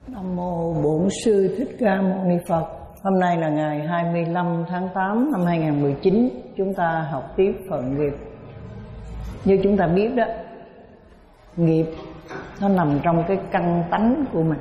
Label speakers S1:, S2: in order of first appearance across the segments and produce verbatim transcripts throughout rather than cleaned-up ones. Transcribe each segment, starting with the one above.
S1: Nam mô Bổn Sư Thích Ca Mâu Ni Phật. Hôm nay là ngày hai mươi lăm tháng tám năm hai nghìn không trăm mười chín. Chúng ta học tiếp phần nghiệp. Như chúng ta biết đó, nghiệp nó nằm trong cái căn tánh của mình.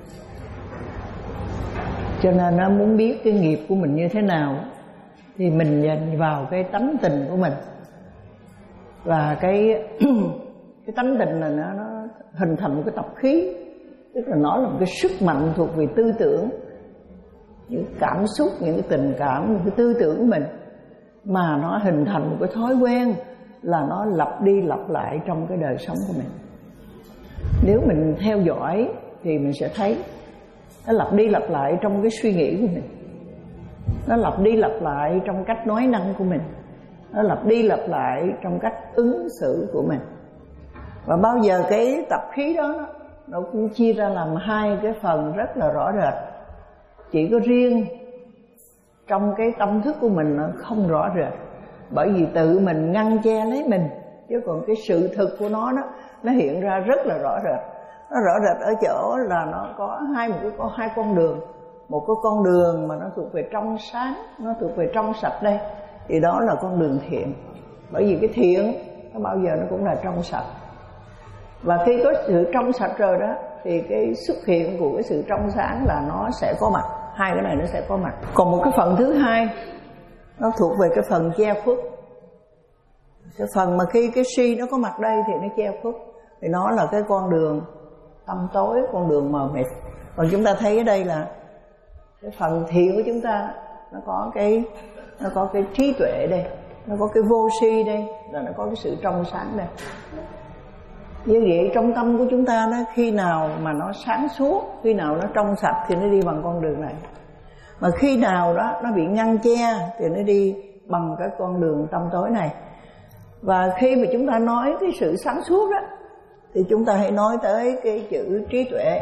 S1: Cho nên nó muốn biết cái nghiệp của mình như thế nào thì mình nhìn vào cái tánh tình của mình. Và cái cái tánh tình này nó, nó hình thành một cái tập khí, tức là nó là một cái sức mạnh thuộc về tư tưởng, những cảm xúc, những cái tình cảm, những cái tư tưởng của mình, mà nó hình thành một cái thói quen là nó lặp đi lặp lại trong cái đời sống của mình. Nếu mình theo dõi thì mình sẽ thấy nó lặp đi lặp lại trong cái suy nghĩ của mình, nó lặp đi lặp lại trong cách nói năng của mình, nó lặp đi lặp lại trong cách ứng xử của mình. Và bao giờ cái tập khí đó nó cũng chia ra làm hai cái phần rất là rõ rệt. Chỉ có riêng trong cái tâm thức của mình nó không rõ rệt, bởi vì tự mình ngăn che lấy mình. Chứ còn cái sự thực của nó đó, nó hiện ra rất là rõ rệt. Nó rõ rệt ở chỗ là nó có hai một cái có hai con đường. Một cái con đường mà nó thuộc về trong sáng, nó thuộc về trong sạch đây, thì đó là con đường thiện. Bởi vì cái thiện nó bao giờ nó cũng là trong sạch. Và khi có sự trong sạch rồi đó thì cái xuất hiện của cái sự trong sáng là nó sẽ có mặt. Hai cái này nó sẽ có mặt. Còn một cái phần thứ hai, nó thuộc về cái phần che khuất. Cái phần mà khi cái si nó có mặt đây thì nó che khuất, thì nó là cái con đường tăm tối, con đường mờ mịt. Còn chúng ta thấy ở đây là cái phần thiện của chúng ta, nó có cái nó có cái trí tuệ đây, nó có cái vô si đây, là nó có cái sự trong sáng đây. Như vậy trong tâm của chúng ta nó khi nào mà nó sáng suốt, khi nào nó trong sạch thì nó đi bằng con đường này. Mà khi nào đó nó bị ngăn che thì nó đi bằng cái con đường tăm tối này. Và khi mà chúng ta nói cái sự sáng suốt đó thì chúng ta hãy nói tới cái chữ trí tuệ.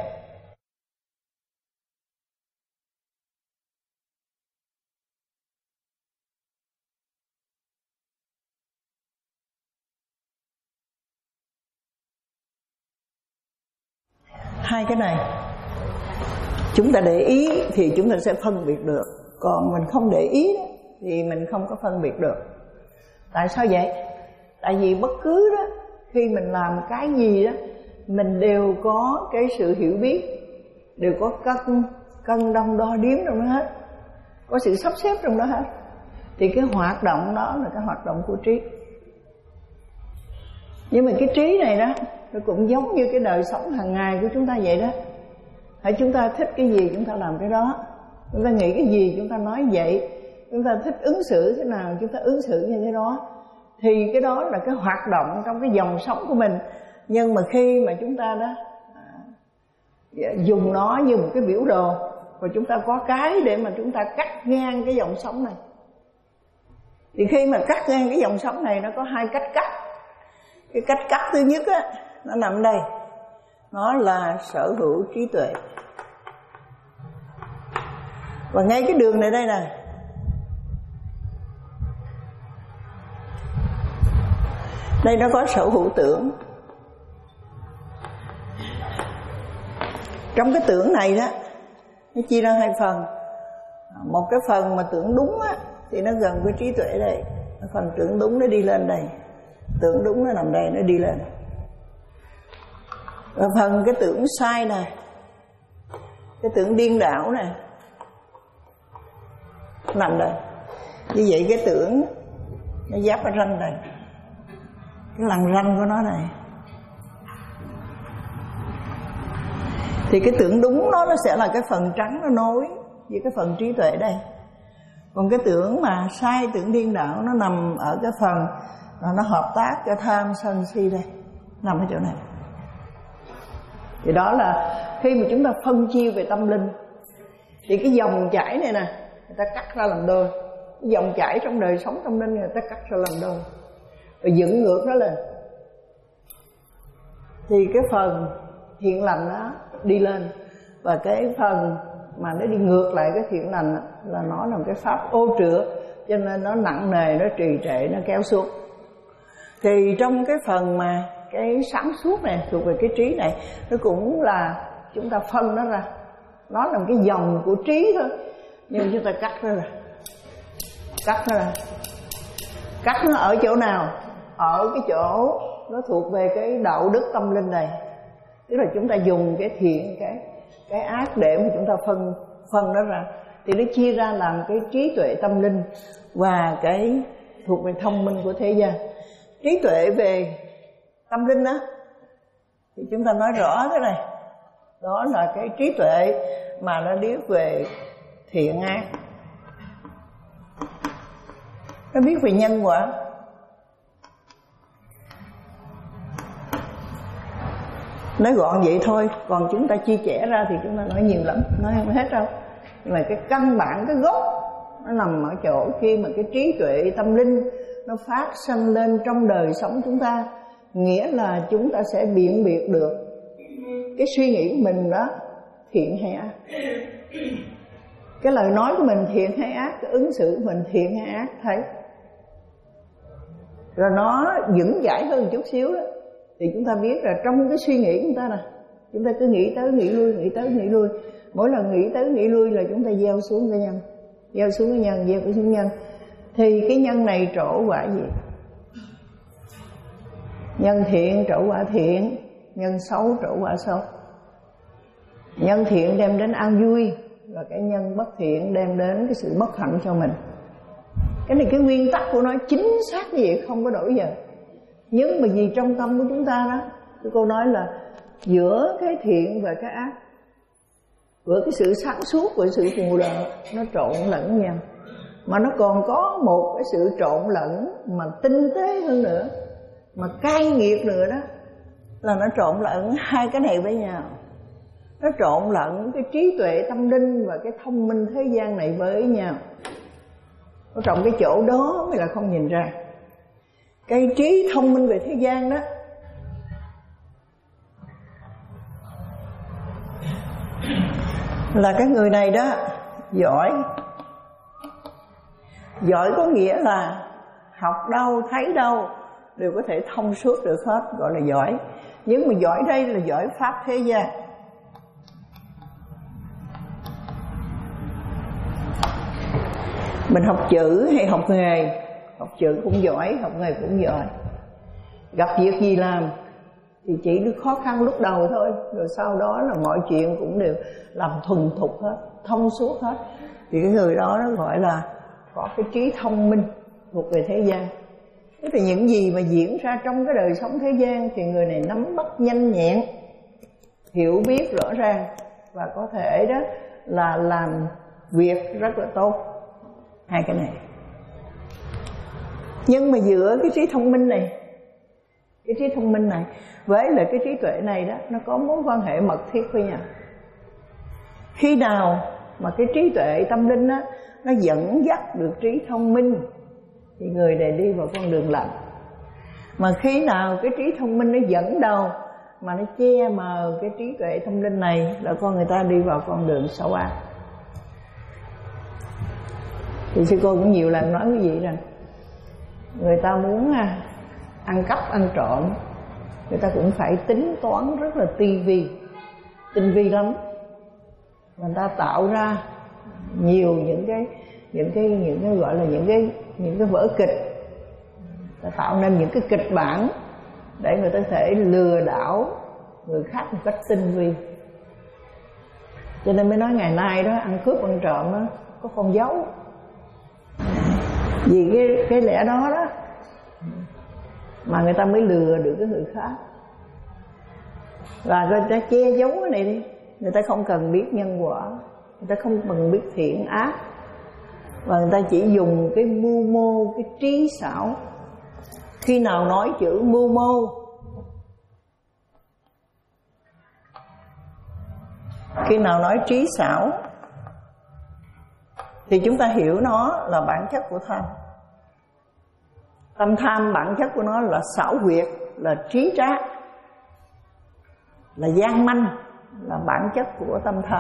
S1: Hai cái này chúng ta để ý thì chúng ta sẽ phân biệt được. Còn mình không để ý đó, thì mình không có phân biệt được. Tại sao vậy? Tại vì bất cứ đó, khi mình làm cái gì đó, mình đều có cái sự hiểu biết, đều có cân, cân đong đo đếm trong đó hết, có sự sắp xếp trong đó hết. Thì cái hoạt động đó là cái hoạt động của trí. Nhưng mà cái trí này đó, nó cũng giống như cái đời sống hàng ngày của chúng ta vậy đó. Hãy chúng ta thích cái gì chúng ta làm cái đó, chúng ta nghĩ cái gì chúng ta nói vậy, chúng ta thích ứng xử thế nào chúng ta ứng xử như thế đó. Thì cái đó là cái hoạt động trong cái dòng sống của mình. Nhưng mà khi mà chúng ta đó à, dùng nó như một cái biểu đồ, và chúng ta có cái để mà chúng ta cắt ngang cái dòng sống này, thì khi mà cắt ngang cái dòng sống này, nó có hai cách cắt. Cái cách cắt thứ nhất á, nó nằm đây, nó là sở hữu trí tuệ. Và ngay cái đường này đây nè, đây nó có sở hữu tưởng. Trong cái tưởng này đó, nó chia ra hai phần. Một cái phần mà tưởng đúng á, thì nó gần với trí tuệ đây. Phần tưởng đúng nó đi lên đây, tưởng đúng nó nằm đây, nó đi lên. Và phần cái tưởng sai nè, cái tưởng điên đảo nè, nằm đây. Như vậy cái tưởng nó giáp ở ranh này, cái lằn ranh của nó này. Thì cái tưởng đúng đó nó sẽ là cái phần trắng nó nối với cái phần trí tuệ đây. Còn cái tưởng mà sai, tưởng điên đảo, nó nằm ở cái phần nó hợp tác cái tham sân si đây, nằm ở chỗ này. Thì đó là khi mà chúng ta phân chia về tâm linh, thì cái dòng chảy này nè, người ta cắt ra làm đôi. Cái dòng chảy trong đời sống tâm linh người ta cắt ra làm đôi, rồi dựng ngược nó lên. Thì cái phần thiện lành đó đi lên, và cái phần mà nó đi ngược lại cái thiện lành là nó là một cái pháp ô trượt, cho nên nó nặng nề, nó trì trệ, nó kéo xuống. Thì trong cái phần mà cái sáng suốt này thuộc về cái trí này, nó cũng là chúng ta phân nó ra, nó là một cái dòng của trí thôi, nhưng chúng ta cắt nó ra, cắt nó ra. Cắt nó ở chỗ nào? Ở cái chỗ nó thuộc về cái đạo đức tâm linh này, tức là chúng ta dùng cái thiện, cái cái ác để mà chúng ta phân phân nó ra, thì nó chia ra làm cái trí tuệ tâm linh và cái thuộc về thông minh của thế gian. Trí tuệ về tâm linh đó thì chúng ta nói rõ thế này, đó là cái trí tuệ mà nó biết về thiện ác, nó biết về nhân quả. Nói gọn vậy thôi, còn chúng ta chia sẻ ra thì chúng ta nói nhiều lắm, nói không hết đâu. Nhưng mà cái căn bản, cái gốc nó nằm ở chỗ khi mà cái trí tuệ tâm linh nó phát sanh lên trong đời sống chúng ta, nghĩa là chúng ta sẽ biện biệt được cái suy nghĩ của mình đó thiện hay ác, cái lời nói của mình thiện hay ác, cái ứng xử của mình thiện hay ác, thấy rồi nó vững chãi hơn một chút xíu đó, thì chúng ta biết là trong cái suy nghĩ của chúng ta nè, chúng ta cứ nghĩ tới nghĩ lui, nghĩ tới nghĩ lui, mỗi lần nghĩ tới nghĩ lui là chúng ta gieo xuống cái nhân, gieo xuống cái nhân, gieo xuống nhân, thì cái nhân này trổ quả gì? Nhân thiện trổ quả thiện, nhân xấu trổ quả xấu. Nhân thiện đem đến an vui, và cái nhân bất thiện đem đến cái sự bất hạnh cho mình. Cái này cái nguyên tắc của nó chính xác như vậy, không có đổi giờ. Nhưng mà vì trong tâm của chúng ta đó, cái cô nói là giữa cái thiện và cái ác, giữa cái sự sáng suốt và sự mù lờ, nó trộn lẫn nhau. Mà nó còn có một cái sự trộn lẫn mà tinh tế hơn nữa, mà cay nghiệt nữa đó, là nó trộn lẫn hai cái này với nhau. Nó trộn lẫn cái trí tuệ tâm linh và cái thông minh thế gian này với nhau. Nó trộn cái chỗ đó mới là không nhìn ra. Cái trí thông minh về thế gian đó là cái người này đó giỏi. Giỏi có nghĩa là học đâu, thấy đâu đều có thể thông suốt được hết, gọi là giỏi. Nhưng mà giỏi đây là giỏi pháp thế gian. Mình học chữ hay học nghề, học chữ cũng giỏi, học nghề cũng giỏi. Gặp việc gì làm thì chỉ được khó khăn lúc đầu thôi, rồi sau đó là mọi chuyện cũng đều làm thuần thục hết, thông suốt hết. Thì cái người đó nó gọi là có cái trí thông minh thuộc về thế gian. Thế thì những gì mà diễn ra trong cái đời sống thế gian thì người này nắm bắt nhanh nhẹn, hiểu biết rõ ràng, và có thể đó là làm việc rất là tốt. Hai cái này. Nhưng mà giữa cái trí thông minh này, cái trí thông minh này với lại cái trí tuệ này đó, nó có mối quan hệ mật thiết với nhau. Khi nào mà cái trí tuệ tâm linh đó, nó dẫn dắt được trí thông minh thì người này đi vào con đường lành. Mà khi nào cái trí thông minh nó dẫn đầu mà nó che mờ cái trí tuệ tâm linh này, là con người ta đi vào con đường xấu ác. Thì sư cô cũng nhiều lần nói cái gì rằng người ta muốn ăn cắp, ăn trộm, người ta cũng phải tính toán rất là tinh vi, tinh vi lắm. Người ta tạo ra nhiều những cái những cái những cái gọi là những cái những cái vở kịch, ta tạo nên những cái kịch bản để người ta có thể lừa đảo người khác một cách tinh vi. Cho nên mới nói ngày nay đó, ăn cướp ăn trộm đó có con dấu. Vì cái cái lẽ đó đó mà người ta mới lừa được cái người khác. Và người ta che giấu cái này đi, người ta không cần biết nhân quả, người ta không cần biết thiện ác, và người ta chỉ dùng cái mưu mô, cái trí xảo. Khi nào nói chữ mưu mô, khi nào nói trí xảo, thì chúng ta hiểu nó là bản chất của tham. Tâm tham bản chất của nó là xảo quyệt, là trí trá, là gian manh, là bản chất của tâm tham.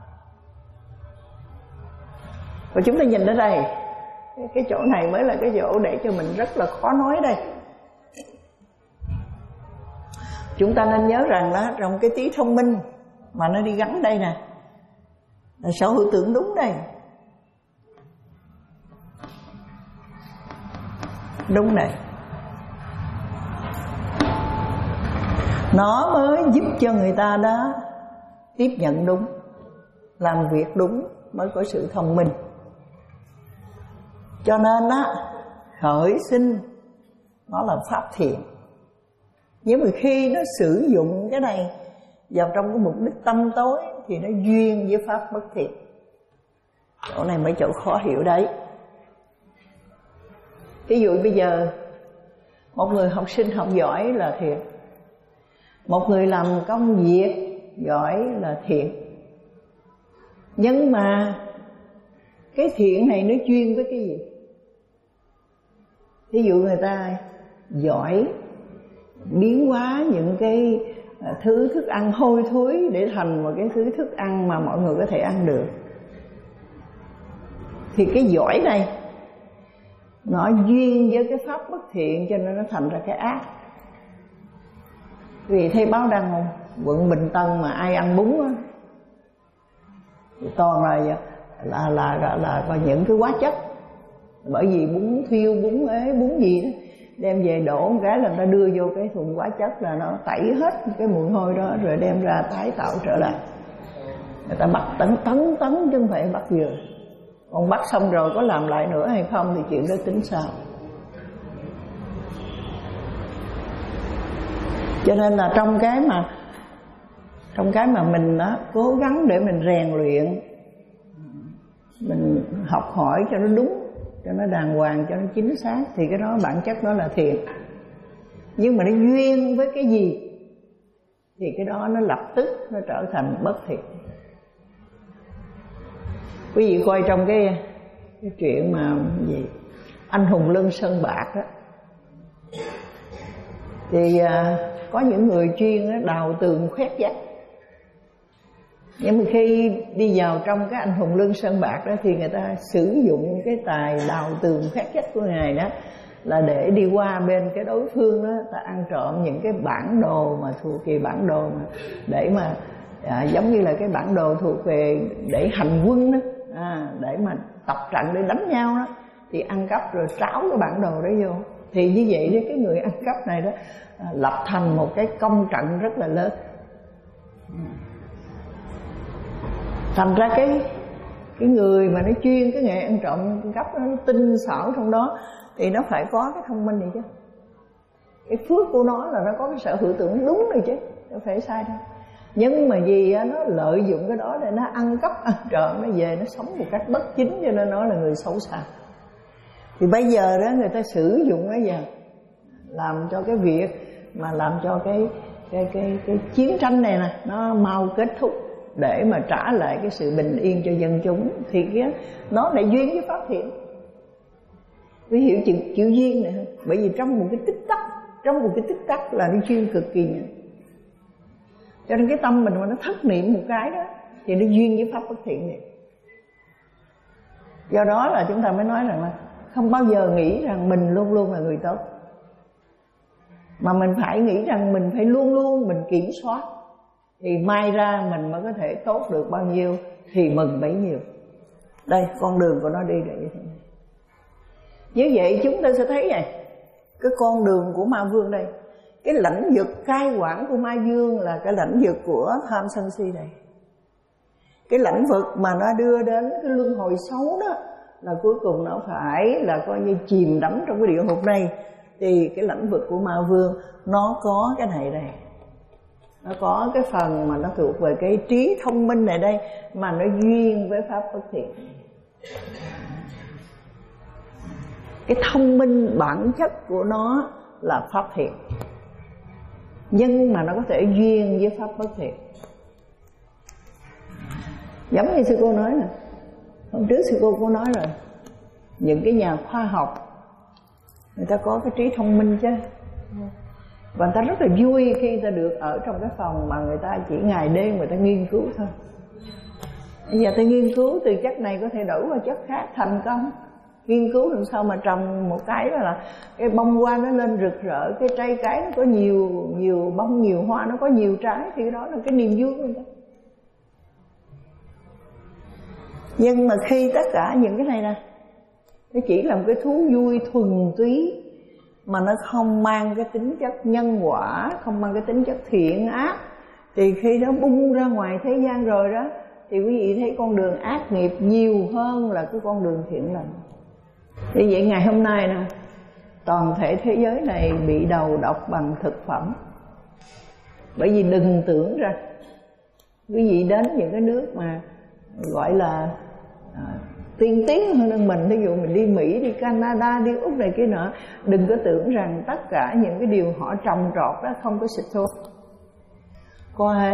S1: Và chúng ta nhìn ở đây, cái chỗ này mới là cái chỗ để cho mình rất là khó nói đây. Chúng ta nên nhớ rằng đó, trong cái trí thông minh mà nó đi gắn đây nè, là sở hữu tưởng đúng đây. Đúng này. Nó mới giúp cho người ta đó tiếp nhận đúng, làm việc đúng, mới có sự thông minh. Cho nên á, khởi sinh nó là pháp thiện. Nhưng mà khi nó sử dụng cái này vào trong cái mục đích tâm tối thì nó duyên với pháp bất thiện. Chỗ này mấy chỗ khó hiểu đấy. Ví dụ bây giờ một người học sinh học giỏi là thiện, một người làm công việc giỏi là thiện. Nhưng mà cái thiện này nó chuyên với cái gì? Ví dụ người ta giỏi biến hóa những cái thứ thức ăn hôi thối để thành một cái thứ thức ăn mà mọi người có thể ăn được, thì cái giỏi này nó duyên với cái pháp bất thiện, cho nên nó thành ra cái ác. Vì thấy báo đăng không? Quận Bình Tân mà ai ăn bún á, toàn là là là là, là có những cái hóa chất. Bởi vì bún thiêu, bún ế, bún gì đó đem về đổ một cái là người ta đưa vô cái thùng hóa chất, là nó tẩy hết cái mùi hôi đó rồi đem ra tái tạo trở lại. Người ta bắt tấn tấn tấn chứ không phải bắt vừa. Còn bắt xong rồi có làm lại nữa hay không thì chuyện đó tính sao. Cho nên là trong cái mà trong cái mà mình đó, cố gắng để mình rèn luyện, mình học hỏi cho nó đúng, cho nó đàng hoàng, cho nó chính xác, thì cái đó bản chất đó là thiện. Nhưng mà nó duyên với cái gì thì cái đó nó lập tức nó trở thành bất thiện. Quý vị coi trong cái, cái chuyện mà gì anh hùng Lân Sơn Bạc đó, thì à, có những người chuyên đào tường khoét vách. Nhưng mà khi đi vào trong cái anh hùng Lân Sơn Bạc đó thì người ta sử dụng cái tài đào tường khoét vách của Ngài đó là để đi qua bên cái đối phương đó, ta ăn trộm những cái bản đồ mà thuộc về bản đồ mà để mà à, giống như là cái bản đồ thuộc về để hành quân đó, à, để mà tập trận để đánh nhau đó, thì ăn cắp rồi tráo cái bản đồ đó vô. Thì như vậy đấy, cái người ăn cắp này đó à, lập thành một cái công trận rất là lớn. Thành ra cái cái người mà nó chuyên cái nghề ăn trộm ăn cắp, nó tinh xảo trong đó thì nó phải có cái thông minh này chứ. Cái phước của nó là nó có cái sở hữu tưởng đúng rồi chứ, không phải sai đâu. Nhưng mà vì nó lợi dụng cái đó để nó ăn cắp ăn trộm, nó về nó sống một cách bất chính, cho nên nó là người xấu xa. Thì bây giờ đó người ta sử dụng nó vào làm cho cái việc mà làm cho cái cái cái cái chiến tranh này nè nó mau kết thúc, để mà trả lại cái sự bình yên cho dân chúng, thì cái nó lại duyên với pháp thiện. Quý hiểu chữ, chữ duyên này không? Bởi vì trong một cái tích tắc, trong một cái tích tắc là nó duyên cực kỳ nhiều. Cho nên cái tâm mình mà nó thất niệm một cái đó thì nó duyên với pháp bất thiện này. Do đó là chúng ta mới nói rằng là không bao giờ nghĩ rằng mình luôn luôn là người tốt, mà mình phải nghĩ rằng mình phải luôn luôn mình kiểm soát, thì mai ra mình mới có thể tốt được bao nhiêu thì mừng bấy nhiêu. Đây con đường của nó đi được như thế này. Như vậy chúng ta sẽ thấy này, cái con đường của ma vương đây, cái lãnh vực cai quản của ma vương là cái lãnh vực của tham sân si này. Cái lãnh vực mà nó đưa đến cái luân hồi xấu đó là cuối cùng nó phải là coi như chìm đắm trong cái địa ngục này. Thì cái lãnh vực của ma vương nó có cái này đây, nó có cái phần mà nó thuộc về cái trí thông minh này đây, mà nó duyên với pháp bất thiện. Cái thông minh bản chất của nó là pháp thiện, nhưng mà nó có thể duyên với pháp bất thiện. Giống như sư cô nói nè, hôm trước sư cô có nói rồi, những cái nhà khoa học người ta có cái trí thông minh chứ, và người ta rất là vui khi người ta được ở trong cái phòng mà người ta chỉ ngày đêm người ta nghiên cứu thôi. Bây giờ ta nghiên cứu từ chất này có thể đổi qua chất khác thành công. Nghiên cứu làm sao mà trồng một cái đó là cái bông hoa nó lên rực rỡ, cái trái cái nó có nhiều nhiều bông nhiều hoa, nó có nhiều trái, thì cái đó là cái niềm vui của người ta. Nhưng mà khi tất cả những cái này nè, nó chỉ là một cái thú vui thuần túy, mà nó không mang cái tính chất nhân quả, không mang cái tính chất thiện ác, thì khi nó bung ra ngoài thế gian rồi đó, thì quý vị thấy con đường ác nghiệp nhiều hơn là cái con đường thiện lành. Vì vậy ngày hôm nay nè, toàn thể thế giới này bị đầu độc bằng thực phẩm. Bởi vì đừng tưởng rằng quý vị đến những cái nước mà gọi là à, tiên tiến hơn mình, ví dụ mình đi Mỹ, đi Canada, đi Úc này kia nọ, đừng có tưởng rằng tất cả những cái điều họ trồng trọt đó không có xịt thuốc, có hết.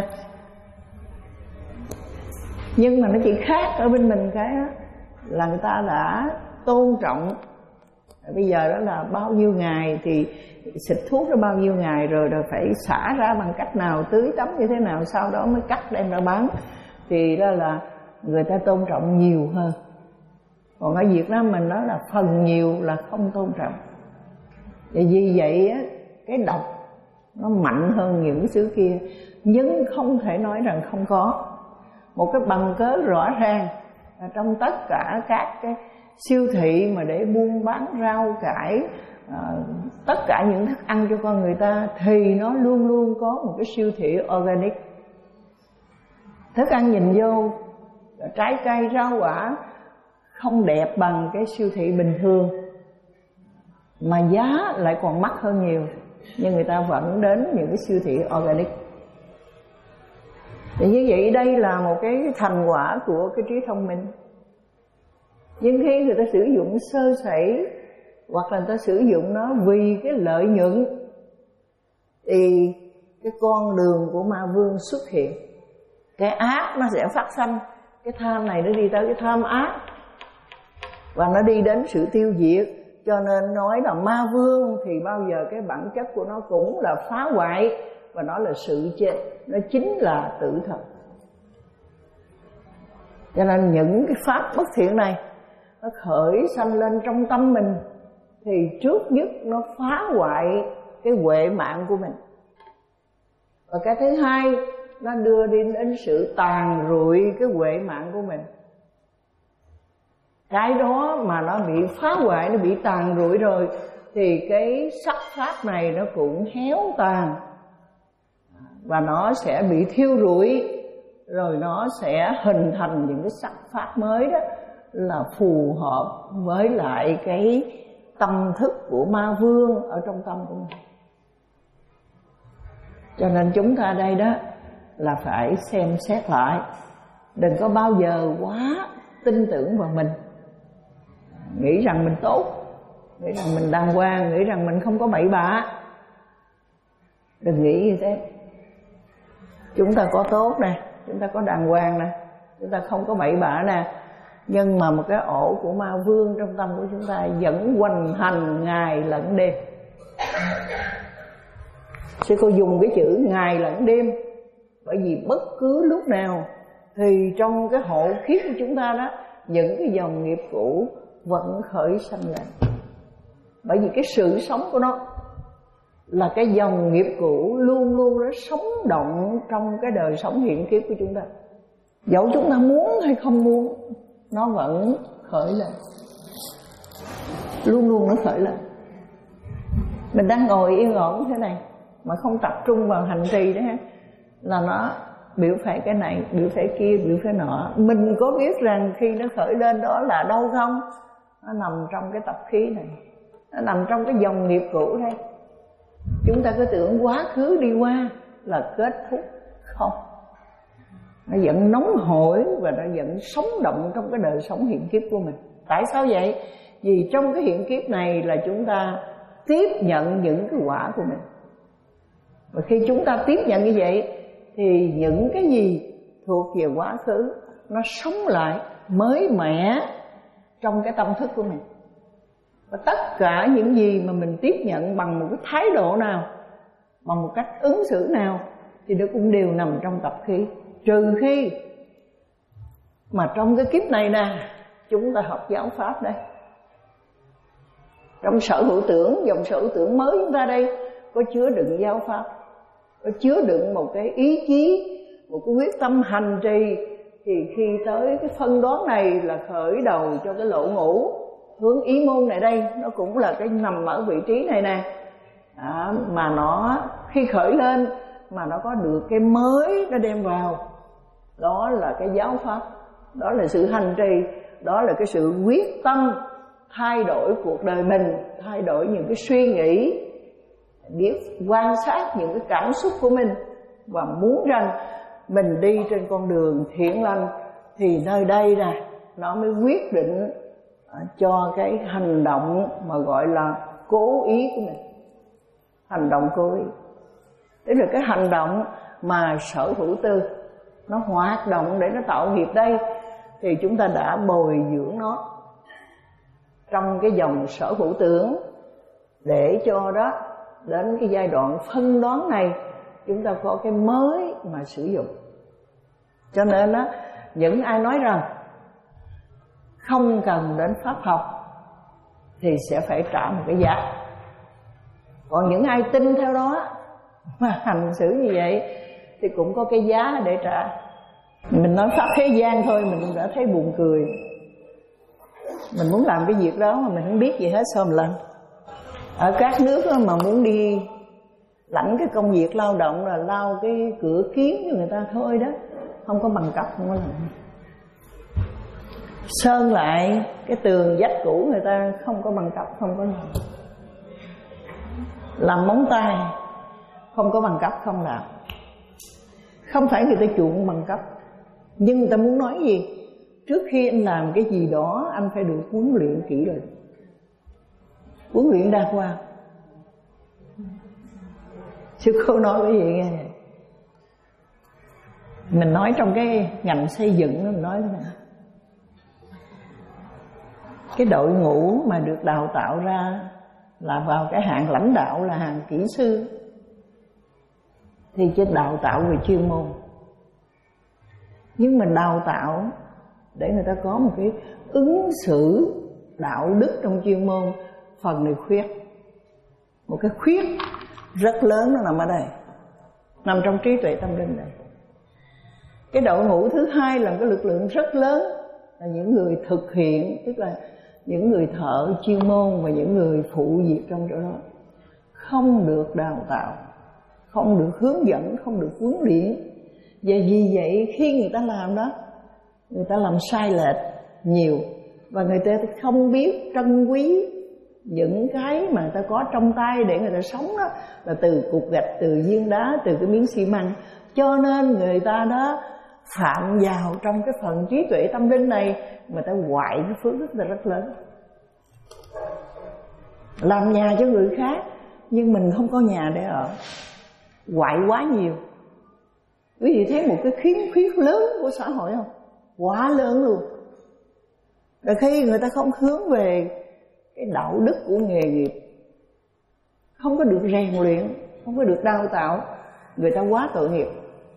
S1: Nhưng mà nó chỉ khác ở bên mình cái đó, là người ta đã tôn trọng. Bây giờ đó là bao nhiêu ngày thì xịt thuốc đó, bao nhiêu ngày rồi rồi phải xả ra bằng cách nào, tưới tắm như thế nào, sau đó mới cắt đem ra bán. Thì đó là người ta tôn trọng nhiều hơn. Còn ở Việt Nam mình đó là phần nhiều là không tôn trọng. Và vì vậy á, cái độc nó mạnh hơn những cái xứ kia. Nhưng không thể nói rằng không có. Một cái bằng cớ rõ ràng là trong tất cả các cái siêu thị mà để buôn bán rau cải, à, tất cả những thức ăn cho con người ta, thì nó luôn luôn có một cái siêu thị organic. Thức ăn nhìn vô, trái cây rau quả không đẹp bằng cái siêu thị bình thường, mà giá lại còn mắc hơn nhiều, nhưng người ta vẫn đến những cái siêu thị organic. Thì như vậy đây là một cái thành quả của cái trí thông minh. Nhưng khi người ta sử dụng sơ sẩy, hoặc là người ta sử dụng nó vì cái lợi nhuận, thì cái con đường của ma vương xuất hiện. Cái ác nó sẽ phát sanh, cái tham này nó đi tới cái tham ác, và nó đi đến sự tiêu diệt. Cho nên nói là ma vương thì bao giờ cái bản chất của nó cũng là phá hoại, và nó là sự chết, nó chính là tử thần. Cho nên những cái pháp bất thiện này nó khởi sanh lên trong tâm mình, thì trước nhất nó phá hoại cái huệ mạng của mình. Và cái thứ hai, nó đưa đi đến sự tàn rụi cái huệ mạng của mình. Cái đó mà nó bị phá hoại, nó bị tàn rụi rồi, thì cái sắc pháp này nó cũng héo tàn, và nó sẽ bị thiêu rụi, rồi nó sẽ hình thành những cái sắc pháp mới đó, là phù hợp với lại cái tâm thức của ma vương ở trong tâm của mình. Cho nên chúng ta đây đó là phải xem xét lại, đừng có bao giờ quá tin tưởng vào mình, nghĩ rằng mình tốt, nghĩ rằng mình đàng hoàng, nghĩ rằng mình không có bậy bạ. Đừng nghĩ như thế. Chúng ta có tốt nè, chúng ta có đàng hoàng nè, chúng ta không có bậy bạ nè, nhưng mà một cái ổ của ma vương trong tâm của chúng ta vẫn hoành hành ngày lẫn đêm. Sư cô dùng cái chữ ngày lẫn đêm, bởi vì bất cứ lúc nào thì trong cái hộ kiếp của chúng ta đó, những cái dòng nghiệp cũ vẫn khởi sanh lên. Bởi vì cái sự sống của nó là cái dòng nghiệp cũ luôn luôn nó sống động trong cái đời sống hiện kiếp của chúng ta. Dẫu chúng ta muốn hay không muốn, nó vẫn khởi lên, luôn luôn nó khởi lên. Mình đang ngồi yên ổn thế này mà không tập trung vào hành trì đó ha, là nó biểu phải cái này, biểu phải kia, biểu phải nọ. Mình có biết rằng khi nó khởi lên đó là đâu không? Nó nằm trong cái tập khí này, nó nằm trong cái dòng nghiệp cũ đây. Chúng ta cứ tưởng quá khứ đi qua là kết thúc, không. Nó vẫn nóng hổi và nó vẫn sống động trong cái đời sống hiện kiếp của mình. Tại sao vậy? Vì trong cái hiện kiếp này là chúng ta tiếp nhận những cái quả của mình. Và khi chúng ta tiếp nhận như vậy, thì những cái gì thuộc về quá khứ nó sống lại mới mẻ trong cái tâm thức của mình. Và tất cả những gì mà mình tiếp nhận bằng một cái thái độ nào, bằng một cách ứng xử nào, thì nó cũng đều nằm trong tập khí. Trừ khi mà trong cái kiếp này nè, chúng ta học giáo pháp đây, trong sở hữu tưởng, dòng sở hữu tưởng mới chúng ta đây có chứa đựng giáo pháp, có chứa đựng một cái ý chí, một cái quyết tâm hành trì thì khi tới cái phân đoán này là khởi đầu cho cái lộ ngũ. Hướng ý môn này đây nó cũng là cái nằm ở vị trí này nè. Đó, mà nó khi khởi lên mà nó có được cái mới nó đem vào, đó là cái giáo pháp, đó là sự hành trì, đó là cái sự quyết tâm thay đổi cuộc đời mình, thay đổi những cái suy nghĩ, biết quan sát những cái cảm xúc của mình, và muốn rằng mình đi trên con đường thiện lành. Thì nơi đây nè nó mới quyết định cho cái hành động mà gọi là cố ý của mình. Hành động cố ý, đấy là cái hành động mà sở hữu tư nó hoạt động để nó tạo nghiệp đây. Thì chúng ta đã bồi dưỡng nó trong cái dòng sở hữu tưởng, để cho đó đến cái giai đoạn phân đoán này chúng ta có cái mới mà sử dụng. Cho nên đó, những ai nói rằng không cần đến pháp học thì sẽ phải trả một cái giá. Còn những ai tin theo đó mà hành xử như vậy thì cũng có cái giá để trả. Mình nói pháp thế gian thôi mình cũng đã thấy buồn cười. Mình muốn làm cái việc đó mà mình không biết gì hết sao mình làm. Ở các nước mà muốn đi lãnh cái công việc lao động là lao cái cửa kiến cho người ta thôi đó, không có bằng cấp, không có làm. Sơn lại cái tường vách cũ người ta không có bằng cấp, không có làm. Làm móng tay không có bằng cấp, không làm. Không phải người ta chuộng bằng cấp, nhưng người ta muốn nói gì? Trước khi anh làm cái gì đó anh phải được huấn luyện kỹ rồi, huấn luyện đa khoa. Sư cô nói cái gì nghe? Mình nói trong cái ngành xây dựng mình nói thế này. Cái đội ngũ mà được đào tạo ra là vào cái hạng lãnh đạo, là hạng kỹ sư, thì chỉ đào tạo về chuyên môn. Nhưng mình đào tạo để người ta có một cái ứng xử đạo đức trong chuyên môn, phần này khuyết. Một cái khuyết rất lớn nó nằm ở đây, nằm trong trí tuệ tâm linh này. Cái đội ngũ thứ hai là một cái lực lượng rất lớn, là những người thực hiện, tức là những người thợ chuyên môn và những người phụ việc trong chỗ đó, không được đào tạo, không được hướng dẫn, không được huấn luyện. Và vì vậy khi người ta làm đó, người ta làm sai lệch nhiều, và người ta không biết trân quý những cái mà người ta có trong tay để người ta sống đó, là từ cục gạch, từ viên đá, từ cái miếng xi măng. Cho nên người ta đó phạm vào trong cái phần trí tuệ tâm linh này, người ta hoại cái phước rất là rất lớn. Làm nhà cho người khác nhưng mình không có nhà để ở, hoại quá nhiều. Quý vị thấy một cái khiếm khuyết lớn của xã hội không? Quá lớn luôn. Rồi khi người ta không hướng về cái đạo đức của nghề nghiệp, không có được rèn luyện, không có được đào tạo, người ta quá tội nghiệp.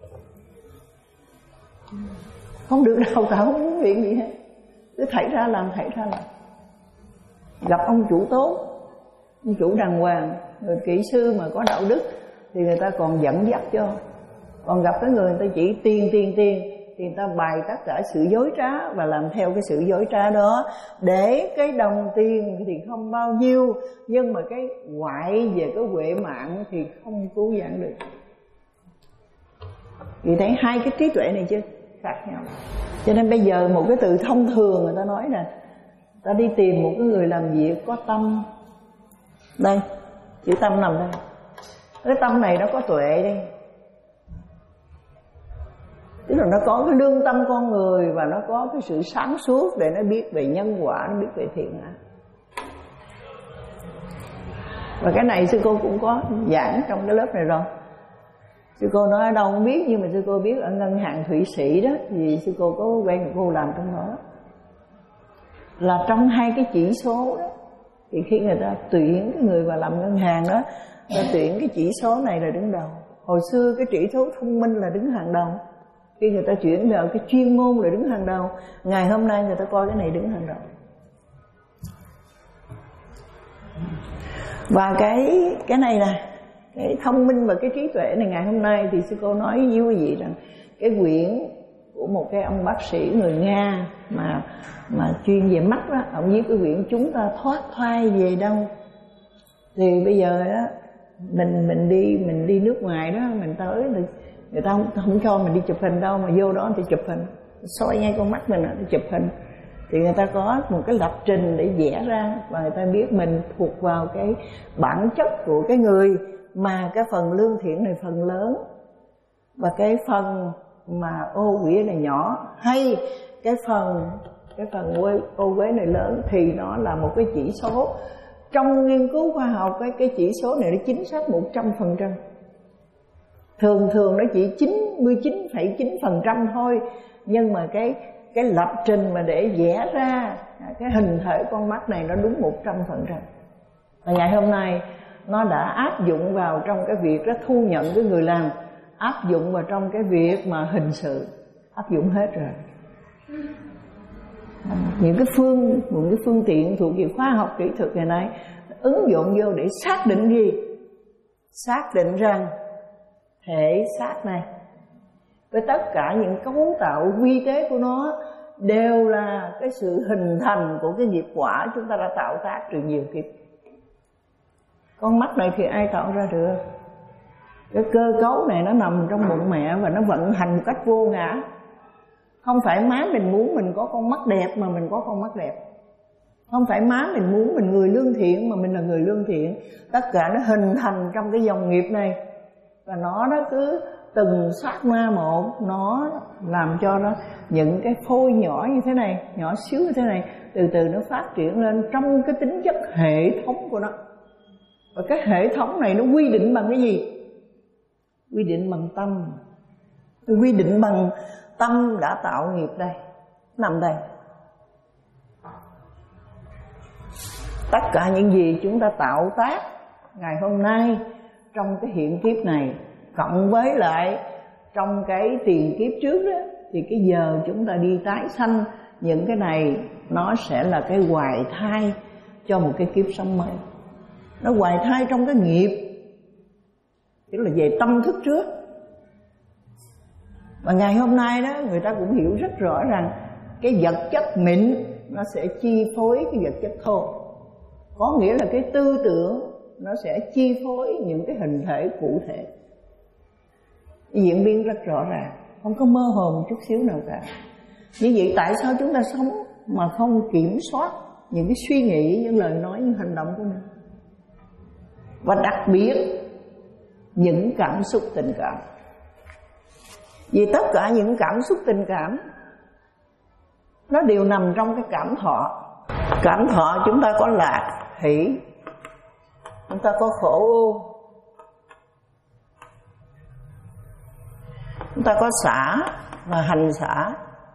S1: Không được đào tạo, không huấn luyện gì hết, cứ thảy ra làm, thảy ra làm. Gặp ông chủ tốt, ông chủ đàng hoàng, người kỹ sư mà có đạo đức thì người ta còn dẫn dắt cho. Còn gặp cái người người ta chỉ tiền tiền tiền thì người ta bày tất cả sự dối trá và làm theo cái sự dối trá đó, để cái đồng tiền thì không bao nhiêu, nhưng mà cái ngoại về cái huệ mạng thì không cứu vãn được. Vì thấy hai cái trí tuệ này chứ khác nhau. Cho nên bây giờ một cái từ thông thường người ta nói nè, ta đi tìm một cái người làm việc có tâm. Đây, chữ tâm nằm đây. Cái tâm này nó có tuệ đây, tức là nó có cái lương tâm con người, và nó có cái sự sáng suốt để nó biết về nhân quả, nó biết về thiện ác. Và cái này sư cô cũng có giảng trong cái lớp này rồi. Sư cô nói ở đâu không biết, nhưng mà sư cô biết ở ngân hàng Thụy Sĩ đó, vì sư cô có quen một cô làm trong đó. Là trong hai cái chỉ số đó, thì khi người ta tuyển cái người vào làm ngân hàng đó, người ta tuyển cái chỉ số này là đứng đầu. Hồi xưa cái chỉ số thông minh là đứng hàng đầu, khi người ta chuyển vào cái chuyên môn là đứng hàng đầu. Ngày hôm nay người ta coi cái này đứng hàng đầu. Và cái cái này nè, cái thông minh và cái trí tuệ này, ngày hôm nay thì sư cô nói với quý vị rằng cái quyển của một cái ông bác sĩ người Nga mà mà chuyên về mắt đó, ông viết cái quyển Chúng Ta Thoát Thai Về Đâu. Thì bây giờ đó mình mình đi mình đi nước ngoài đó, mình tới thì người ta không, không cho mình đi chụp hình đâu, mà vô đó thì chụp hình, soi ngay con mắt mình thì chụp hình. Thì người ta có một cái lập trình để vẽ ra, và người ta biết mình thuộc vào cái bản chất của cái người mà cái phần lương thiện này phần lớn, và cái phần mà ô uế này nhỏ, hay cái phần cái phần ô uế này lớn, thì nó là một cái chỉ số. Trong nghiên cứu khoa học cái, cái chỉ số này nó chính xác một trăm phần trăm. Thường thường nó chỉ chín mươi chín phẩy chín phần trăm thôi, nhưng mà cái cái lập trình mà để vẽ ra cái hình thể con mắt này nó đúng một trăm phần trăm. Và ngày hôm nay nó đã áp dụng vào trong cái việc đó, thu nhận cái người làm, áp dụng vào trong cái việc mà hình sự, áp dụng hết rồi. Những cái phương những cái phương tiện thuộc về khoa học kỹ thuật ngày nay ứng dụng vô để xác định gì? Xác định rằng thể xác này với tất cả những cấu tạo vi tế của nó đều là cái sự hình thành của cái nghiệp quả chúng ta đã tạo tác từ nhiều kiếp. Con mắt này thì ai tạo ra được? Cái cơ cấu này nó nằm trong bụng mẹ và nó vận hành một cách vô ngã. Không phải má mình muốn mình có con mắt đẹp mà mình có con mắt đẹp. Không phải má mình muốn mình người lương thiện mà mình là người lương thiện. Tất cả nó hình thành trong cái dòng nghiệp này. Và nó nó cứ từng sát na một, nó làm cho nó những cái phôi nhỏ như thế này, nhỏ xíu như thế này, từ từ nó phát triển lên trong cái tính chất hệ thống của nó. Và cái hệ thống này nó quy định bằng cái gì? Quy định bằng tâm. Quy định bằng tâm đã tạo nghiệp đây, nằm đây. Tất cả những gì chúng ta tạo tác ngày hôm nay trong cái hiện kiếp này, cộng với lại trong cái tiền kiếp trước đó, thì cái giờ chúng ta đi tái sanh, những cái này nó sẽ là cái hoài thai cho một cái kiếp sống mới. Nó hoài thai trong cái nghiệp, tức là về tâm thức trước. Và ngày hôm nay đó, người ta cũng hiểu rất rõ rằng cái vật chất mịn nó sẽ chi phối cái vật chất thô. Có nghĩa là cái tư tưởng nó sẽ chi phối những cái hình thể cụ thể, diễn biến rất rõ ràng, không có mơ hồ một chút xíu nào cả. Như vậy tại sao chúng ta sống mà không kiểm soát những cái suy nghĩ, những lời nói, những hành động của mình? Và đặc biệt những cảm xúc tình cảm. Vì tất cả những cảm xúc tình cảm nó đều nằm trong cái cảm thọ. Cảm thọ chúng ta có lạc, hỷ, chúng ta có khổ ưu, chúng ta có xả và hành xả.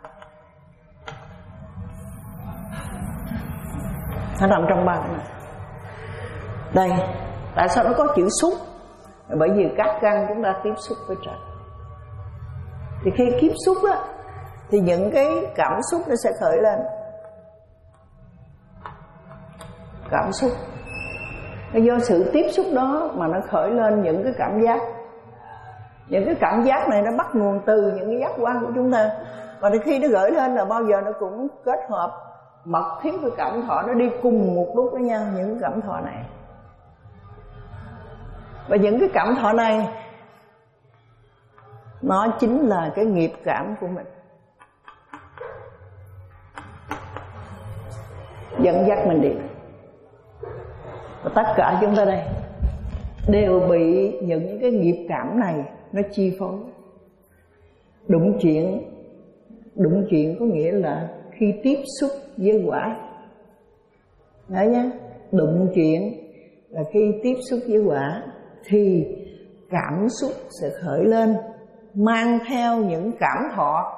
S1: Nó nằm trong ba cái này. Đây, tại sao nó có chữ xúc? Bởi vì các căn chúng ta tiếp xúc với trần. Thì khi tiếp xúc á, thì những cái cảm xúc nó sẽ khởi lên. Cảm xúc nó do sự tiếp xúc đó mà nó khởi lên những cái cảm giác. Những cái cảm giác này nó bắt nguồn từ những cái giác quan của chúng ta. Và khi nó gửi lên là bao giờ nó cũng kết hợp mật thiết với cảm thọ, nó đi cùng một lúc với nhau, những cảm thọ này. Và những cái cảm thọ này nó chính là cái nghiệp cảm của mình, dẫn dắt mình đi. Và tất cả chúng ta đây đều bị những cái nghiệp cảm này nó chi phối. Đụng chuyện, đụng chuyện có nghĩa là khi tiếp xúc với quả. Đấy nhá, đụng chuyện là khi tiếp xúc với quả thì cảm xúc sẽ khởi lên, mang theo những cảm thọ.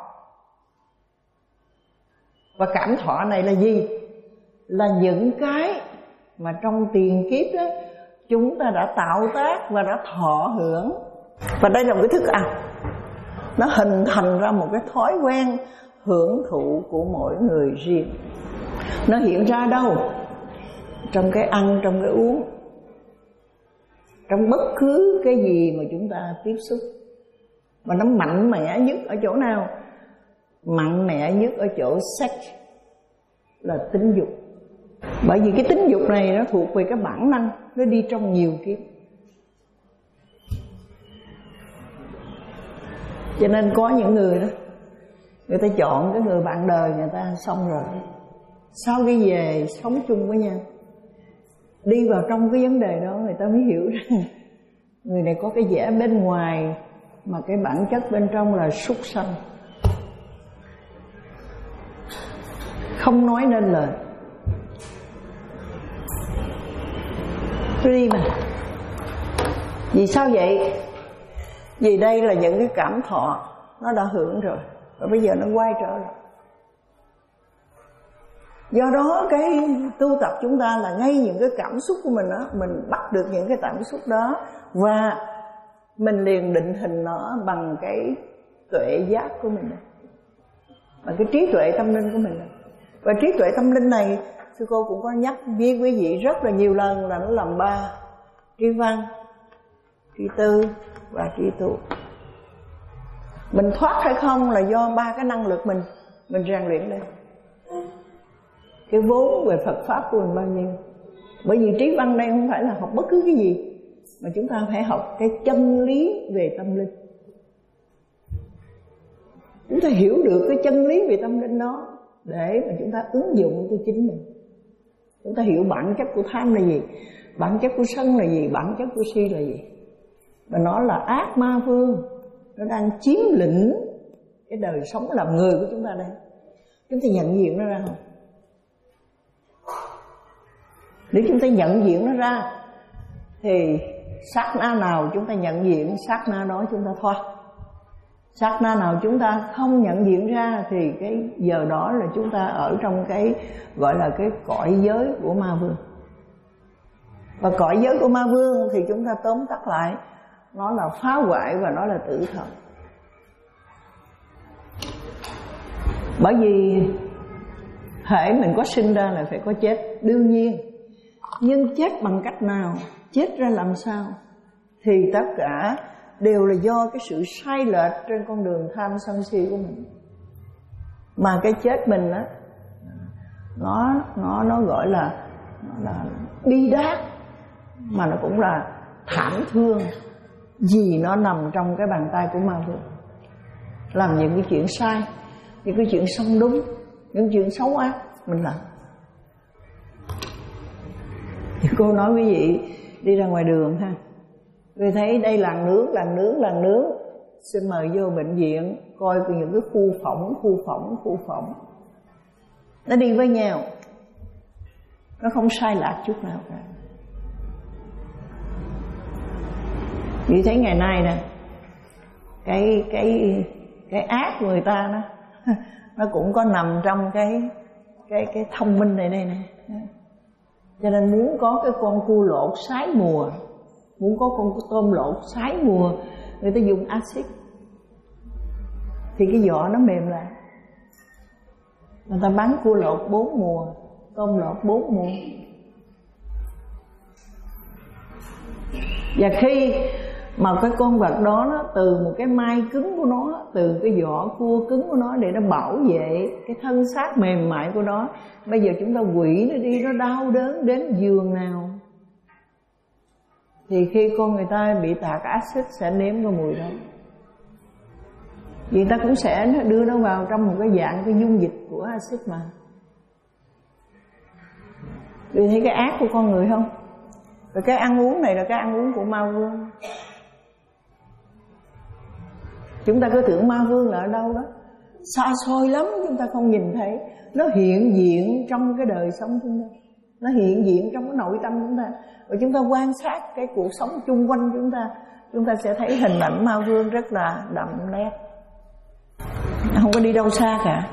S1: Và cảm thọ này là gì? Là những cái mà trong tiền kiếp đó chúng ta đã tạo tác và đã thọ hưởng. Và đây là một cái thức ăn, nó hình thành ra một cái thói quen hưởng thụ của mỗi người riêng. Nó hiện ra đâu? Trong cái ăn, trong cái uống, trong bất cứ cái gì mà chúng ta tiếp xúc. Và nó mạnh mẽ nhất ở chỗ nào? mạnh mẽ nhất ở chỗ sex là tính dục. Bởi vì cái tính dục này nó thuộc về cái bản năng, nó đi trong nhiều kiếp. Cho nên có những người đó, người ta chọn cái người bạn đời người ta xong rồi, sau khi về sống chung với nhau, đi vào trong cái vấn đề đó, người ta mới hiểu rằng người này có cái vẻ bên ngoài mà cái bản chất bên trong là súc sanh, không nói nên lời. Tôi đi mà. Vì sao vậy? Vì đây là những cái cảm thọ nó đã hưởng rồi, và bây giờ nó quay trở lại. Do đó cái tu tập chúng ta là ngay những cái cảm xúc của mình đó, mình bắt được những cái cảm xúc đó và mình liền định hình nó bằng cái tuệ giác của mình, bằng cái trí tuệ tâm linh của mình. Và trí tuệ tâm linh này sư cô cũng có nhắc với quý vị rất là nhiều lần là nó làm ba: tri văn, tri tư và tri tu. Mình thoát hay không là do ba cái năng lực mình mình rèn luyện lên. Cái vốn về Phật pháp của mình bao nhiêu. Bởi vì trí văn đây không phải là học bất cứ cái gì, mà chúng ta phải học cái chân lý về tâm linh. Chúng ta hiểu được cái chân lý về tâm linh đó để mà chúng ta ứng dụng cho chính mình. Chúng ta hiểu bản chất của tham là gì, bản chất của sân là gì, bản chất của si là gì. Và nó là ác ma vương, nó đang chiếm lĩnh cái đời sống làm người của chúng ta đây. Chúng ta nhận diện nó ra không? Nếu chúng ta nhận diện nó ra thì sát na nào chúng ta nhận diện, sát na đó chúng ta thoát. Sát na nào chúng ta không nhận diện ra thì cái giờ đó là chúng ta ở trong cái gọi là cái cõi giới của ma vương. Và cõi giới của ma vương thì chúng ta tóm tắt lại, nó là phá hoại và nó là tử thần. Bởi vì hễ mình có sinh ra là phải có chết, đương nhiên. Nhưng chết bằng cách nào, chết ra làm sao, thì tất cả đều là do cái sự sai lệch trên con đường tham sân si của mình. Mà cái chết mình á, nó nó nó gọi là nó là bi đát, mà nó cũng là thảm thương, vì nó nằm trong cái bàn tay của ma vương. Làm những cái chuyện sai, những cái chuyện không đúng, những chuyện xấu ác mình làm. Thì cô nói quý vị đi ra ngoài đường ha, người thấy đây làng nướng, làng nướng, làng nướng, xin mời vô bệnh viện coi những cái khu phỏng, khu phỏng, khu phỏng. Nó đi với nhau, nó không sai lạc chút nào cả. Vì thấy ngày nay nè, cái cái cái ác của người ta đó, nó cũng có nằm trong cái cái cái thông minh này đây nè. Cho nên muốn có cái con cua lột sái mùa, muốn có con tôm lột sái mùa, người ta dùng axit thì cái vỏ nó mềm lại. Người ta bán cua lột bốn mùa, tôm lột bốn mùa. Và khi mà cái con vật đó nó từ một cái mai cứng của nó, từ cái vỏ cua cứng của nó để nó bảo vệ cái thân xác mềm mại của nó, bây giờ chúng ta quỷ nó đi, nó đau đớn đến giường nào, thì khi con người ta bị tạt axit sẽ nếm cái mùi đó. Vì ta cũng sẽ đưa nó vào trong một cái dạng cái dung dịch của axit mà. Vì thấy cái ác của con người không? Và cái ăn uống này là cái ăn uống của ma vương. Chúng ta cứ tưởng ma vương là ở đâu đó xa xôi lắm, chúng ta không nhìn thấy. Nó hiện diện trong cái đời sống chúng ta, nó hiện diện trong cái nội tâm chúng ta. Và chúng ta quan sát cái cuộc sống chung quanh chúng ta, chúng ta sẽ thấy hình ảnh ma vương rất là đậm nét, không có đi đâu xa cả.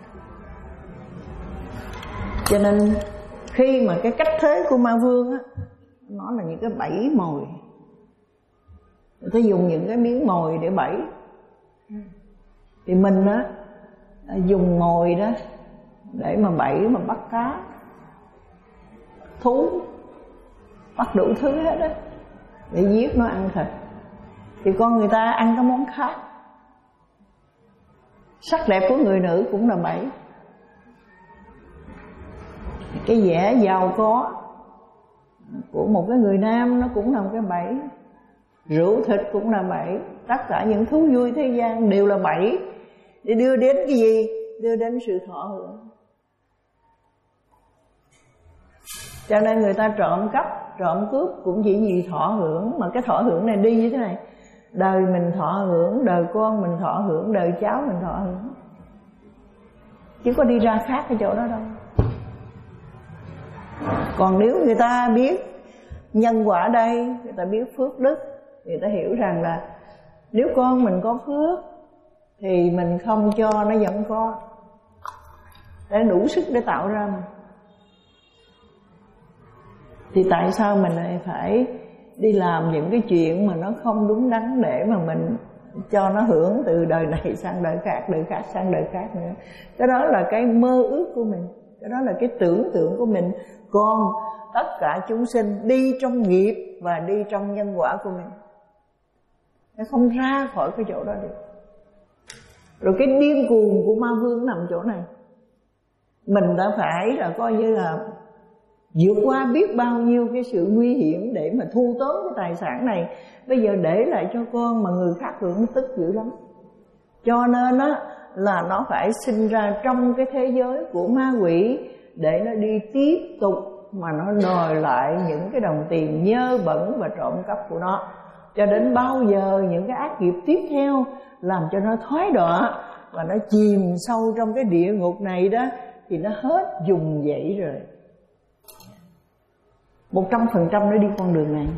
S1: Cho nên khi mà cái cách thế của ma vương á, nó là những cái bẫy mồi. Người ta dùng những cái miếng mồi để bẫy. Thì mình á dùng mồi đó để mà bẫy, mà bắt cá, thú, bắt đủ thứ hết đó để giết nó ăn thịt. Thì con người ta ăn cái món khác. Sắc đẹp của người nữ cũng là bảy. Cái vẻ giàu có của một cái người nam nó cũng là một cái bảy. Rượu thịt cũng là bảy. Tất cả những thú vui thế gian đều là bảy. Để đưa đến cái gì? Đưa đến sự thọ hưởng. Cho nên người ta trộm cắp, trộm cướp cũng chỉ vì thọ hưởng. Mà cái thọ hưởng này đi như thế này: đời mình thọ hưởng, đời con mình thọ hưởng, đời cháu mình thọ hưởng, chứ có đi ra khác cái chỗ đó đâu. Còn nếu người ta biết nhân quả đây, người ta biết phước đức, người ta hiểu rằng là nếu con mình có phước thì mình không cho nó vẫn có, để đủ sức để tạo ra mình. Thì tại sao mình lại phải đi làm những cái chuyện mà nó không đúng đắn để mà mình cho nó hưởng từ đời này sang đời khác, đời khác sang đời khác nữa? Cái đó là cái mơ ước của mình, cái đó là cái tưởng tượng của mình. Còn tất cả chúng sinh đi trong nghiệp và đi trong nhân quả của mình, nó không ra khỏi cái chỗ đó được. Rồi cái điên cuồng của ma vương nằm chỗ này. Mình đã phải là coi như là vượt qua biết bao nhiêu cái sự nguy hiểm để mà thu tóm cái tài sản này. Bây giờ để lại cho con mà người khác hưởng, nó tức dữ lắm. Cho nên á là nó phải sinh ra trong cái thế giới của ma quỷ, để nó đi tiếp tục mà nó đòi lại những cái đồng tiền nhơ bẩn và trộm cắp của nó. Cho đến bao giờ những cái ác nghiệp tiếp theo làm cho nó thoái đọa và nó chìm sâu trong cái địa ngục này đó, thì nó hết dùng dãy rồi. Một trăm phần trăm nó đi con đường này.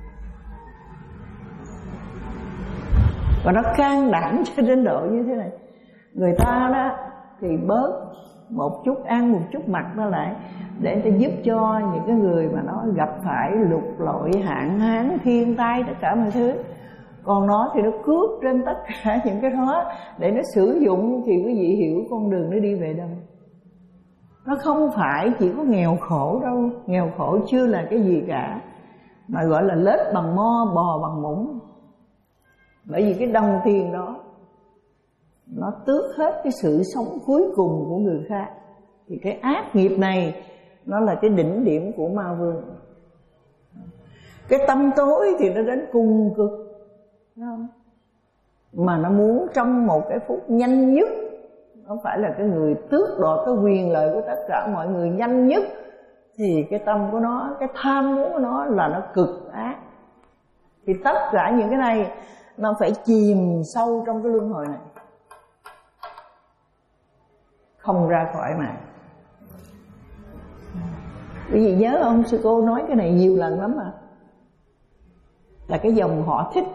S1: Và nó can đảm cho đến độ như thế này. Người ta đó thì bớt một chút, ăn một chút mặt nó lại, để người ta giúp cho những cái người mà nó gặp phải lục lội, hạn hán, thiên tai, tất cả mọi thứ. Còn nó thì nó cướp trên tất cả những cái đó để nó sử dụng. Thì quý vị hiểu con đường nó đi về đâu. Nó không phải chỉ có nghèo khổ đâu. Nghèo khổ chưa là cái gì cả, mà gọi là lết bằng mo, bò bằng muỗng. Bởi vì cái đồng tiền đó nó tước hết cái sự sống cuối cùng của người khác. Thì cái ác nghiệp này nó là cái đỉnh điểm của ma vương. Cái tâm tối thì nó đến cùng cực, thấy không? Mà nó muốn trong một cái phút nhanh nhất, nó phải là cái người tước đoạt cái quyền lợi của tất cả mọi người nhanh nhất. Thì cái tâm của nó, cái tham muốn của nó là nó cực ác. Thì tất cả những cái này nó phải chìm sâu trong cái luân hồi này, không ra khỏi mà. Quý vị nhớ ông sư cô nói cái này nhiều lần lắm mà, là cái dòng họ thích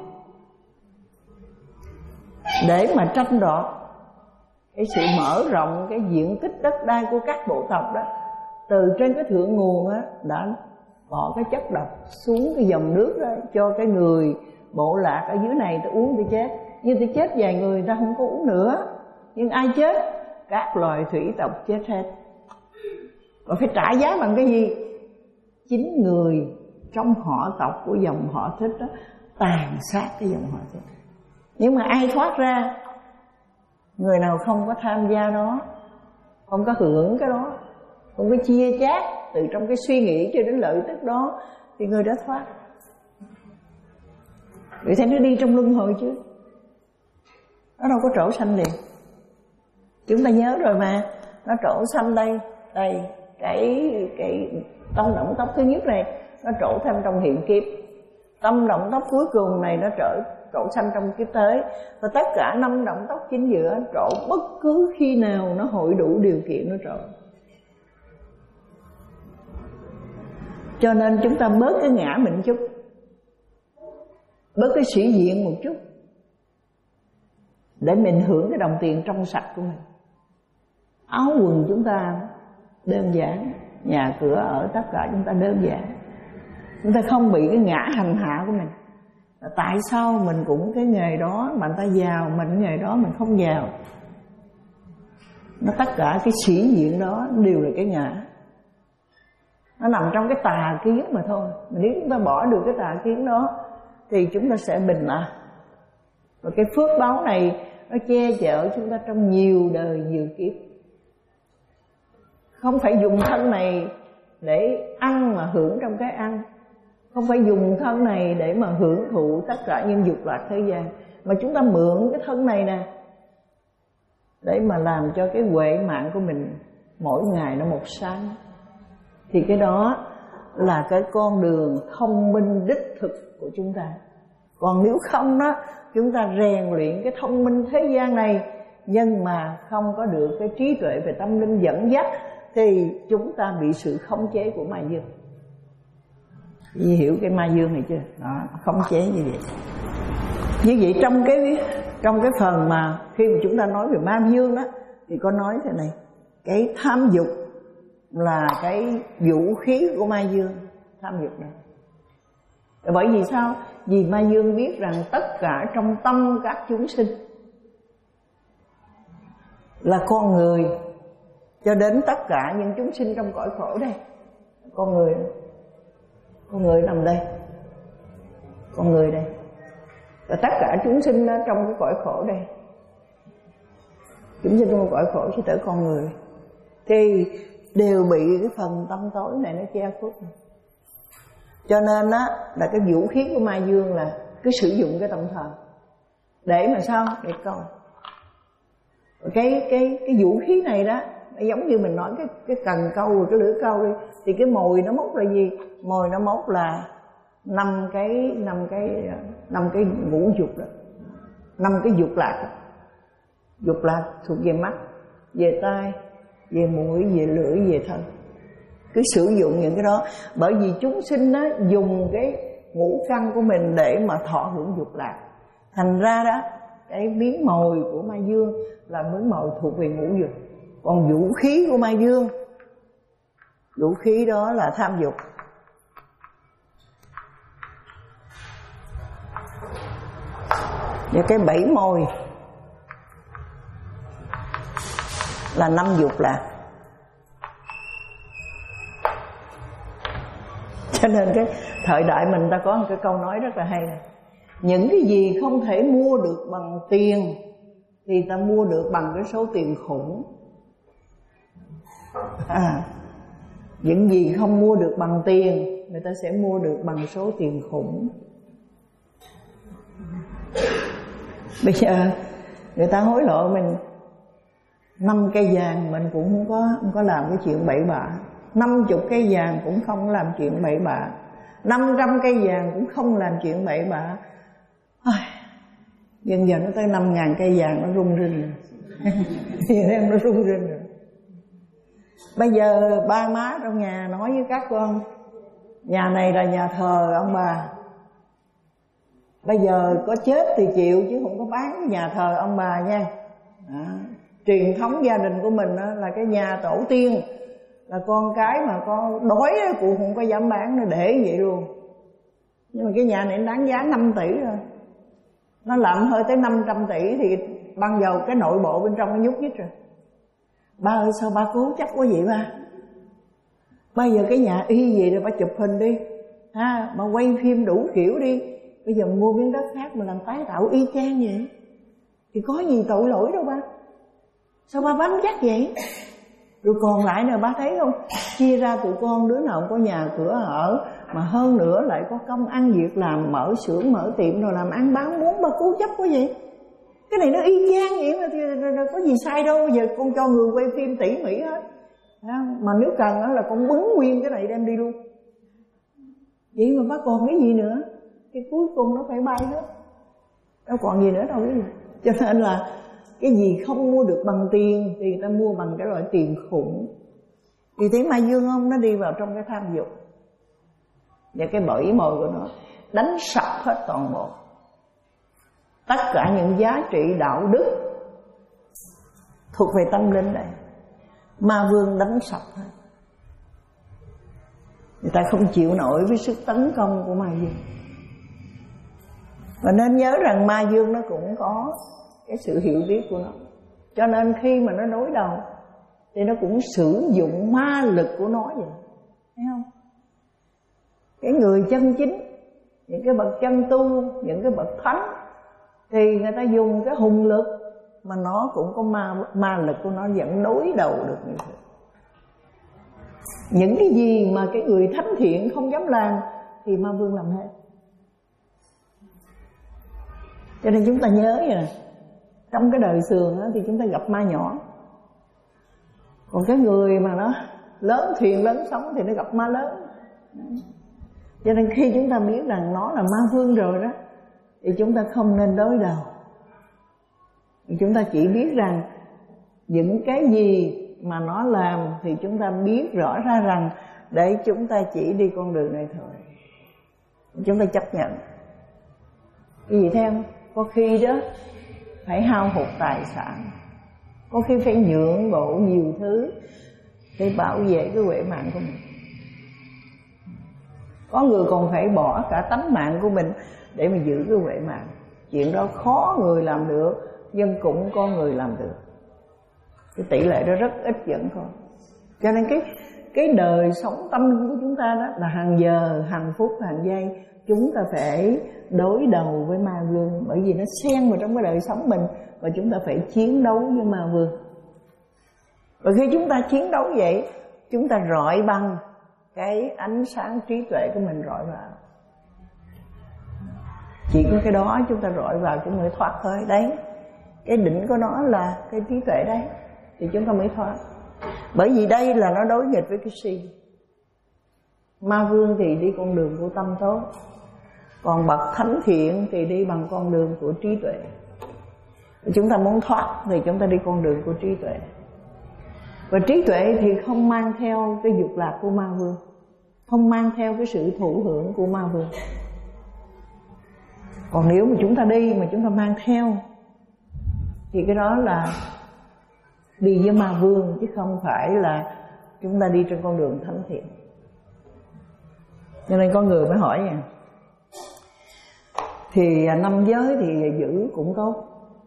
S1: để mà tranh đoạt cái sự mở rộng cái diện tích đất đai của các bộ tộc đó. Từ trên cái thượng nguồn á đã bỏ cái chất độc xuống cái dòng nước đó, cho cái người bộ lạc ở dưới này ta uống thì chết. Nhưng thì chết vài người, ta không có uống nữa. Nhưng ai chết? Các loài thủy tộc chết hết. Và phải trả giá bằng cái gì? Chính người trong họ tộc của dòng họ thích đó tàn sát cái dòng họ thích. Nhưng mà ai thoát ra? Người nào không có tham gia đó, không có hưởng cái đó, không có chia chác từ trong cái suy nghĩ cho đến lợi tức đó, thì người đó thoát. Vậy thế nó đi trong luân hồi chứ, nó đâu có trổ sanh liền. Chúng ta nhớ rồi mà, nó trổ sanh đây, đây cái cái tâm động tóc thứ nhất này nó trổ thêm trong hiện kiếp, tâm động tóc cuối cùng này nó trổ trổ sanh trong kiếp tới, và tất cả năm động tóc chính giữa trổ bất cứ khi nào nó hội đủ điều kiện nó trổ. Cho nên chúng ta bớt cái ngã mình chút, bớt cái sĩ diện một chút, để mình hưởng cái đồng tiền trong sạch của mình. Áo quần chúng ta đơn giản, nhà cửa ở tất cả chúng ta đơn giản, chúng ta không bị cái ngã hành hạ của mình. Tại sao mình cũng cái nghề đó mà người ta giàu, mình cái nghề đó mình không giàu? Nó tất cả cái sĩ diện đó đều là cái ngã. Nó nằm trong cái tà kiến mà thôi. Nếu chúng ta bỏ được cái tà kiến đó thì chúng ta sẽ bình an. Và cái phước báo này nó che chở chúng ta trong nhiều đời nhiều kiếp. Không phải dùng thân này để ăn mà hưởng trong cái ăn, không phải dùng thân này để mà hưởng thụ tất cả những dục lạc thế gian, mà chúng ta mượn cái thân này nè để mà làm cho cái huệ mạng của mình mỗi ngày nó một sáng. Thì cái đó là cái con đường thông minh đích thực của chúng ta. Còn nếu không đó, chúng ta rèn luyện cái thông minh thế gian này nhưng mà không có được cái trí tuệ về tâm linh dẫn dắt thì chúng ta bị sự khống chế của ma dương. Vì hiểu cái ma dương này chưa? Đó, khống chế như vậy. Như vậy trong cái trong cái phần mà khi mà chúng ta nói về ma dương đó thì có nói thế này, cái tham dục là cái vũ khí của ma dương, tham dục đó. Bởi vì sao? Vì ma dương biết rằng tất cả trong tâm các chúng sinh là con người, cho đến tất cả những chúng sinh trong cõi khổ đây, con người, con người nằm đây, con người đây, và tất cả chúng sinh trong cái cõi khổ đây, chúng sinh trong cõi khổ cho tới con người, thì đều bị cái phần tâm tối này nó che khuất. Cho nên á là cái vũ khí của ma dương là cứ sử dụng cái tâm thần để mà sao? Để câu. Cái cái cái vũ khí này đó, giống như mình nói cái cái cần câu rồi cái lưỡi câu đi, thì cái mồi nó móc là gì? Mồi nó móc là năm cái năm cái năm cái ngũ dục đó, năm cái dục lạc đó. Dục lạc thuộc về mắt, về tai, về mũi, về lưỡi, về thân. Cứ sử dụng những cái đó, bởi vì chúng sinh á dùng cái ngũ căn của mình để mà thọ hưởng dục lạc. Thành ra đó, cái miếng mồi của ma dương là miếng mồi thuộc về ngũ dục. Còn vũ khí của ma dương, vũ khí đó là tham dục. Và cái bẫy mồi là năm dục lạc. Cho nên cái thời đại mình ta có một cái câu nói rất là hay này: những cái gì không thể mua được bằng tiền thì ta mua được bằng cái số tiền khủng. À, những gì không mua được bằng tiền người ta sẽ mua được bằng số tiền khủng. Bây giờ người ta hối lộ mình năm cây vàng mình cũng không có không có làm cái chuyện bậy bạ, năm chục cây vàng cũng không làm chuyện bậy bạ, năm trăm cây vàng cũng không làm chuyện bậy bạ. Dần dần nó tới năm ngàn cây vàng nó rung rinh rồi. Thì em nó rung rinh rồi. Bây giờ ba má trong nhà nói với các con, nhà này là nhà thờ ông bà, bây giờ có chết thì chịu chứ không có bán nhà thờ ông bà nha. Đó. Truyền thống gia đình của mình là cái nhà tổ tiên, là con cái mà con đói cụ không có dám bán, nó để vậy luôn. Nhưng mà cái nhà này đáng giá năm tỷ rồi, nó lạm hơi tới năm trăm tỷ thì ban đầu cái nội bộ bên trong nó nhúc nhích rồi. Ba ơi sao ba cố chấp quá vậy ba? Bây giờ cái nhà y vậy rồi ba chụp hình đi ha, ba quay phim đủ kiểu đi. Bây giờ mua miếng đất khác mà làm tái tạo y chang vậy thì có gì tội lỗi đâu ba. Sao ba bám chắc vậy? Rồi còn lại nè, ba thấy không, chia ra tụi con đứa nào có nhà cửa ở, mà hơn nữa lại có công ăn việc làm, mở xưởng mở tiệm rồi làm ăn bán muốn, ba cố chấp quá vậy? Cái này nó y chang vậy mà, thì có gì sai đâu. Giờ con cho người quay phim tỉ mỉ hết, mà nếu cần là con bứng nguyên cái này đem đi luôn. Vậy mà bác còn cái gì nữa? Cái cuối cùng nó phải bay hết, đâu còn gì nữa đâu. Cái gì. Cho nên là cái gì không mua được bằng tiền thì người ta mua bằng cái loại tiền khủng. Vì thế ma dương không, nó đi vào trong cái tham dục, và cái bẫy mồi của nó đánh sập hết toàn bộ tất cả những giá trị đạo đức thuộc về tâm linh này. Ma vương đánh sập hết. Người ta không chịu nổi với sức tấn công của ma dương. Và nên nhớ rằng ma dương nó cũng có cái sự hiểu biết của nó, cho nên khi mà nó đối đầu thì nó cũng sử dụng ma lực của nó vậy, thấy không? Cái người chân chính, những cái bậc chân tu, những cái bậc thánh thì người ta dùng cái hùng lực mà nó cũng có ma, ma lực của nó vẫn đối đầu được như thế. Những cái gì mà cái người thánh thiện không dám làm thì ma vương làm hết. Cho nên chúng ta nhớ vậy nè, trong cái đời thường thì chúng ta gặp ma nhỏ, còn cái người mà nó lớn thuyền lớn sóng thì nó gặp ma lớn. Cho nên khi chúng ta biết rằng nó là ma vương rồi đó, thì chúng ta không nên đối đầu. Chúng ta chỉ biết rằng những cái gì mà nó làm thì chúng ta biết rõ ra rằng để chúng ta chỉ đi con đường này thôi. Chúng ta chấp nhận. Cái gì theo? Có khi đó phải hao hụt tài sản, có khi phải nhượng bộ nhiều thứ để bảo vệ cái huệ mạng của mình. Có người còn phải bỏ cả tánh mạng của mình để mà giữ cái huệ mạng. Chuyện đó khó người làm được, nhưng cũng có người làm được. Cái tỷ lệ đó rất ít vẫn có. Cho nên cái cái đời sống tâm linh của chúng ta đó là hàng giờ, hàng phút, hàng giây chúng ta phải đối đầu với ma vương, bởi vì nó xen vào trong cái đời sống mình và chúng ta phải chiến đấu với ma vương. Và khi chúng ta chiến đấu vậy, chúng ta rọi bằng cái ánh sáng trí tuệ của mình rọi vào. Chỉ có cái đó chúng ta rọi vào chúng mới thoát thôi. Đấy, cái đỉnh của nó là cái trí tuệ đấy, thì chúng ta mới thoát. Bởi vì đây là nó đối nghịch với cái si. Ma vương thì đi con đường của tâm tốt, còn bậc thánh thiện thì đi bằng con đường của trí tuệ. Chúng ta muốn thoát thì chúng ta đi con đường của trí tuệ. Và trí tuệ thì không mang theo cái dục lạc của ma vương, không mang theo cái sự thụ hưởng của ma vương. Còn nếu mà chúng ta đi mà chúng ta mang theo thì cái đó là đi với ma vương, chứ không phải là chúng ta đi trên con đường thánh thiện. Cho nên con người mới hỏi nha, thì năm giới thì giữ cũng tốt,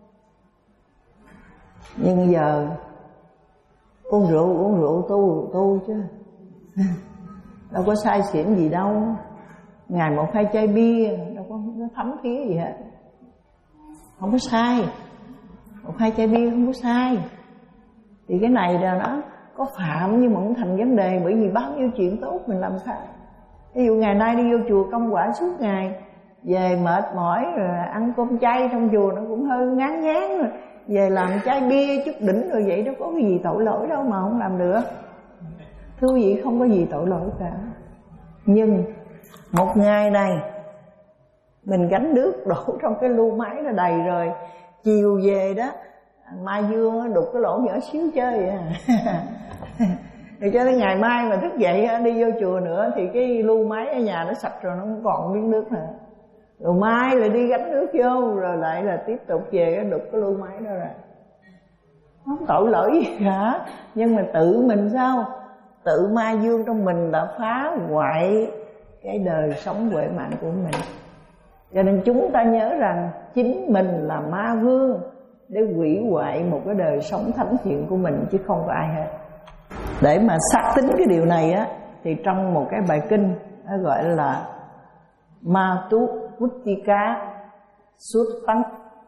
S1: nhưng giờ uống rượu uống rượu tu tu chứ đâu có sai xỉn gì đâu. Ngày một hai chai bia đâu có thấm thía gì hết, không có sai. Một hai chai bia không có sai. Thì cái này là nó có phạm nhưng mà không thành vấn đề, bởi vì bao nhiêu chuyện tốt mình làm sai. Ví dụ ngày nay đi vô chùa công quả suốt ngày, về mệt mỏi rồi ăn cơm chay trong chùa nó cũng hơi ngán ngán rồi, về làm chai bia chút đỉnh rồi vậy, đâu có cái gì tội lỗi đâu mà không làm được. Thưa quý vị, không có gì tội lỗi cả. Nhưng một ngày này mình gánh nước đổ trong cái lu máy nó đầy rồi, chiều về đó Mai Dương đục cái lỗ nhỏ xíu chơi vậy à. Thì cho đến ngày mai mà thức dậy đi vô chùa nữa thì cái lu máy ở nhà nó sạch rồi, nó không còn miếng nước nữa. Rồi mai lại đi gánh nước vô, rồi lại là tiếp tục về đục cái lu máy đó rồi. Không tội lỗi gì cả, nhưng mà tự mình sao? Tự ma dương trong mình đã phá hoại cái đời sống huệ mạng của mình. Cho nên chúng ta nhớ rằng chính mình là ma vương để hủy hoại một cái đời sống thánh thiện của mình, chứ không có ai hết. Để mà xác tín cái điều này á, thì trong một cái bài kinh nó gọi là Matu Puttika Suttant.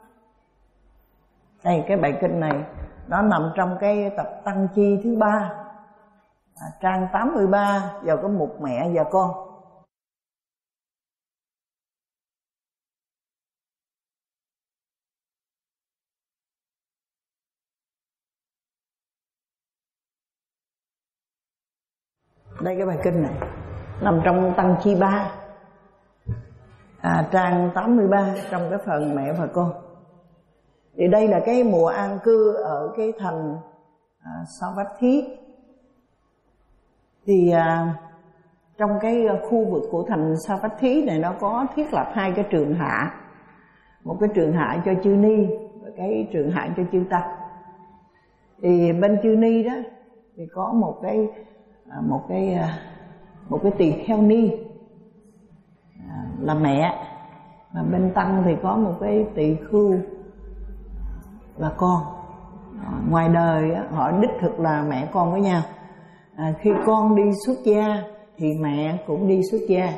S1: Đây, cái bài kinh này nó nằm trong cái tập Tăng Chi thứ ba, à, trang tám mươi ba, vào cái mục mẹ và con. Đây, cái bài kinh này nằm trong Tăng Chi ba, à, trang tám mươi ba, trong cái phần mẹ và con. Thì đây là cái mùa an cư ở cái thành à, Savatthi. Thì à, trong cái khu vực của thành Savatthi này nó có thiết lập hai cái trường hạ, một cái trường hạ cho chư ni và cái trường hạ cho chư tăng. Thì bên chư ni đó thì có một cái à, một cái à, một cái tỳ kheo ni à, là mẹ, mà bên tăng thì có một cái tỳ khưu là con. À, ngoài đời á, họ đích thực là mẹ con với nhau. À, khi con đi xuất gia thì mẹ cũng đi xuất gia.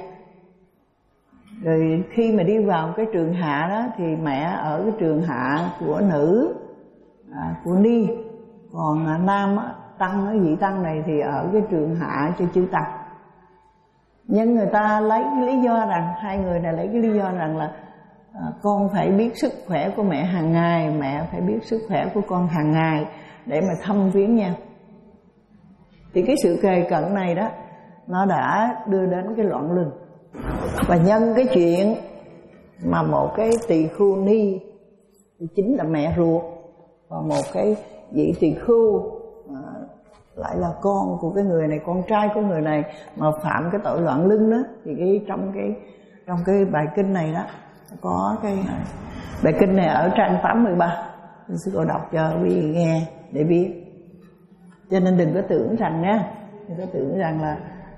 S1: Rồi khi mà đi vào cái trường hạ đó thì mẹ ở cái trường hạ của nữ, à, của Ni. Còn à, nam á, tăng ở vị tăng này thì ở cái trường hạ cho chư tăng. Nhưng người ta lấy cái lý do rằng, hai người này lấy cái lý do rằng là à, con phải biết sức khỏe của mẹ hàng ngày, mẹ phải biết sức khỏe của con hàng ngày để mà thăm viếng nhau. Thì cái sự kề cận này đó, nó đã đưa đến cái loạn luân. Và nhân cái chuyện mà một cái tỳ khưu Ni thì chính là mẹ ruột, và một cái vị tỳ khưu à, lại là con của cái người này, con trai của người này mà phạm cái tội loạn luân đó, thì cái trong cái trong cái bài kinh này đó có cái bài kinh này ở trang tám mươi ba, sư cô đọc cho quý vị nghe để biết. Cho nên đừng có tưởng rằng nha, đừng có tưởng rằng là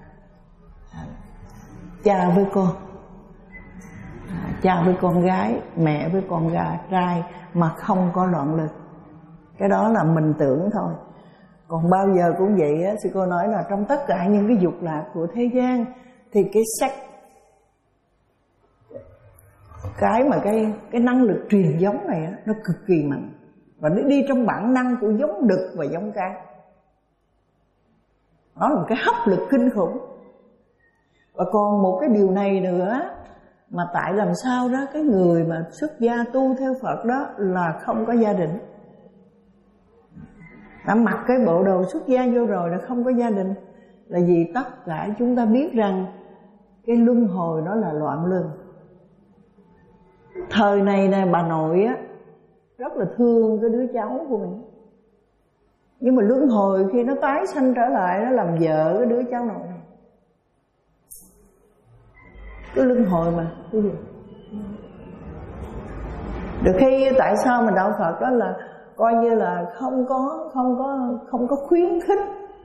S1: cha với con, cha với con gái, mẹ với con gái trai mà không có loạn luân. Cái đó là mình tưởng thôi. Còn bao giờ cũng vậy á, sư cô nói là trong tất cả những cái dục lạc của thế gian thì cái sắc, cái mà cái cái năng lực truyền giống này á, nó cực kỳ mạnh, và nó đi trong bản năng của giống đực và giống cá. Nó là một cái hấp lực kinh khủng. Và còn một cái điều này nữa, mà tại làm sao đó cái người mà xuất gia tu theo Phật đó là không có gia đình, đã mặc cái bộ đồ xuất gia vô rồi là không có gia đình. Là vì tất cả chúng ta biết rằng cái luân hồi đó là loạn luân. Thời này nè, bà nội á rất là thương cái đứa cháu của mình, nhưng mà luân hồi khi nó tái sanh trở lại, nó làm vợ cái đứa cháu nội này. Cái luân hồi mà cái gì? Được khi tại sao mà đạo Phật đó là coi như là không có không có không có khuyến khích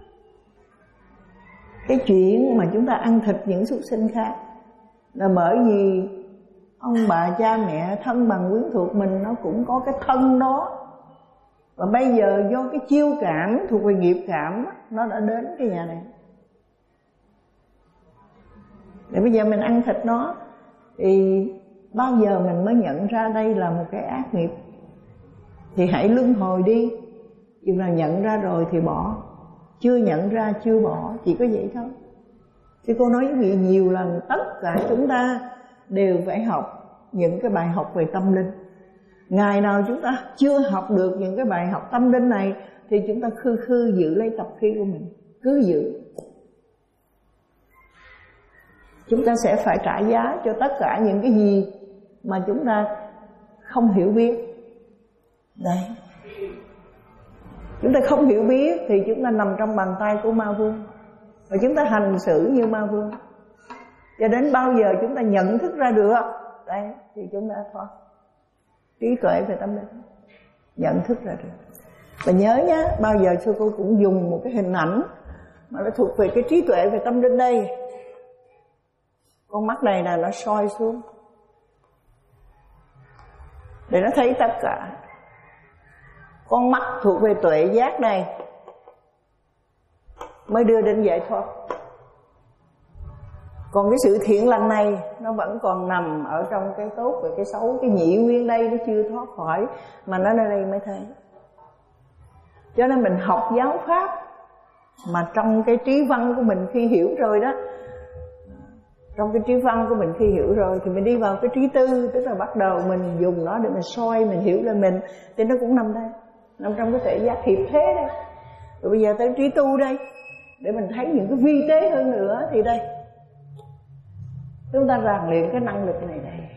S1: cái chuyện mà chúng ta ăn thịt những súc sinh khác, là bởi vì ông bà cha mẹ thân bằng quyến thuộc mình nó cũng có cái thân đó, và bây giờ do cái chiêu cảm thuộc về nghiệp cảm nó đã đến cái nhà này, để bây giờ mình ăn thịt nó thì bao giờ mình mới nhận ra đây là một cái ác nghiệp. Thì hãy luân hồi đi, chừng nào nhận ra rồi thì bỏ, chưa nhận ra chưa bỏ, chỉ có vậy thôi. Thì cô nói với quý vị nhiều lần, tất cả chúng ta đều phải học những cái bài học về tâm linh. Ngày nào chúng ta chưa học được những cái bài học tâm linh này thì chúng ta khư khư giữ lấy tập khí của mình, cứ giữ. Chúng ta sẽ phải trả giá cho tất cả những cái gì mà chúng ta không hiểu biết. Đấy, chúng ta không hiểu biết thì chúng ta nằm trong bàn tay của ma vương, và chúng ta hành xử như ma vương. Cho đến bao giờ chúng ta nhận thức ra được, đấy, thì chúng ta thoát. Trí tuệ về tâm linh, nhận thức ra được. Và nhớ nhá, bao giờ sư cô cũng dùng một cái hình ảnh mà nó thuộc về cái trí tuệ về tâm linh đây. Con mắt này là nó soi xuống để nó thấy tất cả. Con mắt thuộc về tuệ giác này mới đưa đến giải thoát. Còn cái sự thiện lành này nó vẫn còn nằm ở trong cái tốt và cái xấu, cái nhị nguyên đây nó chưa thoát khỏi, mà nó nơi đây mới thấy. Cho nên mình học giáo pháp mà trong cái trí văn của mình khi hiểu rồi đó, trong cái trí văn của mình khi hiểu rồi thì mình đi vào cái trí tư, tức là bắt đầu mình dùng nó để mình soi, mình hiểu ra mình, thì nó cũng nằm đây, nằm trong cái tuệ giác hiệp thế đây. Rồi bây giờ tới trí tu đây, để mình thấy những cái vi tế hơn nữa thì đây, chúng ta rèn luyện cái năng lực này đây.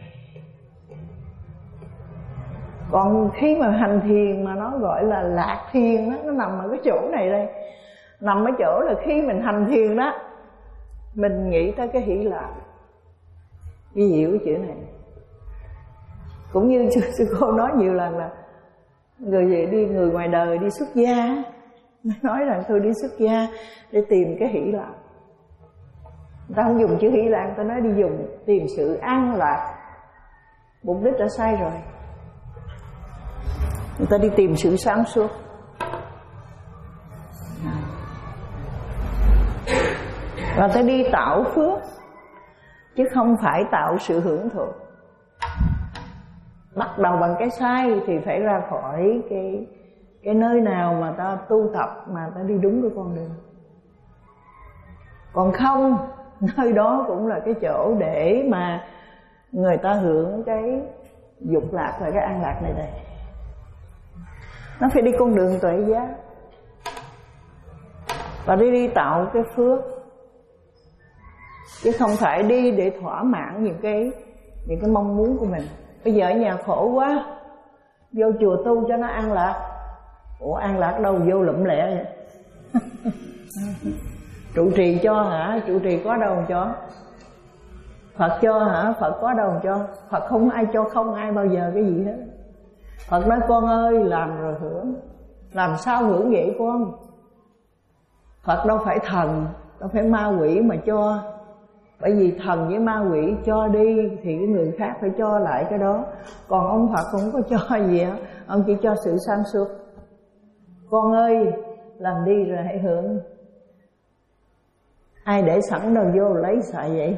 S1: Còn khi mà hành thiền mà nó gọi là lạc thiền đó, nó nằm ở cái chỗ này đây. Nằm ở chỗ là khi mình hành thiền đó, mình nghĩ tới cái hỷ lạc. Ghi hiểu cái chữ này. Cũng như sư cô nói nhiều lần là người về đi người ngoài đời đi xuất gia, nói rằng tôi đi xuất gia để tìm cái hỷ lạc. Người ta không dùng chữ hỷ lạc, người ta nói đi dùng tìm sự an lạc. Mục đích đã sai rồi. Người ta đi tìm sự sáng suốt. Và ta đi tạo phước, chứ không phải tạo sự hưởng thụ. Bắt đầu bằng cái sai thì phải ra khỏi cái cái nơi nào mà ta tu tập mà ta đi đúng cái con đường. Còn không, nơi đó cũng là cái chỗ để mà người ta hưởng cái dục lạc và cái an lạc này đây. Nó phải đi con đường tuệ giác, và đi đi tạo cái phước, chứ không phải đi để thỏa mãn những cái những cái mong muốn của mình. Bây giờ ở nhà khổ quá, vô chùa tu cho nó an lạc. Ủa an lạc đâu, vô lụm lẹ vậy. Trụ trì cho hả? Trụ trì có đâu cho. Phật cho hả? Phật có đâu cho. Phật không ai cho không ai bao giờ cái gì hết. Phật nói con ơi làm rồi hưởng. Làm sao hưởng vậy con? Phật đâu phải thần, đâu phải ma quỷ mà cho. Bởi vì thần với ma quỷ cho đi thì cái người khác phải cho lại cái đó. Còn ông Phật không có cho gì hết. Ông chỉ cho sự sáng suốt. Con ơi làm đi rồi hãy hưởng. Ai để sẵn đâu vô lấy xài vậy.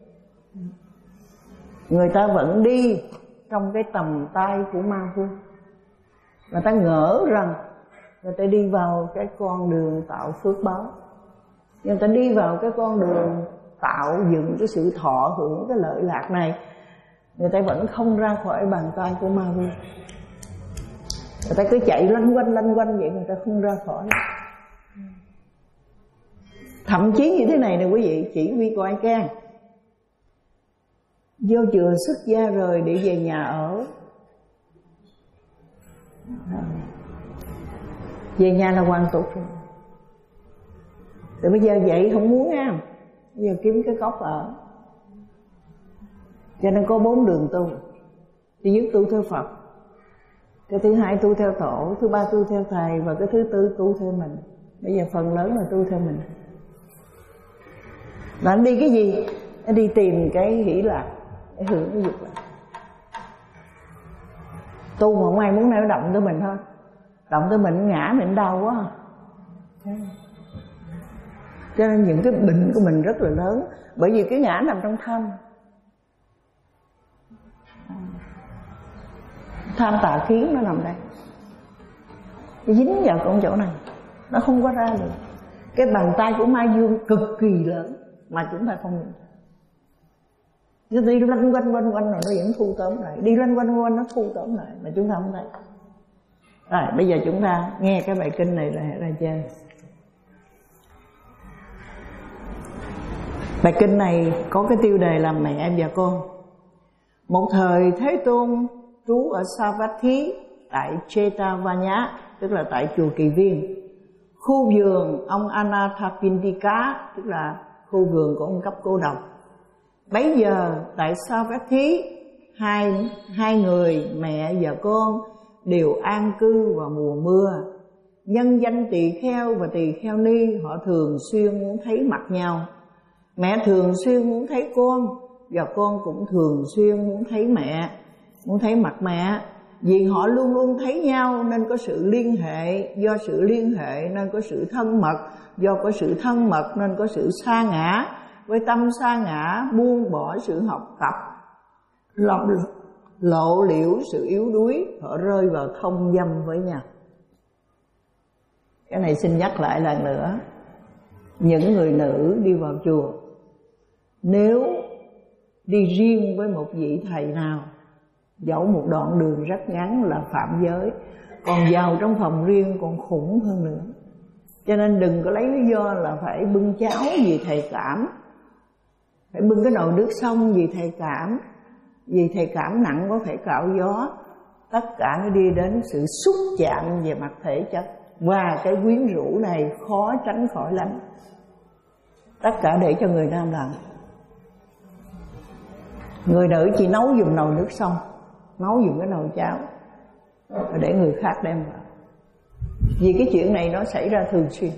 S1: Người ta vẫn đi trong cái tầm tay của ma vương. Người ta ngỡ rằng người ta đi vào cái con đường tạo phước báo. Người ta đi vào cái con đường tạo dựng cái sự thọ hưởng cái lợi lạc này, người ta vẫn không ra khỏi bàn tay của ma vương. Người ta cứ chạy lanh quanh lanh quanh vậy, người ta không ra khỏi. Thậm chí như thế này nè quý vị, chỉ huy của ai can vô chùa xuất gia rồi để về nhà ở. Về nhà là hoàn tục rồi. Thì bây giờ vậy không muốn nha, bây giờ kiếm cái cốc ở. Cho nên có bốn đường tu. Thứ nhất tu theo Phật, cái thứ hai tu theo tổ, thứ ba tu theo thầy, và cái thứ tư tu theo mình. Bây giờ phần lớn là tu theo mình. Là anh đi cái gì? Anh đi tìm cái hỷ lạc, để hưởng cái dục lạc. Tu mà không ai muốn nào động tới mình thôi. Động tới mình ngã mình đau quá. Cho nên những cái bệnh của mình rất là lớn. Bởi vì cái ngã nằm trong tham. Tham tà kiến nó nằm đây, nó dính vào con chỗ này, nó không có ra được. Cái bàn tay của ma dương cực kỳ lớn mà chúng ta không nhận. Nó đi loanh quanh quanh quanh rồi nó vẫn thu tóm lại. Đi loanh quanh quanh nó thu tóm lại mà chúng ta không thấy. Rồi bây giờ chúng ta nghe cái bài kinh này là ra chơi. Bài kinh này có cái tiêu đề là mẹ em và con. Một thời Thế Tôn trú ở Savatthi tại Jetavanya, tức là tại chùa Kỳ Viên. Khu vườn ông Anathapindika, tức là khu vườn của ông Cấp Cô Độc. Bấy giờ tại Savatthi, hai, hai người mẹ và con đều an cư vào mùa mưa. Nhân danh tỳ kheo và tỳ kheo ni, họ thường xuyên muốn thấy mặt nhau. Mẹ thường xuyên muốn thấy con, và con cũng thường xuyên muốn thấy mẹ, muốn thấy mặt mẹ. Vì họ luôn luôn thấy nhau nên có sự liên hệ, do sự liên hệ nên có sự thân mật, do có sự thân mật nên có sự sa ngã. Với tâm sa ngã buông bỏ sự học tập, lộ, lộ liễu sự yếu đuối, họ rơi vào thông dâm với nhau. Cái này xin nhắc lại lần nữa. Những người nữ đi vào chùa, nếu đi riêng với một vị thầy nào, dẫu một đoạn đường rất ngắn là phạm giới, còn vào trong phòng riêng còn khủng hơn nữa. Cho nên đừng có lấy lý do là phải bưng cháo vì thầy cảm, phải bưng cái nồi nước sông vì thầy cảm, vì thầy cảm nặng có thể cạo gió. Tất cả nó đi đến sự xúc chạm về mặt thể chất, và cái quyến rũ này khó tránh khỏi lắm. Tất cả để cho người nam làm. Người nữ chỉ nấu dùng nồi nước sông, nấu dùng cái nồi cháo, rồi để người khác đem vào. Vì cái chuyện này nó xảy ra thường xuyên,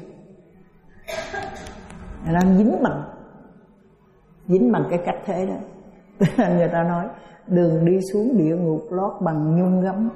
S1: nó dính bằng dính bằng cái cách thế đó. Nên người ta nói đường đi xuống địa ngục lót bằng nhung gấm.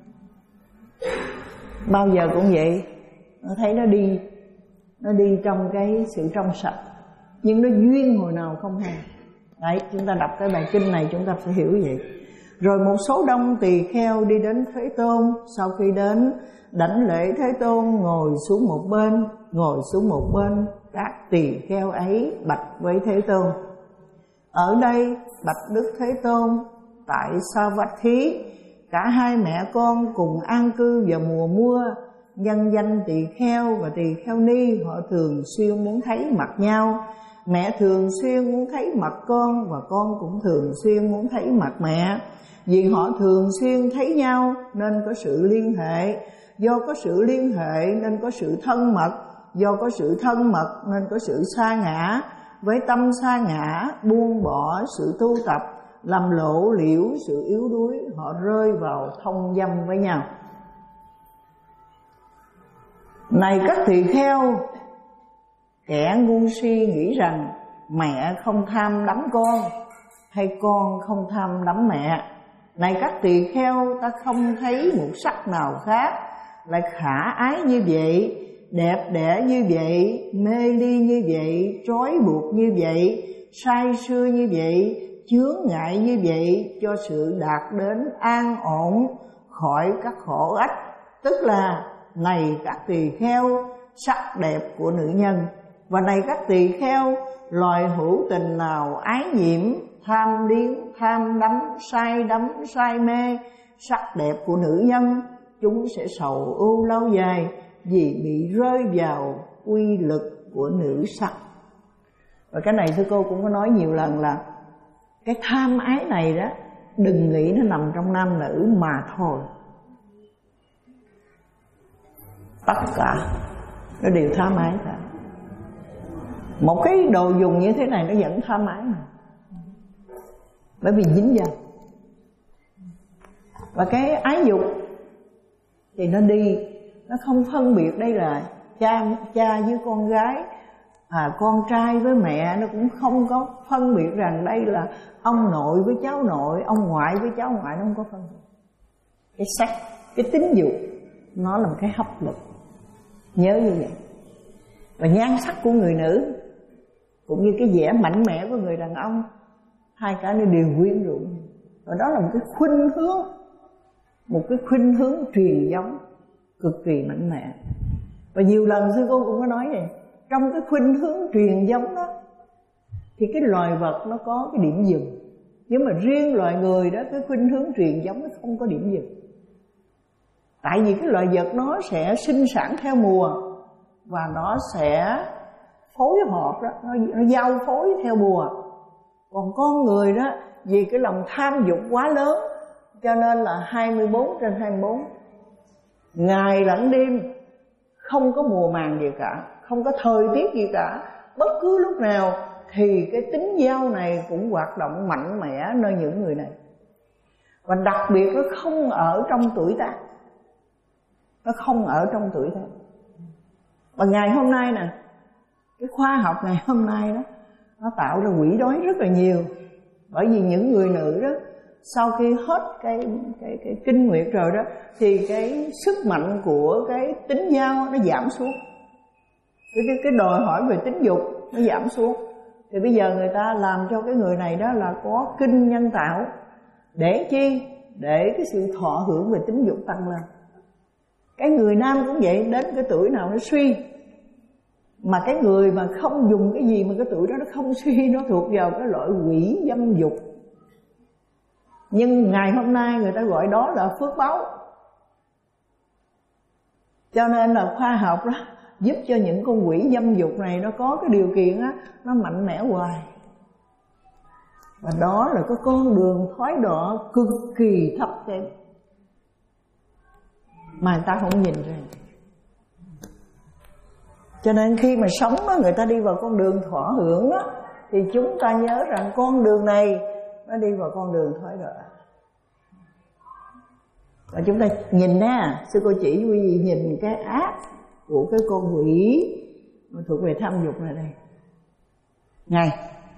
S1: Bao giờ cũng vậy, nó thấy nó đi nó đi trong cái sự trong sạch, nhưng nó duyên hồi nào không hề. Đấy, chúng ta đọc cái bài kinh này chúng ta phải hiểu vậy. Rồi một số đông tỳ kheo đi đến Thế Tôn. Sau khi đến đảnh lễ Thế Tôn, ngồi xuống một bên. Ngồi xuống một bên, các tỳ kheo ấy bạch với Thế Tôn: ở đây bạch Đức Thế Tôn, tại Savatthi, cả hai mẹ con cùng an cư vào mùa mưa. Nhân danh tỳ kheo và tỳ kheo ni, họ thường xuyên muốn thấy mặt nhau. Mẹ thường xuyên muốn thấy mặt con, và con cũng thường xuyên muốn thấy mặt mẹ. Vì họ thường xuyên thấy nhau nên có sự liên hệ. Do có sự liên hệ nên có sự thân mật. Do có sự thân mật nên có sự sa ngã. Với tâm sa ngã, buông bỏ sự tu tập, làm lộ liễu sự yếu đuối, họ rơi vào thông dâm với nhau. Này các tỳ kheo, kẻ ngu si nghĩ rằng mẹ không tham đắm con, hay con không tham đắm mẹ. Này các tỳ kheo, ta không thấy một sắc nào khác lại khả ái như vậy, đẹp đẽ như vậy, mê ly như vậy, trói buộc như vậy, sai xưa như vậy, chướng ngại như vậy, cho sự đạt đến an ổn khỏi các khổ ách. Tức là này các tỳ kheo, sắc đẹp của nữ nhân. Và này các tỳ kheo, loài hữu tình nào ái nhiễm, tham điên, tham đắm, say đắm, say mê sắc đẹp của nữ nhân, chúng sẽ sầu ưu lâu dài, vì bị rơi vào uy lực của nữ sắc. Và cái này thưa cô cũng có nói nhiều lần là cái tham ái này đó, đừng nghĩ nó nằm trong nam nữ mà thôi. Tất cả nó đều tham ái cả. Một cái đồ dùng như thế này nó vẫn tham ái mà, bởi vì dính vào. Và cái ái dục thì nó đi, nó không phân biệt đây là cha cha với con gái, à, con trai với mẹ. Nó cũng không có phân biệt rằng đây là ông nội với cháu nội, ông ngoại với cháu ngoại. Nó không có phân biệt. Cái sắc, cái tính dục nó là một cái hấp lực, nhớ như vậy. Và nhan sắc của người nữ cũng như cái vẻ mạnh mẽ của người đàn ông, hai cái nó đều quyến rũ. Và đó là một cái khuynh hướng, một cái khuynh hướng truyền giống cực kỳ mạnh mẽ. Và nhiều lần sư cô cũng có nói vậy, trong cái khuynh hướng truyền giống đó thì cái loài vật nó có cái điểm dừng, nhưng mà riêng loài người đó, cái khuynh hướng truyền giống nó không có điểm dừng. Tại vì cái loài vật nó sẽ sinh sản theo mùa, và nó sẽ phối hợp đó, nó, nó giao phối theo mùa. Còn con người đó, vì cái lòng tham dục quá lớn, cho nên là hai mươi bốn trên hai mươi bốn, ngày lẫn đêm, không có mùa màng gì cả, không có thời tiết gì cả. Bất cứ lúc nào thì cái tính giao này cũng hoạt động mạnh mẽ nơi những người này. Và đặc biệt nó không ở trong tuổi tác, nó không ở trong tuổi tác. Và ngày hôm nay nè, cái khoa học ngày hôm nay đó, nó tạo ra quỷ đói rất là nhiều. Bởi vì những người nữ đó, sau khi hết cái, cái, cái kinh nguyệt rồi đó, thì cái sức mạnh của cái tính giao nó giảm xuống. Cái, cái, cái đòi hỏi về tính dục nó giảm xuống. Thì bây giờ người ta làm cho cái người này đó là có kinh nhân tạo. Để chi? Để cái sự thọ hưởng về tính dục tăng lên. Cái người nam cũng vậy, đến cái tuổi nào nó suy. Mà cái người mà không dùng cái gì mà cái tuổi đó nó không suy, nó thuộc vào cái loại quỷ dâm dục. Nhưng ngày hôm nay người ta gọi đó là phước báo. Cho nên là khoa học đó giúp cho những con quỷ dâm dục này nó có cái điều kiện á, nó mạnh mẽ hoài. Và đó là cái con đường thoái đọa cực kỳ thấp kém mà người ta không nhìn ra. Cho nên khi mà sống á, người ta đi vào con đường thỏa hưởng á, thì chúng ta nhớ rằng con đường này nó đi vào con đường thoái đọa. Và chúng ta nhìn nha, sư cô chỉ quý vị nhìn cái ác của cái con quỷ mà thuộc về tham dục này đây. Này,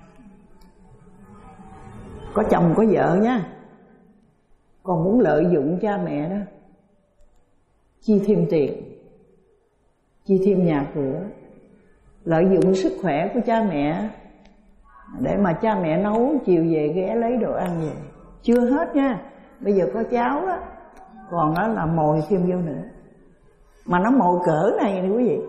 S1: có chồng có vợ nha, còn muốn lợi dụng cha mẹ đó, chi thêm tiền, chi thêm nhà cửa, lợi dụng sức khỏe của cha mẹ để mà cha mẹ nấu chiều về ghé lấy đồ ăn về, chưa hết nha. Bây giờ có cháu đó, còn đó là mồi thêm vô nữa. Mà nó mồi cỡ này nè quý vị.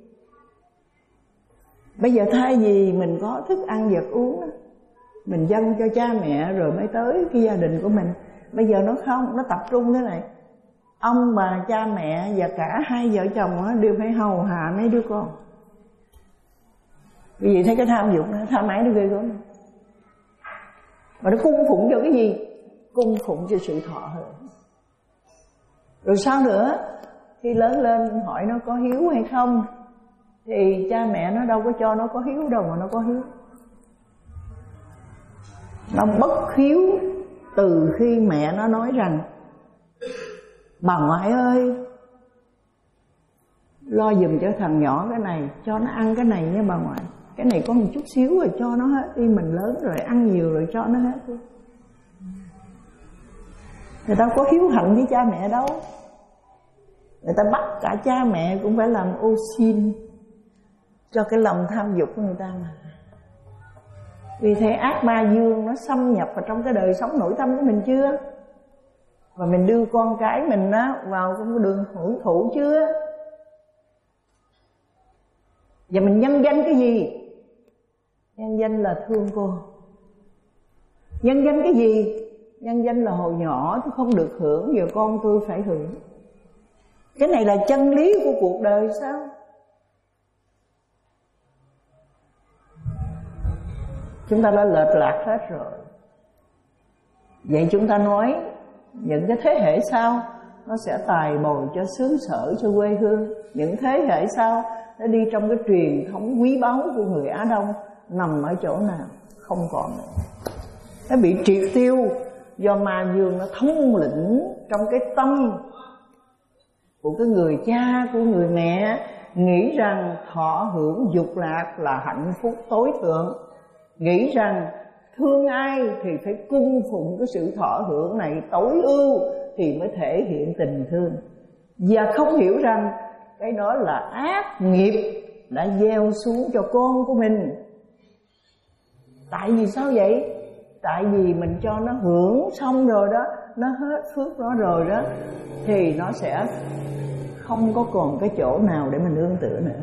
S1: Bây giờ thay vì mình có thức ăn vật uống đó, mình dâng cho cha mẹ rồi mới tới cái gia đình của mình. Bây giờ nó không, nó tập trung thế này. Ông bà, cha mẹ và cả hai vợ chồng đó đều phải hầu hạ mấy đứa con. Quý vị thấy cái tham dục nó, tham ái nó ghê gớm. Mà nó cung phụng cho cái gì? Cung phụng cho sự thọ hưởng. Rồi sao nữa? Khi lớn lên hỏi nó có hiếu hay không, thì cha mẹ nó đâu có cho nó có hiếu đâu mà nó có hiếu. Nó bất hiếu từ khi mẹ nó nói rằng: bà ngoại ơi, lo giùm cho thằng nhỏ cái này, cho nó ăn cái này nha bà ngoại. Cái này có một chút xíu rồi cho nó hết đi, mình lớn rồi ăn nhiều rồi cho nó hết đi. Người ta có hiếu hạnh với cha mẹ đâu. Người ta bắt cả cha mẹ cũng phải làm ô xin cho cái lòng tham dục của người ta mà. Vì thế ác ma dương nó xâm nhập vào trong cái đời sống nội tâm của mình chưa? Và mình đưa con cái mình á vào trong cái đường hưởng thụ chưa? Và mình nhân danh cái gì? Nhân danh là thương con. Nhân danh cái gì? Nhân danh là hồi nhỏ tôi không được hưởng, giờ con tôi phải hưởng. Cái này là chân lý của cuộc đời sao? Chúng ta đã lệch lạc hết rồi. Vậy chúng ta nói những cái thế hệ sau nó sẽ tài bồi cho xứ sở, cho quê hương. Những thế hệ sau nó đi trong cái truyền thống quý báu của người Á Đông nằm ở chỗ nào? Không còn nữa. Nó bị triệt tiêu do ma dương nó thống lĩnh trong cái tâm của cái người cha, của người mẹ, nghĩ rằng thọ hưởng dục lạc là hạnh phúc tối thượng, nghĩ rằng thương ai thì phải cung phụng cái sự thọ hưởng này tối ưu thì mới thể hiện tình thương, và không hiểu rằng cái đó là ác nghiệp đã gieo xuống cho con của mình. Tại vì sao vậy? Tại vì mình cho nó hưởng xong rồi đó, nó hết phước nó rồi đó, thì nó sẽ không có còn cái chỗ nào để mình nương tựa nữa.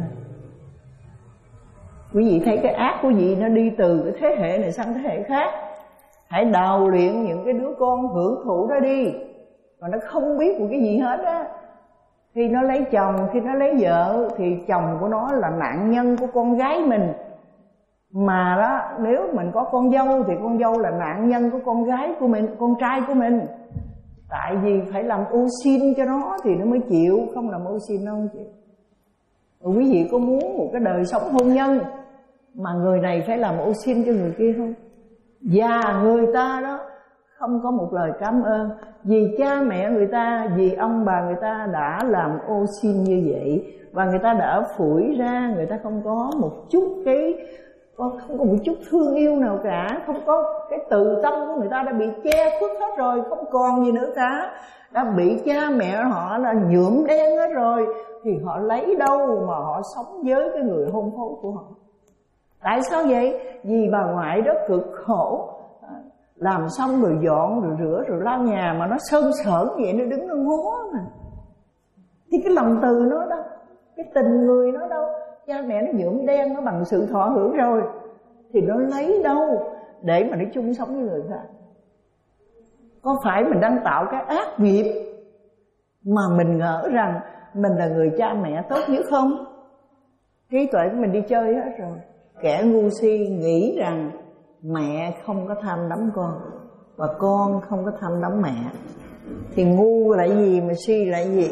S1: Quý vị thấy cái ác của vị nó đi từ cái thế hệ này sang thế hệ khác. Hãy đào luyện những cái đứa con hưởng thụ đó đi, mà nó không biết một cái gì hết á. Khi nó lấy chồng, khi nó lấy vợ thì chồng của nó là nạn nhân của con gái mình. Mà đó, nếu mình có con dâu thì con dâu là nạn nhân của con gái của mình, con trai của mình. Tại vì phải làm ô xin cho nó thì nó mới chịu, không làm ô xin nó không chịu. Rồi quý vị có muốn một cái đời sống hôn nhân mà người này phải làm ô xin cho người kia không? Và người ta đó không có một lời cảm ơn vì cha mẹ người ta, vì ông bà người ta đã làm ô xin như vậy, và người ta đã phủi ra, người ta không có một chút cái không có một chút thương yêu nào cả, không có cái từ tâm của người ta đã bị che khuất hết rồi, không còn gì nữa cả, đã bị cha mẹ họ là nhuộm đen hết rồi, thì họ lấy đâu mà họ sống với cái người hôn phối của họ? Tại sao vậy? Vì bà ngoại rất cực khổ, làm xong rồi dọn rồi rửa rồi lau nhà mà nó sơn sởn vậy, nó đứng nó ngó mà. Thì cái lòng từ nó đâu, cái tình người nó đâu? Cha mẹ nó nhuộm đen nó bằng sự thọ hưởng rồi, thì nó lấy đâu để mà nó chung sống với người khác? Có phải mình đang tạo cái ác nghiệp mà mình ngỡ rằng mình là người cha mẹ tốt nhất không? Trí tuệ của mình đi chơi hết rồi. Kẻ ngu si nghĩ rằng mẹ không có tham đắm con và con không có tham đắm mẹ. Thì ngu là gì mà si là gì?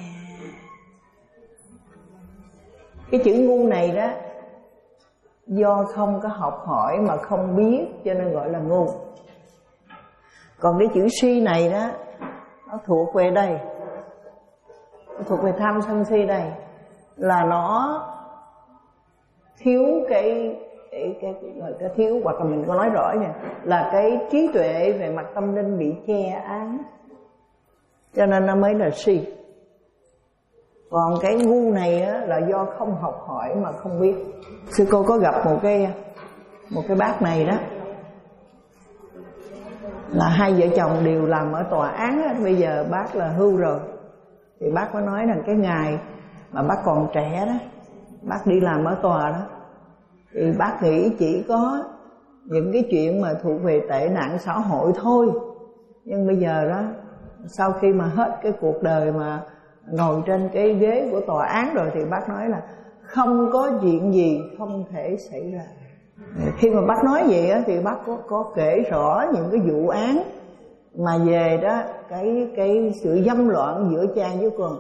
S1: Cái chữ ngu này đó, do không có học hỏi mà không biết cho nên gọi là ngu. Còn cái chữ si này đó, nó thuộc về đây, nó thuộc về tham sân si đây, là nó thiếu cái cái, cái, cái, cái thiếu, hoặc là mình có nói rõ nha, là cái trí tuệ về mặt tâm linh bị che án, cho nên nó mới là si. Còn cái ngu này á, là do không học hỏi mà không biết. Sư cô có gặp một cái một cái bác này đó, là hai vợ chồng đều làm ở tòa án á. Bây giờ bác là hưu rồi, thì bác có nói rằng cái ngày mà bác còn trẻ đó, bác đi làm ở tòa đó, thì bác nghĩ chỉ có những cái chuyện mà thuộc về tệ nạn xã hội thôi. Nhưng bây giờ đó, sau khi mà hết cái cuộc đời mà ngồi trên cái ghế của tòa án rồi, thì bác nói là không có chuyện gì không thể xảy ra. Khi mà bác nói vậy á, thì bác có, có kể rõ những cái vụ án mà về đó cái, cái sự dâm loạn giữa cha với con,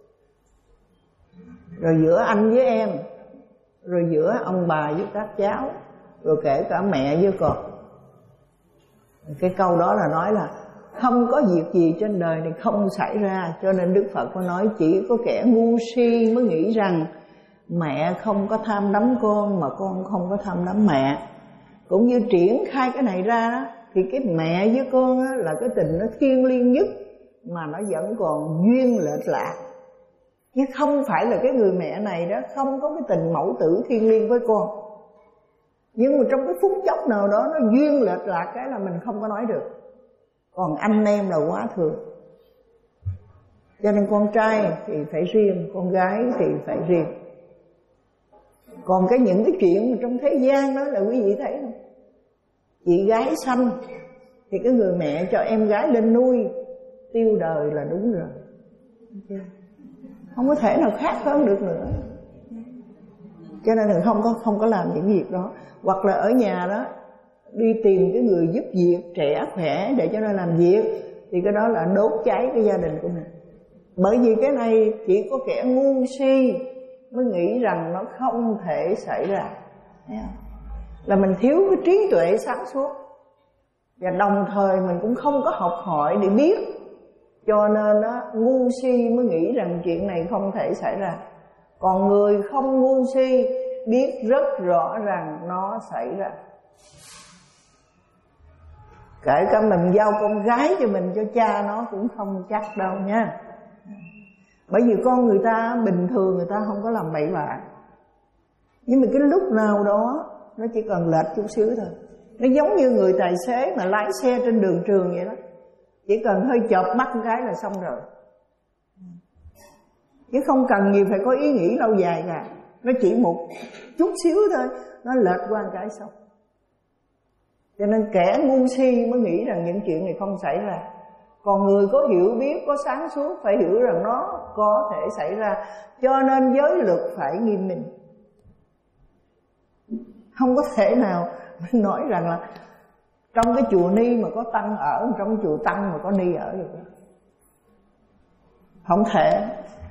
S1: rồi giữa anh với em, rồi giữa ông bà với các cháu, rồi kể cả mẹ với con. Cái câu đó là nói là không có việc gì trên đời này không xảy ra. Cho nên Đức Phật có nói chỉ có kẻ ngu si mới nghĩ rằng mẹ không có tham đắm con, mà con không có tham đắm mẹ. Cũng như triển khai cái này ra đó, thì cái mẹ với con á, là cái tình nó thiêng liêng nhất, mà nó vẫn còn duyên lệch lạc. Chứ không phải là cái người mẹ này đó không có cái tình mẫu tử thiêng liêng với con, nhưng mà trong cái phút chốc nào đó nó duyên lệch lạc cái là mình không có nói được. Còn anh em là quá thường. Cho nên con trai thì phải riêng, con gái thì phải riêng. Còn cái những cái chuyện mà trong thế gian đó là quý vị thấy không? Chị gái sanh thì cái người mẹ cho em gái lên nuôi tiêu đời là đúng rồi, không có thể nào khác hơn được nữa. Cho nên là không có không có làm những việc đó. Hoặc là ở nhà đó đi tìm cái người giúp việc trẻ khỏe để cho nó làm việc, thì cái đó là đốt cháy cái gia đình của mình. Bởi vì cái này chỉ có kẻ ngu si mới nghĩ rằng nó không thể xảy ra. Thấy không? Là mình thiếu cái trí tuệ sáng suốt, và đồng thời mình cũng không có học hỏi để biết. Cho nên đó, ngu si mới nghĩ rằng chuyện này không thể xảy ra. Còn người không ngu si biết rất rõ rằng nó xảy ra. Kể cả mình giao con gái cho mình cho cha nó cũng không chắc đâu nha. Bởi vì con người ta bình thường người ta không có làm bậy bạ, nhưng mà cái lúc nào đó nó chỉ cần lệch chút xíu thôi. Nó giống như người tài xế mà lái xe trên đường trường vậy đó, chỉ cần hơi chợp mắt cái là xong rồi, chứ không cần gì phải có ý nghĩ lâu dài cả. Nó chỉ một chút xíu thôi, nó lệch qua cái xong. Cho nên kẻ ngu si mới nghĩ rằng những chuyện này không xảy ra. Còn người có hiểu biết, có sáng suốt phải hiểu rằng nó có thể xảy ra. Cho nên giới luật phải nghiêm minh. Không có thể nào mình nói rằng là trong cái chùa Ni mà có tăng ở, trong chùa tăng mà có Ni ở được. Không thể.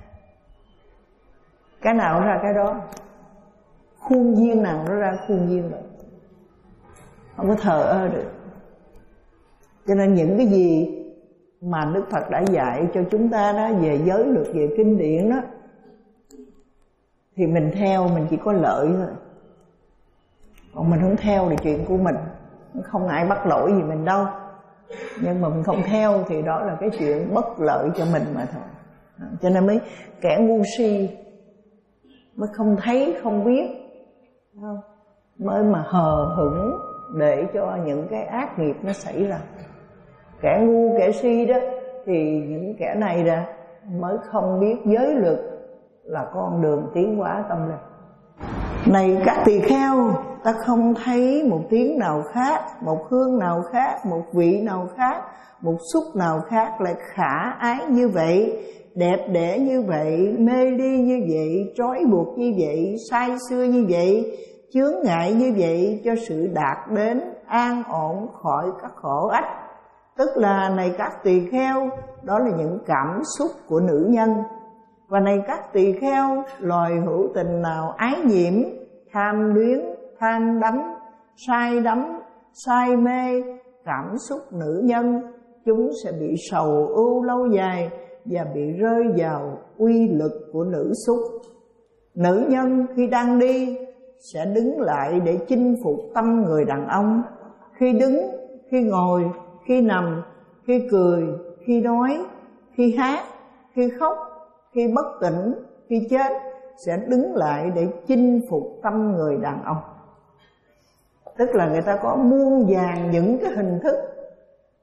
S1: Cái nào ra cái đó, khuôn viên nào nó ra khuôn viên vậy, không có thờ ơ được. Cho nên những cái gì mà Đức Phật đã dạy cho chúng ta đó về giới luật, về kinh điển đó, thì mình theo mình chỉ có lợi thôi. Còn mình không theo thì chuyện của mình, không ai bắt lỗi gì mình đâu. Nhưng mà mình không theo thì đó là cái chuyện bất lợi cho mình mà thôi. Cho nên mới kẻ ngu si mới không thấy, không biết, mới mà hờ hững để cho những cái ác nghiệp nó xảy ra. Kẻ ngu, kẻ si đó, thì những kẻ này đó mới không biết giới luật là con đường tiến hóa tâm linh. Này các tỳ kheo, ta không thấy một tiếng nào khác, một hương nào khác, một vị nào khác, một xúc nào khác lại khả ái như vậy, đẹp đẽ như vậy, mê ly như vậy, trói buộc như vậy, say xưa như vậy, chướng ngại như vậy cho sự đạt đến an ổn khỏi các khổ ách. Tức là này các tỳ kheo, đó là những cảm xúc của nữ nhân. Và này các tỳ kheo, loài hữu tình nào ái nhiễm, tham luyến, tham đắm, say đắm, say mê cảm xúc nữ nhân, chúng sẽ bị sầu ưu lâu dài và bị rơi vào uy lực của nữ xúc. Nữ nhân khi đang đi sẽ đứng lại để chinh phục tâm người đàn ông. Khi đứng, khi ngồi, khi nằm, khi cười, khi nói, khi hát, khi khóc, khi bất tỉnh, khi chết, sẽ đứng lại để chinh phục tâm người đàn ông. Tức là người ta có muôn vàn những cái hình thức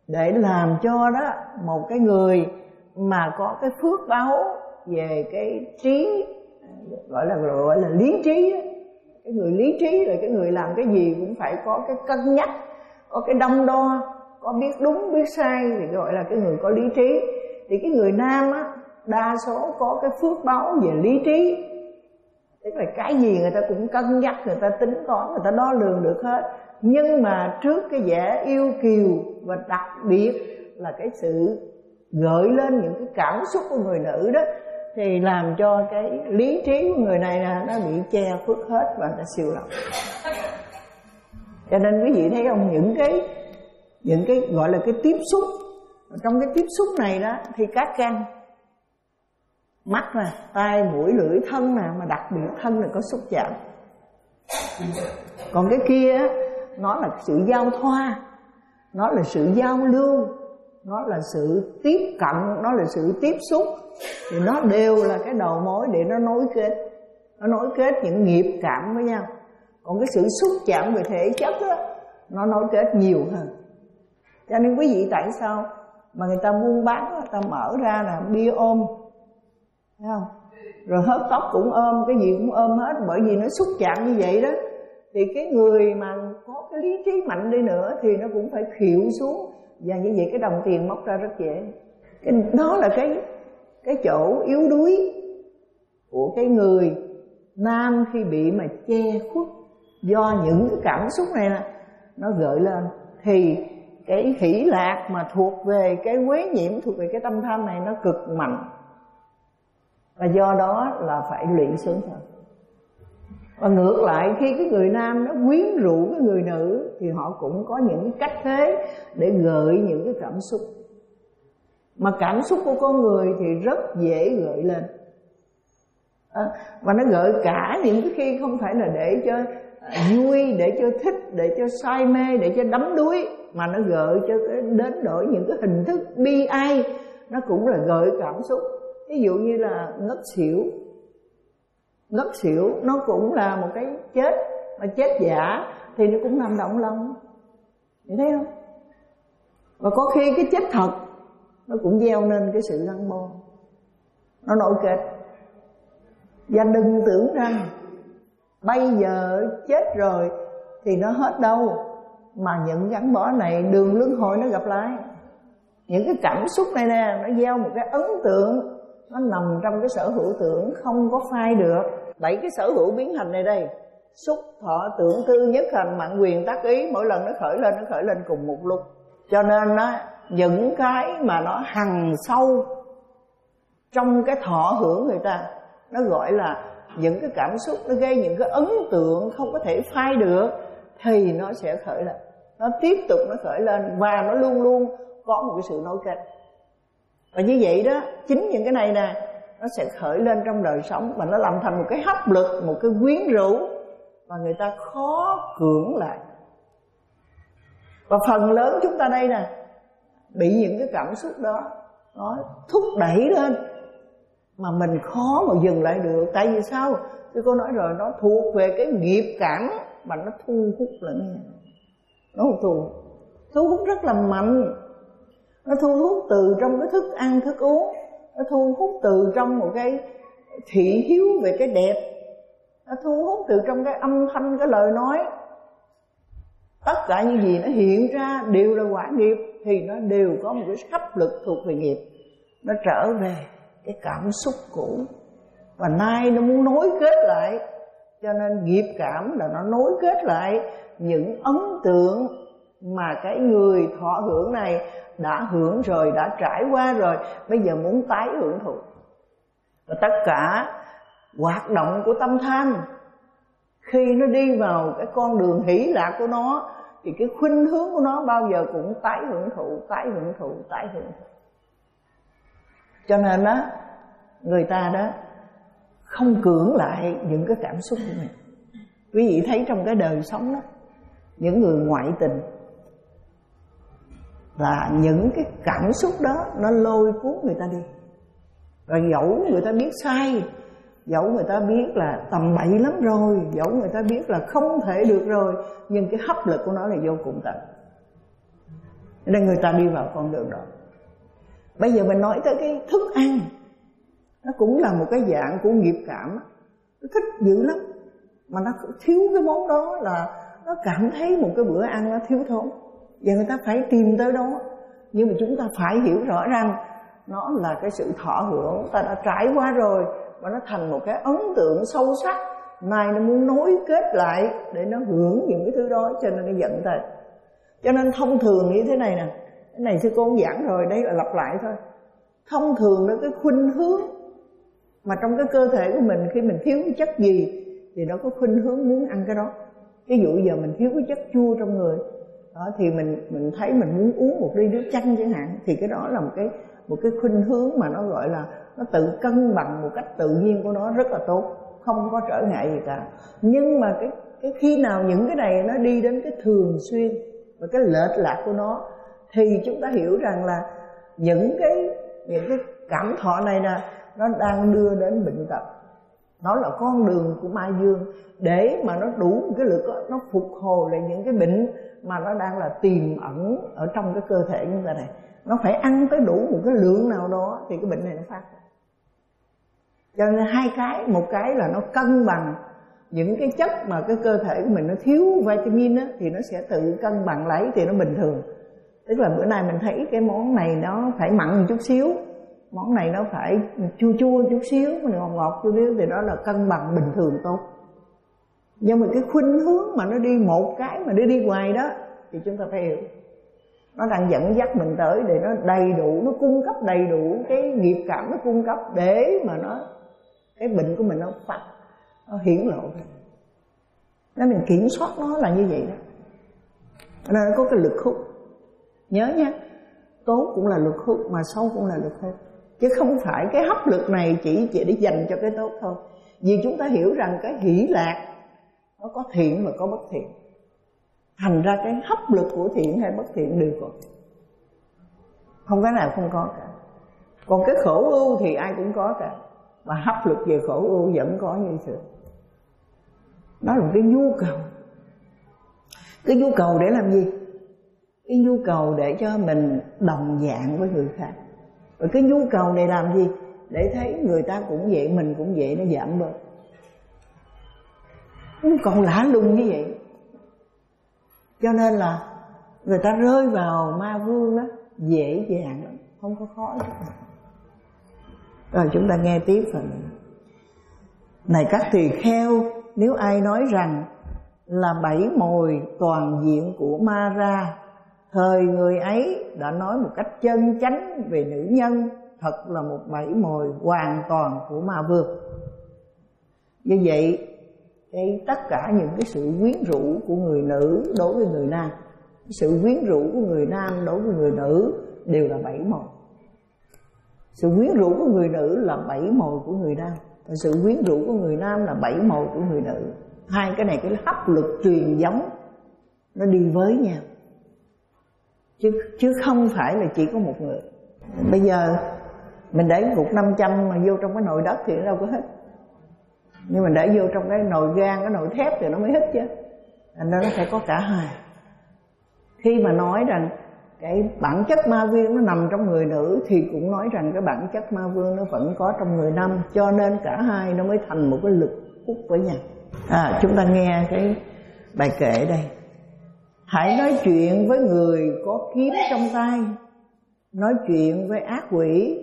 S1: để làm cho đó một cái người mà có cái phước báo về cái trí, gọi là gọi là lý trí đó. Cái người lý trí là cái người làm cái gì cũng phải có cái cân nhắc, có cái đong đo, có biết đúng biết sai, thì gọi là cái người có lý trí. Thì cái người nam á, đa số có cái phước báo về lý trí, tức là cái gì người ta cũng cân nhắc, người ta tính toán, người ta đo lường được hết. Nhưng mà trước cái vẻ yêu kiều và đặc biệt là cái sự gợi lên những cái cảm xúc của người nữ đó, thì làm cho cái lý trí của người này là nó bị che khuất hết và nó siêu lòng. Cho nên quý vị thấy không, những cái những cái gọi là cái tiếp xúc, trong cái tiếp xúc này đó thì các căn mắt nè, tai, mũi, lưỡi, thân nè, mà đặc biệt thân là có xúc chạm. Còn cái kia á, nó là sự giao thoa, nó là sự giao lưu, nó là sự tiếp cận, nó là sự tiếp xúc, thì nó đều là cái đầu mối để nó nối kết, nó nối kết những nghiệp cảm với nhau. Còn cái sự xúc chạm về thể chất đó, nó nối kết nhiều hơn. Cho nên quý vị tại sao mà người ta buôn bán, người ta mở ra là bia ôm, thấy không? Rồi hớt tóc cũng ôm, cái gì cũng ôm hết, bởi vì nó xúc chạm như vậy đó. Thì cái người mà có cái lý trí mạnh đi nữa thì nó cũng phải khịu xuống, và như vậy cái đồng tiền móc ra rất dễ. Cái đó là cái cái chỗ yếu đuối của cái người nam khi bị mà che khuất do những cái cảm xúc này nè, nó gợi lên. Thì cái hỷ lạc mà thuộc về cái quế nhiễm, thuộc về cái tâm tham này, nó cực mạnh, và do đó là phải luyện xuống thôi. Và ngược lại, khi cái người nam nó quyến rũ cái người nữ thì họ cũng có những cái cách thế để gợi những cái cảm xúc. Mà cảm xúc của con người thì rất dễ gợi lên, à, và nó gợi cả những cái khi không phải là để cho vui, để cho thích, để cho say mê, để cho đắm đuối, mà nó gợi cho đến đổi những cái hình thức bi ai, nó cũng là gợi cảm xúc. Ví dụ như là ngất xỉu, ngất xỉu nó cũng là một cái chết, mà chết giả thì nó cũng làm động lòng,你thấy không? Và có khi cái chết thật nó cũng gieo nên cái sự gắn bó, nó nối kết. Và đừng tưởng rằng bây giờ chết rồi thì nó hết đâu, mà những gắn bó này đường luân hồi nó gặp lại. Những cái cảm xúc này nè, nó gieo một cái ấn tượng, nó nằm trong cái sở hữu tưởng, không có phai được. Bảy cái sở hữu biến thành này đây: xúc, thọ, tưởng, tư, nhất hành, mạng, quyền, tác, ý. Mỗi lần nó khởi lên, nó khởi lên cùng một lúc. Cho nên nó những cái mà nó hằn sâu trong cái thọ hưởng người ta, nó gọi là những cái cảm xúc, nó gây những cái ấn tượng không có thể phai được, thì nó sẽ khởi lên, nó tiếp tục nó khởi lên, và nó luôn luôn có một cái sự nối kết. Và như vậy đó, chính những cái này nè, nó sẽ khởi lên trong đời sống, và nó làm thành một cái hấp lực, một cái quyến rũ, và người ta khó cưỡng lại. Và phần lớn chúng ta đây nè, bị những cái cảm xúc đó nó thúc đẩy lên, mà mình khó mà dừng lại được. Tại vì sao? Tôi cô nói rồi, nó thuộc về cái nghiệp cảm, mà nó thu hút lẫn nhau. Nó thu, thu hút rất là mạnh. Nó thu hút từ trong cái thức ăn, thức uống. Nó thu hút từ trong một cái thị hiếu về cái đẹp. Nó thu hút từ trong cái âm thanh, cái lời nói. Tất cả những gì nó hiện ra đều là quả nghiệp, thì nó đều có một cái hấp lực thuộc về nghiệp. Nó trở về cái cảm xúc cũ, và nay nó muốn nối kết lại. Cho nên nghiệp cảm là nó nối kết lại những ấn tượng mà cái người thọ hưởng này đã hưởng rồi, đã trải qua rồi, bây giờ muốn tái hưởng thụ. Và tất cả hoạt động của tâm tham, khi nó đi vào cái con đường hỷ lạc của nó, thì cái khuynh hướng của nó bao giờ cũng tái hưởng thụ, tái hưởng thụ, tái hưởng thụ. Cho nên đó, người ta đó không cưỡng lại những cái cảm xúc của mình. Quý vị thấy trong cái đời sống đó, những người ngoại tình là những cái cảm xúc đó nó lôi cuốn người ta đi. Rồi dẫu người ta biết sai, dẫu người ta biết là tầm bậy lắm rồi, dẫu người ta biết là không thể được rồi, nhưng cái hấp lực của nó là vô cùng tận. nên người ta đi vào con đường đó. Bây giờ mình nói tới cái thức ăn, nó cũng là một cái dạng của nghiệp cảm. Nó thích dữ lắm, mà nó thiếu cái món đó là nó cảm thấy một cái bữa ăn nó thiếu thốn, và người ta phải tìm tới đó. Nhưng mà chúng ta phải hiểu rõ rằng nó là cái sự thọ hưởng, ta đã trải qua rồi, và nó thành một cái ấn tượng sâu sắc. Này nó muốn nối kết lại để nó hưởng những cái thứ đó, cho nên nó giận ta. Cho nên thông thường như thế này nè, cái này sư cô giảng rồi, đây là lặp lại thôi. Thông thường nó cái khuynh hướng mà trong cái cơ thể của mình, khi mình thiếu cái chất gì thì nó có khuynh hướng muốn ăn cái đó. Ví dụ giờ mình thiếu cái chất chua trong người đó, thì mình mình thấy mình muốn uống một ly nước chanh chẳng hạn, thì cái đó là một cái một cái khuynh hướng mà nó gọi là nó tự cân bằng một cách tự nhiên của nó, rất là tốt, không có trở ngại gì cả. Nhưng mà cái cái khi nào những cái này nó đi đến cái thường xuyên và cái lệch lạc của nó, thì chúng ta hiểu rằng là những cái những cái cảm thọ này nè, nó đang đưa đến bệnh tật. Nó là con đường của ma dương để mà nó đủ một cái lực đó, nó phục hồi lại những cái bệnh mà nó đang là tiềm ẩn ở trong cái cơ thể chúng ta này. Nó phải ăn tới đủ một cái lượng nào đó thì cái bệnh này nó phát. Cho nên hai cái, một cái là nó cân bằng những cái chất mà cái cơ thể của mình nó thiếu vitamin á, thì nó sẽ tự cân bằng lấy thì nó bình thường. Tức là bữa nay mình thấy cái món này nó phải mặn một chút xíu, món này nó phải chua chua chút xíu, ngọt ngọt chút xíu, thì đó là cân bằng bình thường tốt. Nhưng mà cái khuynh hướng mà nó đi một cái mà nó đi ngoài đó thì chúng ta phải hiểu, nó đang dẫn dắt mình tới để nó đầy đủ, nó cung cấp đầy đủ cái nghiệp cảm, nó cung cấp để mà nó cái bệnh của mình nó phát, nó hiển lộ ra. Nếu mình kiểm soát nó là như vậy đó, nên nó có cái lực hút. Nhớ nha, tốt cũng là lực hút mà xấu cũng là lực hút, chứ không phải cái hấp lực này chỉ chỉ để dành cho cái tốt thôi. Vì chúng ta hiểu rằng cái hỷ lạc nó có thiện và có bất thiện, thành ra cái hấp lực của thiện hay bất thiện đều có, không cái nào không có cả. Còn cái khổ ưu thì ai cũng có cả, và hấp lực về khổ ưu vẫn có như thế. Đó là một cái nhu cầu. Cái nhu cầu để làm gì? Cái nhu cầu để cho mình đồng dạng với người khác. Và cái nhu cầu này làm gì? Để thấy người ta cũng vậy, mình cũng vậy, nó giảm bớt. Nhu cầu lạ lùng như vậy. Cho nên là người ta rơi vào ma vương đó dễ dàng lắm, không có khó chút nào. Rồi chúng ta nghe tiếp phần này. Này các tỳ kheo, nếu ai nói rằng là bảy mồi toàn diện của ma ra, thời người ấy đã nói một cách chân chánh về nữ nhân, thật là một bảy mồi hoàn toàn của ma vương. Như vậy, cái tất cả những cái sự quyến rũ của người nữ đối với người nam, cái sự quyến rũ của người nam đối với người nữ đều là bảy mồi. Sự quyến rũ của người nữ là bảy mồi của người nam, và sự quyến rũ của người nam là bảy mồi của người nữ. Hai cái này cái hấp lực truyền giống nó đi với nhau, chứ chứ không phải là chỉ có một người. Bây giờ mình để cục năm trăm mà vô trong cái nồi đất thì nó đâu có hít, nhưng mình để vô trong cái nồi gan, cái nồi thép thì nó mới hít chứ. Thành ra nó phải có cả hai. Khi mà nói rằng cái bản chất ma vương nó nằm trong người nữ, thì cũng nói rằng cái bản chất ma vương nó vẫn có trong người nam, cho nên cả hai nó mới thành một cái lực hút với nhau. À, chúng ta nghe cái bài kệ đây. Hãy nói chuyện với người có kiếm trong tay, nói chuyện với ác quỷ,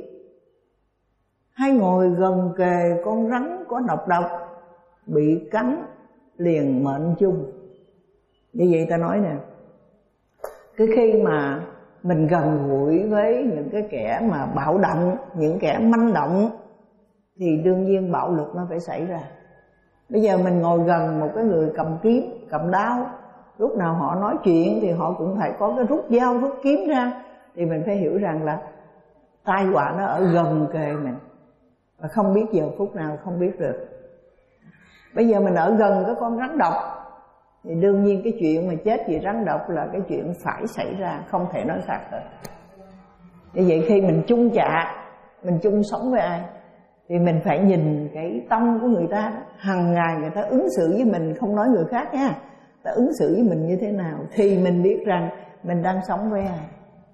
S1: hay ngồi gần kề con rắn có độc độc, bị cắn liền mệnh chung. Như vậy ta nói nè, cái khi mà mình gần gũi với những cái kẻ mà bạo động, những kẻ manh động, thì đương nhiên bạo lực nó phải xảy ra. Bây giờ mình ngồi gần một cái người cầm kiếm, cầm đao, lúc nào họ nói chuyện thì họ cũng phải có cái rút dao, rút kiếm ra, thì mình phải hiểu rằng là tai họa nó ở gần kề mình, và không biết giờ phút nào không biết được. Bây giờ mình ở gần cái con rắn độc, thì đương nhiên cái chuyện mà chết vì rắn độc là cái chuyện phải xảy ra, không thể nói khác được. Như vậy khi mình chung chạ, mình chung sống với ai, thì mình phải nhìn cái tâm của người ta đó. Hằng ngày người ta ứng xử với mình, không nói người khác nha, ta ứng xử với mình như thế nào, thì mình biết rằng mình đang sống với ai.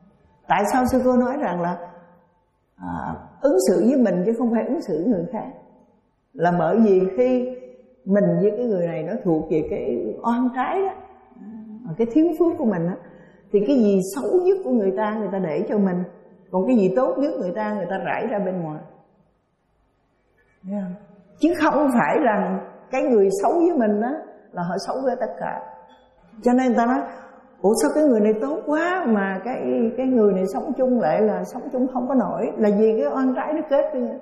S1: Tại sao sư cô nói rằng là à, ứng xử với mình chứ không phải ứng xử người khác? Là bởi vì khi mình với cái người này nó thuộc về cái oan trái đó, cái thiếu phước của mình đó, thì cái gì xấu nhất của người ta người ta để cho mình, còn cái gì tốt nhất người ta người ta rải ra bên ngoài. Yeah. Chứ không phải rằng cái người xấu với mình đó là họ xấu với tất cả. Cho nên người ta nói ủa sao cái người này tốt quá mà cái cái người này sống chung lại là sống chung không có nổi, là vì cái oan trái nó kết với nhau.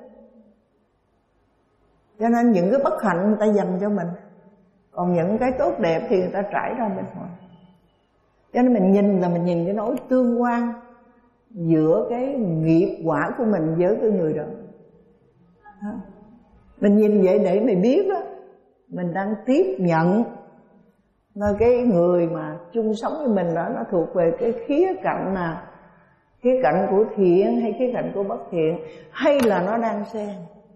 S1: Cho nên những cái bất hạnh người ta dành cho mình, còn những cái tốt đẹp thì người ta trải ra bên ngoài. Cho nên mình nhìn là mình nhìn cái nỗi tương quan giữa cái nghiệp quả của mình với cái người đó. Mình nhìn vậy để mình biết đó, mình đang tiếp nhận nơi cái người mà chung sống với mình đó, nó thuộc về cái khía cạnh nào, khía cạnh của thiện hay khía cạnh của bất thiện, hay là nó đang xen.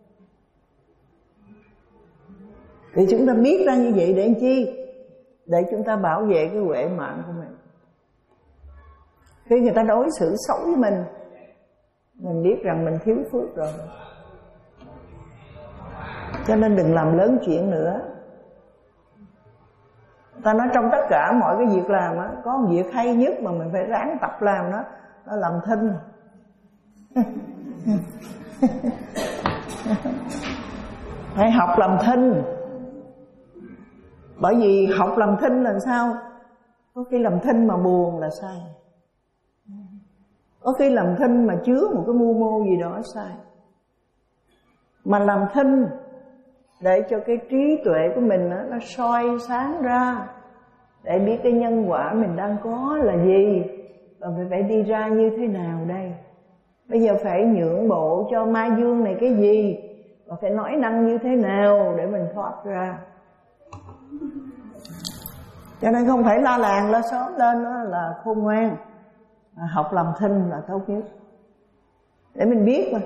S1: Thì chúng ta biết ra như vậy để làm chi? Để chúng ta bảo vệ cái huệ mạng của mình. Khi người ta đối xử xấu với mình, mình biết rằng mình thiếu phước rồi. Cho nên đừng làm lớn chuyện nữa. Ta nói trong tất cả mọi cái việc làm á, có một việc hay nhất mà mình phải ráng tập làm đó, đó làm thinh. Phải học làm thinh. Bởi vì học làm thinh là sao? Có khi làm thinh mà buồn là sai, có khi làm thinh mà chứa một cái mưu mô gì đó sai. Mà làm thinh để cho cái trí tuệ của mình đó, nó soi sáng ra, để biết cái nhân quả mình đang có là gì, và mình phải đi ra như thế nào đây. Bây giờ phải nhượng bộ cho ma dương này cái gì, và phải nói năng như thế nào để mình thoát ra. Cho nên không phải la làng la xóm lên đó là khôn ngoan, à, học làm thinh là tốt nhất, để mình biết mà.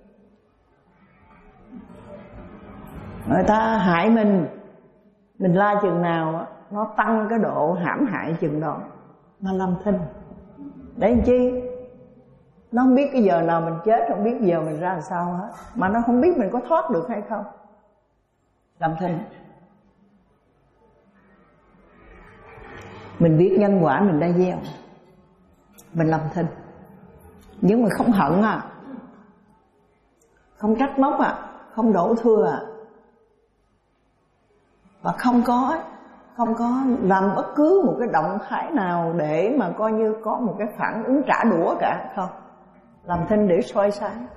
S1: Người ta hại mình, mình la chừng nào nó tăng cái độ hãm hại chừng đó, mà làm thinh. Để làm chi? Nó không biết cái giờ nào mình chết, không biết giờ mình ra làm sao hết, mà nó không biết mình có thoát được hay không. Làm thinh. Mình biết nhân quả mình đã gieo, mình làm thinh. Nhưng mà không hận à, không trách móc à, không đổ thừa à, và không có không có làm bất cứ một cái động thái nào để mà coi như có một cái phản ứng trả đũa cả. Không, làm thinh để soi sáng,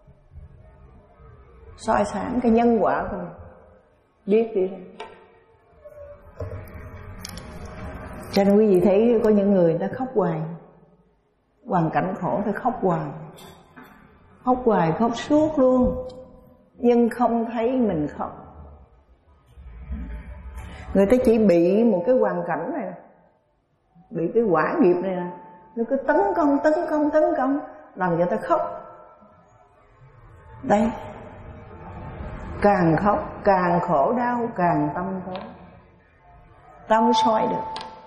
S1: soi sáng cái nhân quả của mình, biết đi. Cho nên quý vị thấy có những người người ta khóc hoài, hoàn cảnh khổ phải khóc hoài, khóc hoài, khóc suốt luôn, nhưng không thấy mình khóc. Người ta chỉ bị một cái hoàn cảnh này, bị cái quả nghiệp này nè, nó cứ tấn công, tấn công, tấn công, làm cho người ta khóc. Đây, càng khóc, càng khổ đau, càng tâm tối, ta không soi được.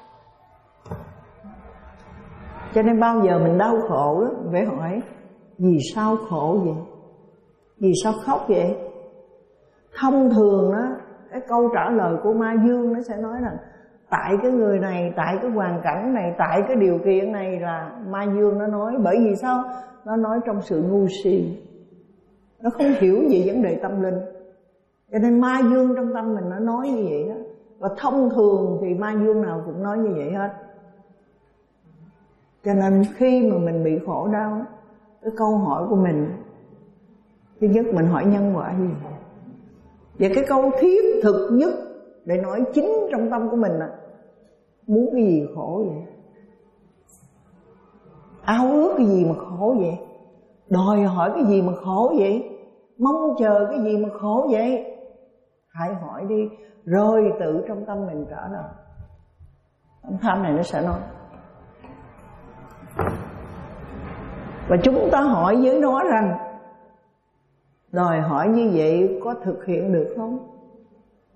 S1: Cho nên bao giờ mình đau khổ đó, phải hỏi vì sao khổ vậy, vì sao khóc vậy. Thông thường đó, cái câu trả lời của ma dương nó sẽ nói rằng tại cái người này, tại cái hoàn cảnh này, tại cái điều kiện này, là ma dương nó nói. Bởi vì sao? Nó nói trong sự ngu si, nó không hiểu về vấn đề tâm linh, cho nên ma dương trong tâm mình nó nói như vậy đó. Và thông thường thì ma dương nào cũng nói như vậy hết. Cho nên khi mà mình bị khổ đau, cái câu hỏi của mình, thứ nhất mình hỏi nhân quả gì. Và cái câu thiết thực nhất để nói chính trong tâm của mình là muốn cái gì khổ vậy, ao ước cái gì mà khổ vậy, đòi hỏi cái gì mà khổ vậy, mong chờ cái gì mà khổ vậy. Hãy hỏi đi, rồi tự trong tâm mình trả lời. Âm thanh này nó sẽ nói. Và chúng ta hỏi với nó rằng đòi hỏi như vậy có thực hiện được không?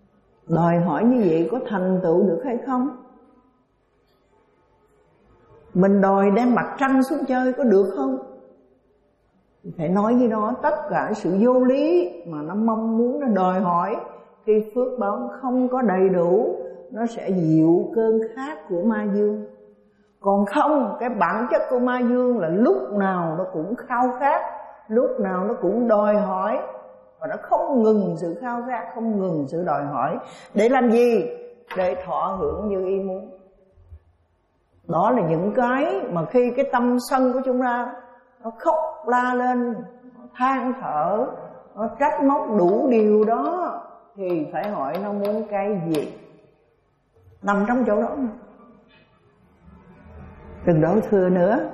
S1: Đòi hỏi như vậy có thành tựu được hay không? Mình đòi đem mặt trăng xuống chơi có được không? Phải nói với nó tất cả sự vô lý mà nó mong muốn, nó đòi hỏi. Khi phước báo không có đầy đủ, nó sẽ dịu cơn khát của ma dương. Còn không, cái bản chất của ma dương là lúc nào nó cũng khao khát, lúc nào nó cũng đòi hỏi. Và nó không ngừng sự khao khát, không ngừng sự đòi hỏi. Để làm gì? Để thọ hưởng như ý muốn. Đó là những cái mà khi cái tâm sân của chúng ta nó khóc la lên, nó than thở, nó trách móc đủ điều đó, thì phải hỏi nó muốn cái gì? Nằm trong chỗ đó. Đừng đổ thừa nữa.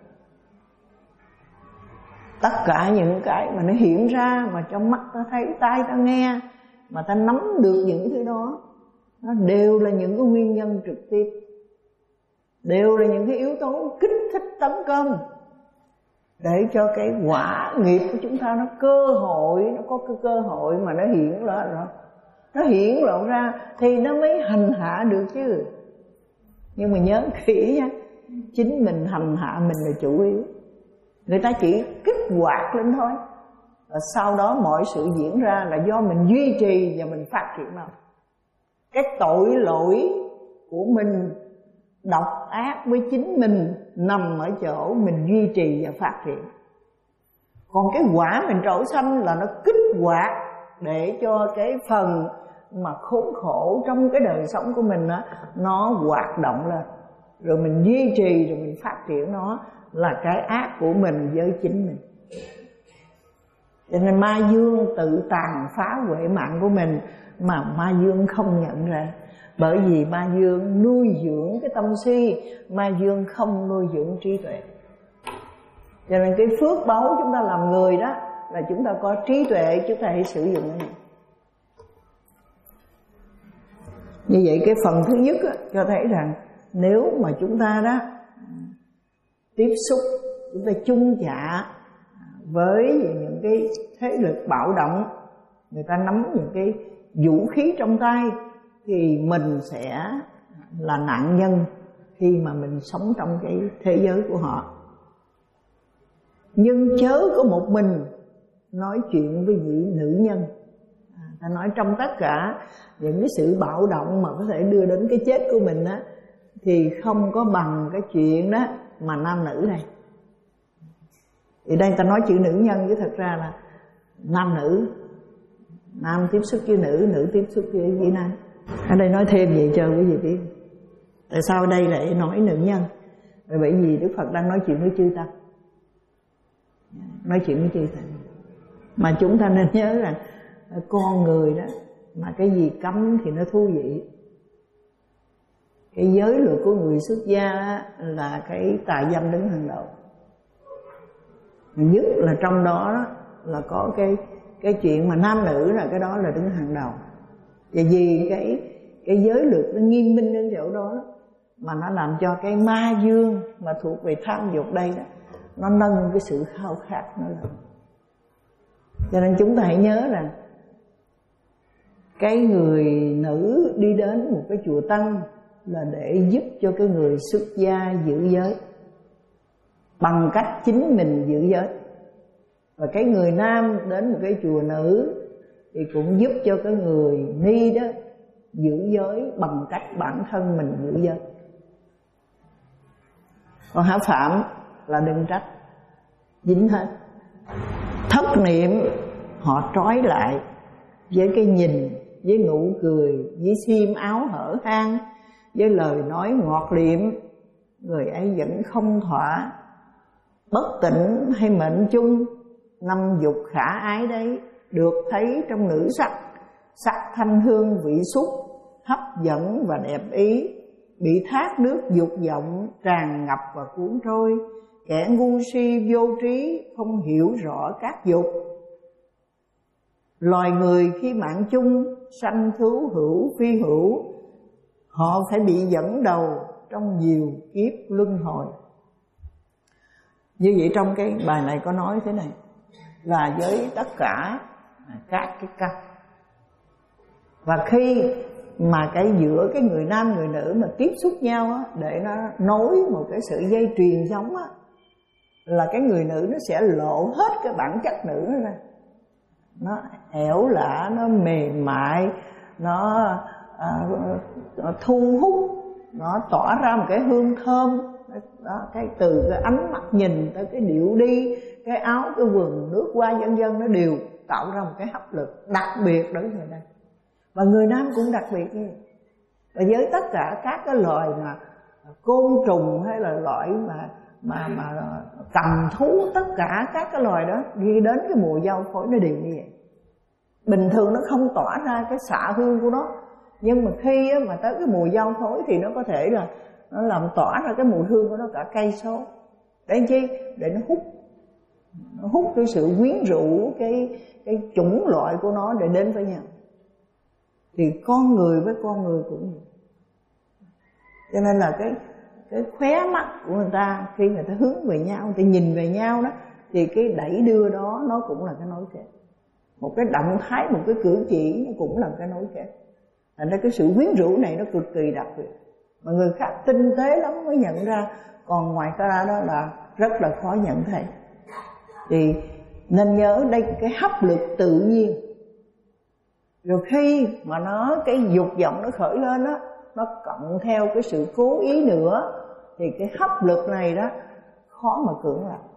S1: Tất cả những cái mà nó hiện ra, mà trong mắt ta thấy, tai ta nghe, mà ta nắm được những thứ đó, nó đều là những cái nguyên nhân trực tiếp, đều là những cái yếu tố kích thích tấn công, để cho cái quả nghiệp của chúng ta nó cơ hội, nó có cái cơ hội mà nó hiện ra rồi, nó hiện lộ ra thì nó mới hành hạ được chứ. Nhưng mà nhớ kỹ nha, chính mình hành hạ mình là chủ yếu. Người ta chỉ kích hoạt lên thôi, và sau đó mọi sự diễn ra là do mình duy trì và mình phát triển nào. Cái tội lỗi của mình độc ác với chính mình nằm ở chỗ mình duy trì và phát triển. Còn cái quả mình trổ xanh là nó kích hoạt để cho cái phần mà khốn khổ trong cái đời sống của mình đó, nó hoạt động lên, rồi mình duy trì, rồi mình phát triển nó, là cái ác của mình với chính mình. Cho nên ma dương tự tàn phá huệ mạng của mình mà ma dương không nhận ra. Bởi vì ma dương nuôi dưỡng cái tâm si, ma dương không nuôi dưỡng trí tuệ. Cho nên cái phước báu chúng ta làm người đó là chúng ta có trí tuệ, chúng ta hãy sử dụng cái này. Như vậy cái phần thứ nhất á, cho thấy rằng nếu mà chúng ta đó tiếp xúc, chúng ta chung chạ với những cái thế lực bạo động, người ta nắm những cái vũ khí trong tay, thì mình sẽ là nạn nhân khi mà mình sống trong cái thế giới của họ. Nhưng chớ có một mình nói chuyện với vị nữ nhân. à, Ta nói trong tất cả những cái sự bạo động mà có thể đưa đến cái chết của mình á, thì không có bằng cái chuyện đó mà nam nữ này. Thì đây ta nói chữ nữ nhân, chứ thật ra là nam nữ. Nam tiếp xúc với nữ, nữ tiếp xúc với nam. Ở đây nói thêm vậy cho quý vị biết. Tại sao ở đây lại nói nữ nhân? Bởi vì Đức Phật đang nói chuyện với chư tăng, nói chuyện với chư tăng. Mà chúng ta nên nhớ là con người đó, mà cái gì cấm thì nó thú vị. Cái giới luật của người xuất gia là cái tà dâm đứng hàng đầu. Nhất là trong đó là có cái cái chuyện mà nam nữ, là cái đó là đứng hàng đầu. Và vì cái cái giới luật nó nghiêm minh đến chỗ đó, mà nó làm cho cái ma dương mà thuộc về tham dục đây đó, nó nâng cái sự khao khát nó lên. Cho nên chúng ta hãy nhớ rằng cái người nữ đi đến một cái chùa tăng là để giúp cho cái người xuất gia giữ giới, bằng cách chính mình giữ giới. Và cái người nam đến một cái chùa nữ thì cũng giúp cho cái người ni đó giữ giới bằng cách bản thân mình giữ giới. Còn hả phạm là đừng trách, dính hết. Thất niệm họ trói lại với cái nhìn, với nụ cười, với xiêm áo hở hang, với lời nói ngọt liệm, người ấy vẫn không thỏa. Bất tịnh hay mệnh chung, năm dục khả ái đấy, được thấy trong nữ sắc, sắc thanh hương vị xúc, hấp dẫn và đẹp ý, bị thác nước dục vọng tràn ngập và cuốn trôi. Kẻ ngu si vô trí không hiểu rõ các dục. Loài người khi mạng chung, sanh thú hữu phi hữu, họ phải bị dẫn đầu trong nhiều kiếp luân hồi. Như vậy trong cái bài này có nói thế này, là với tất cả các cái căn. Và khi mà cái giữa cái người nam người nữ mà tiếp xúc nhau á, để nó nối một cái sự dây truyền sống á, là cái người nữ nó sẽ lộ hết cái bản chất nữ nó ra. Nó ẻo lả, nó mềm mại, nó, à, nó thu hút, nó tỏa ra một cái hương thơm đó, cái từ cái ánh mắt nhìn tới cái điệu đi, cái áo, cái quần, nước hoa vân vân, nó đều tạo ra một cái hấp lực đặc biệt đối với người nam. Và người nam cũng đặc biệt như vậy. Và với tất cả các cái loài mà côn trùng hay là loại mà mà mà cầm thú, tất cả các cái loài đó đi đến cái mùa giao phối nó đều như vậy. Bình thường nó không tỏa ra cái xạ hương của nó, nhưng mà khi mà tới cái mùa giao phối thì nó có thể là nó làm tỏa ra cái mùi hương của nó cả cây số. Để chi? Để nó hút, nó hút cái sự quyến rũ, cái cái chủng loại của nó để đến với nhau. Thì con người với con người cũng vậy. Cho nên là cái cái khóe mắt của người ta khi người ta hướng về nhau, người ta nhìn về nhau đó, thì cái đẩy đưa đó nó cũng là cái nối kết. Một cái động thái, một cái cử chỉ nó cũng là cái nối kết. Thành ra cái sự quyến rũ này nó cực kỳ đặc biệt, mà người khác tinh tế lắm mới nhận ra, còn ngoài ra đó là rất là khó nhận thấy. Thì nên nhớ đây cái hấp lực tự nhiên. Rồi khi mà nó cái dục vọng nó khởi lên đó, nó cộng theo cái sự cố ý nữa, thì cái hấp lực này đó khó mà cưỡng lại.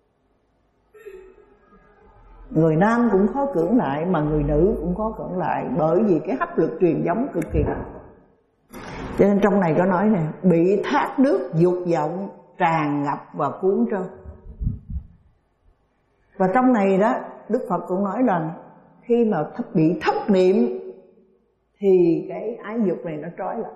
S1: Người nam cũng khó cưỡng lại, mà người nữ cũng khó cưỡng lại, bởi vì cái hấp lực truyền giống cực kỳ mạnh. Cho nên trong này có nói nè, bị thác nước dục vọng tràn ngập và cuốn trôi. Và trong này đó Đức Phật cũng nói rằng khi mà bị thất niệm thì cái ái dục này nó trói lại.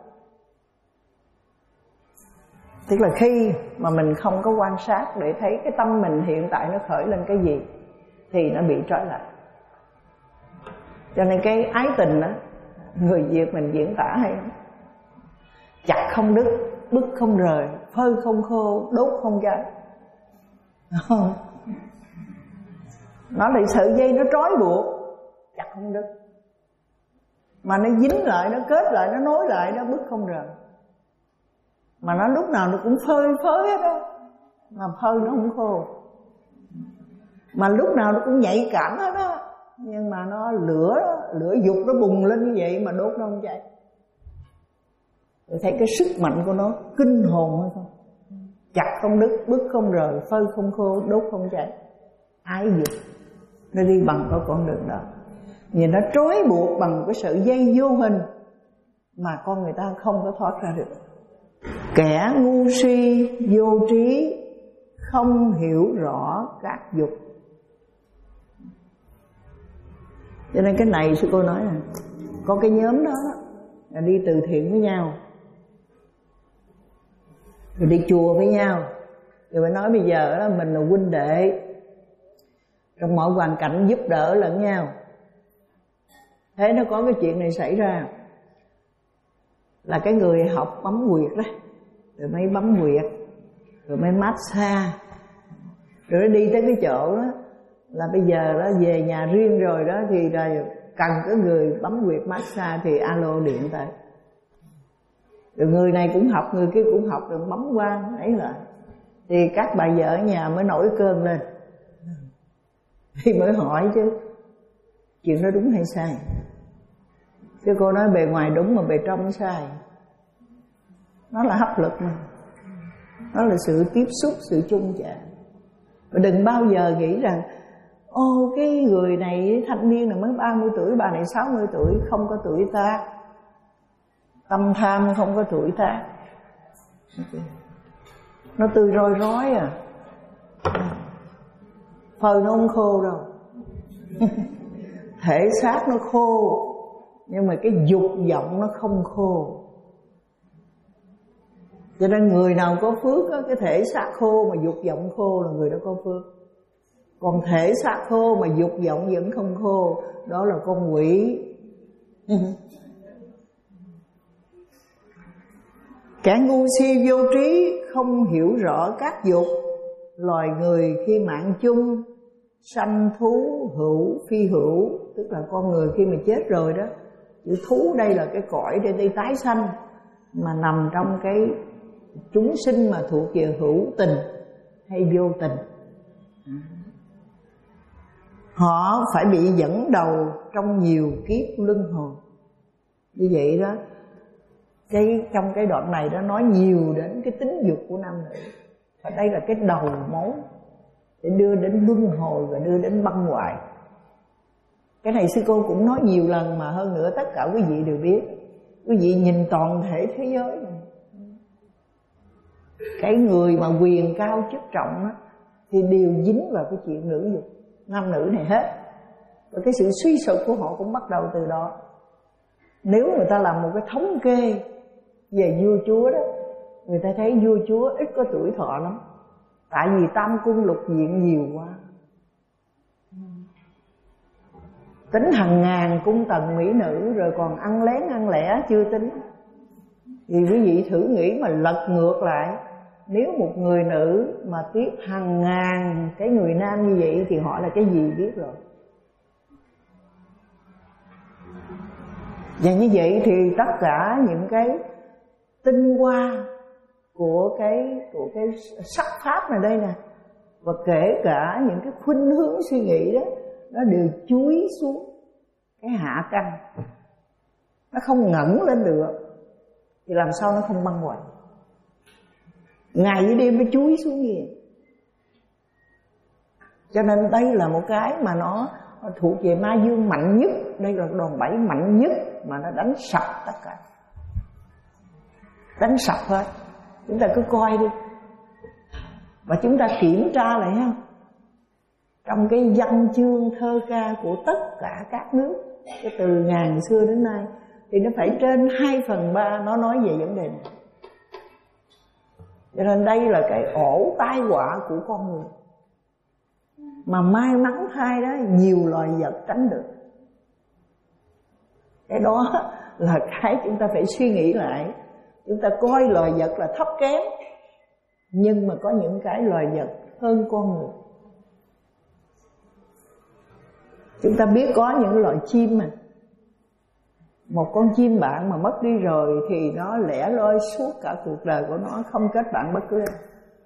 S1: Tức là khi mà mình không có quan sát để thấy cái tâm mình hiện tại nó khởi lên cái gì thì nó bị trói lại. Cho nên cái ái tình đó, người Việt mình diễn tả hay lắm. Chặt không đứt, bứt không rời, phơi không khô, đốt không cháy. Nó là sợi dây nó trói buộc, chặt không đứt, mà nó dính lại, nó kết lại, nó nối lại, nó bứt không rời. Mà nó lúc nào nó cũng phơi phới hết đó, mà phơi nó không khô. Mà lúc nào nó cũng nhạy cảm hết đó, nhưng mà nó lửa, lửa dục nó bùng lên như vậy mà đốt nó không cháy. Tôi thấy cái sức mạnh của nó kinh hồn hay không? Chặt không đứt, bứt không rời, phơi không khô, đốt không cháy. Ái dục nó đi bằng cái con đường đó, nhìn nó trói buộc bằng cái sợi dây vô hình mà con người ta không có thoát ra được. Kẻ ngu si vô trí không hiểu rõ các dục. Cho nên cái này sư cô nói là có cái nhóm đó là đi từ thiện với nhau, rồi đi chùa với nhau, rồi phải nói bây giờ đó mình là huynh đệ, trong mọi hoàn cảnh giúp đỡ lẫn nhau. Thế nó có cái chuyện này xảy ra là cái người học bấm huyệt đó, rồi mới bấm huyệt, rồi mới massage, rồi nó đi tới cái chỗ đó là bây giờ đó về nhà riêng rồi đó, thì là cần cái người bấm huyệt massage thì alo điện tới. Rồi người này cũng học, người kia cũng học, rồi bấm qua ấy lại. Thì các bà vợ ở nhà mới nổi cơn lên, thì mới hỏi chứ chuyện đó đúng hay sai. Chứ cô nói bề ngoài đúng mà bề trong sai. Nó là hấp lực mà, nó là sự tiếp xúc, sự chung chạm. Và đừng bao giờ nghĩ rằng ô cái người này thanh niên này mới ba mươi tuổi, bà này sáu mươi tuổi, không có tuổi tác. Tâm tham không có tuổi tác, nó tươi roi rói à, phơi nó không khô đâu. Thể xác nó khô, nhưng mà cái dục vọng nó không khô. Cho nên người nào có phước á, cái thể xác khô mà dục vọng khô là người đó có phước. Còn thể xác khô mà dục vọng vẫn không khô, đó là con quỷ. Kẻ ngu si vô trí không hiểu rõ các dục. Loài người khi mạng chung, sanh thú hữu phi hữu, tức là con người khi mà chết rồi đó Chữ thú đây là cái cõi để đi tái sanh, mà nằm trong cái chúng sinh mà thuộc về hữu tình hay vô tình. Họ phải bị dẫn đầu trong nhiều kiếp luân hồi. Như vậy đó, cái trong cái đoạn này đó nói nhiều đến cái tính dục của nam nữ. Và đây là cái đầu mối để đưa đến luân hồi và đưa đến băng hoại. Cái này sư cô cũng nói nhiều lần, mà hơn nữa tất cả quý vị đều biết. Quý vị nhìn toàn thể thế giới này, cái người mà quyền cao chức trọng đó, thì đều dính vào cái chuyện nữ dục, nam nữ này hết. Và cái sự suy sụp của họ cũng bắt đầu từ đó. Nếu người ta làm một cái thống kê về vua chúa đó, người ta thấy vua chúa ít có tuổi thọ lắm. Tại vì tam cung lục diện nhiều quá, tính hàng ngàn cung tần mỹ nữ, rồi còn ăn lén ăn lẻ chưa tính. Thì quý vị thử nghĩ mà lật ngược lại, nếu một người nữ mà tiếp hàng ngàn cái người nam như vậy thì họ là cái gì biết rồi. Và như vậy thì tất cả những cái tinh hoa của cái của cái sắc pháp này đây nè, và kể cả những cái khuynh hướng suy nghĩ đó, nó đều chúi xuống cái hạ căn, nó không ngẩng lên được thì làm sao nó không băng hoại. Ngày với đêm nó chúi xuống gì. Cho nên đây là một cái mà nó, nó thuộc về ma dương mạnh nhất. Đây là đòn bẩy mạnh nhất mà nó đánh sập tất cả, đánh sập hết. Chúng ta cứ coi đi, và chúng ta kiểm tra lại ha, trong cái văn chương thơ ca của tất cả các nước từ ngàn xưa đến nay, thì nó phải trên hai phần ba nó nói về vấn đề này. Cho nên đây là cái ổ tai họa của con người, mà may mắn thay đó nhiều loài vật tránh được. Cái đó là cái chúng ta phải suy nghĩ lại. Chúng ta coi loài vật là thấp kém, nhưng mà có những cái loài vật hơn con người. Chúng ta biết có những loài chim mà, một con chim bạn mà mất đi rồi thì nó lẻ loi suốt cả cuộc đời của nó, không kết bạn bất cứ ai.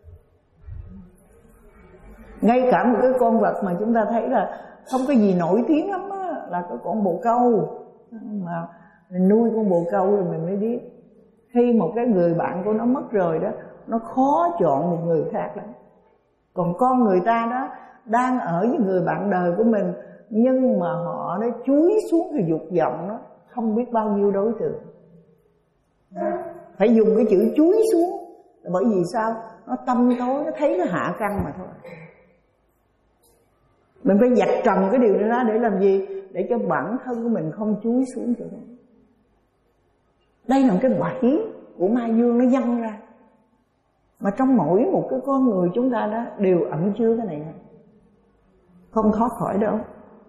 S1: Ngay cả một cái con vật mà chúng ta thấy là không có gì nổi tiếng lắm á, là cái con bồ câu. Mà mình nuôi con bồ câu rồi mình mới biết, khi một cái người bạn của nó mất rồi đó, nó khó chọn một người khác lắm. Còn con người ta đó đang ở với người bạn đời của mình, nhưng mà họ nó chúi xuống cái dục vọng đó, không biết bao nhiêu đối tượng. Phải dùng cái chữ chúi xuống, bởi vì sao? Nó tâm tối, nó thấy nó hạ căn mà thôi. Mình phải vạch trần cái điều đó ra để làm gì? Để cho bản thân của mình không chúi xuống chỗ đó. Đây là một cái bẫy của ma dương nó văng ra, mà trong mỗi một cái con người chúng ta đó đều ẩn chứa cái này, không thoát khỏi đâu.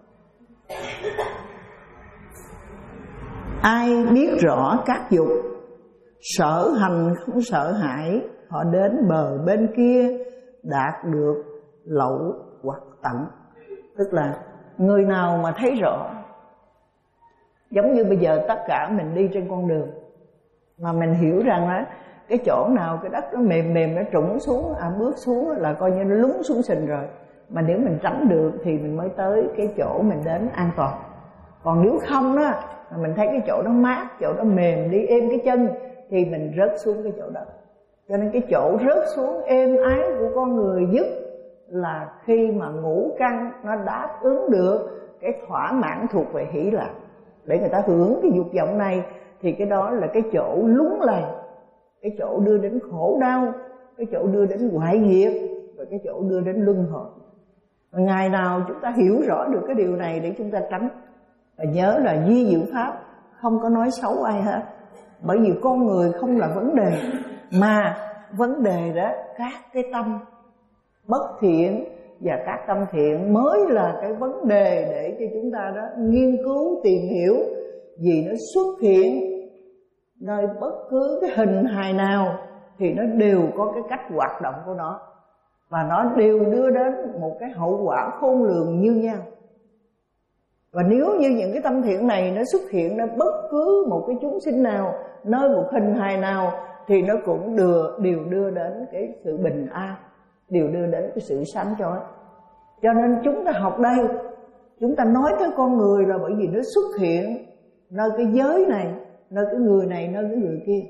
S1: Ai biết rõ các dục, sở hành không sợ hãi, họ đến bờ bên kia đạt được lậu hoặc tận. Tức là người nào mà thấy rõ, giống như bây giờ tất cả mình đi trên con đường mà mình hiểu rằng á, cái chỗ nào cái đất nó mềm mềm nó trũng xuống, à bước xuống là coi như nó lún xuống sình rồi. Mà nếu mình tránh được thì mình mới tới cái chỗ mình đến an toàn. Còn nếu không á, mình thấy cái chỗ đó mát, chỗ đó mềm, đi êm cái chân thì mình rớt xuống cái chỗ đó. Cho nên cái chỗ rớt xuống êm ái của con người nhất là khi mà ngũ căn nó đáp ứng được cái thỏa mãn thuộc về hỷ lạc, để người ta hưởng cái dục vọng này, thì cái đó là cái chỗ lún lầy, cái chỗ đưa đến khổ đau, cái chỗ đưa đến hoại nghiệp, và cái chỗ đưa đến luân hồi. Và ngày nào chúng ta hiểu rõ được cái điều này để chúng ta tránh. Và nhớ là duy diệu pháp không có nói xấu ai hết, bởi vì con người không là vấn đề, mà vấn đề đó các cái tâm bất thiện và các tâm thiện mới là cái vấn đề để cho chúng ta đó nghiên cứu tìm hiểu. Vì nó xuất hiện nơi bất cứ cái hình hài nào thì nó đều có cái cách hoạt động của nó, và nó đều đưa đến một cái hậu quả khôn lường như nhau. Và nếu như những cái tâm thiện này nó xuất hiện ở bất cứ một cái chúng sinh nào, nơi một hình hài nào, thì nó cũng đưa, đều đưa đến cái sự bình an, đều đưa đến cái sự sáng chói. Cho nên chúng ta học đây, chúng ta nói tới con người là bởi vì nó xuất hiện nơi cái giới này, nơi cái người này, nơi cái người kia.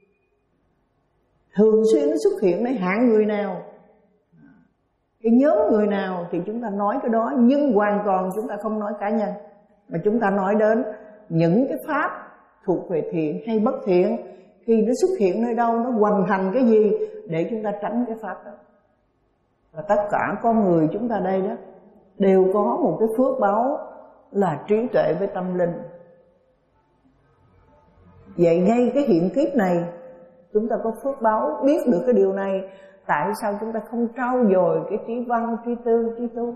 S1: Thường xuyên nó xuất hiện nơi hạng người nào, cái nhóm người nào thì chúng ta nói cái đó. Nhưng hoàn toàn chúng ta không nói cá nhân, mà chúng ta nói đến những cái pháp thuộc về thiện hay bất thiện. Khi nó xuất hiện nơi đâu, nó hoàn thành cái gì để chúng ta tránh cái pháp đó. Và tất cả con người chúng ta đây đó đều có một cái phước báu là trí tuệ với tâm linh. Vậy ngay cái hiện kiếp này chúng ta có phước báu biết được cái điều này. Tại sao chúng ta không trau dồi cái trí văn, trí tư, trí tu?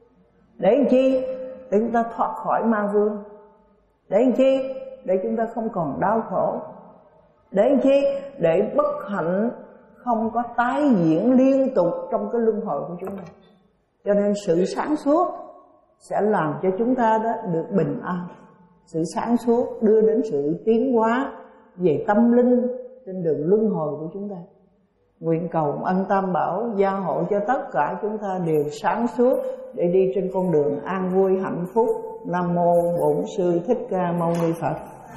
S1: Để làm chi? Để chúng ta thoát khỏi ma vương. Để làm chi? Để chúng ta không còn đau khổ. Để làm chi? Để bất hạnh không có tái diễn liên tục trong cái luân hồi của chúng ta. Cho nên sự sáng suốt sẽ làm cho chúng ta đó được bình an. Sự sáng suốt đưa đến sự tiến hóa về tâm linh trên đường luân hồi của chúng ta. Nguyện cầu ân Tam Bảo gia hộ cho tất cả chúng ta đều sáng suốt để đi trên con đường an vui hạnh phúc. Nam mô Bổn Sư Thích Ca Mâu Ni Phật.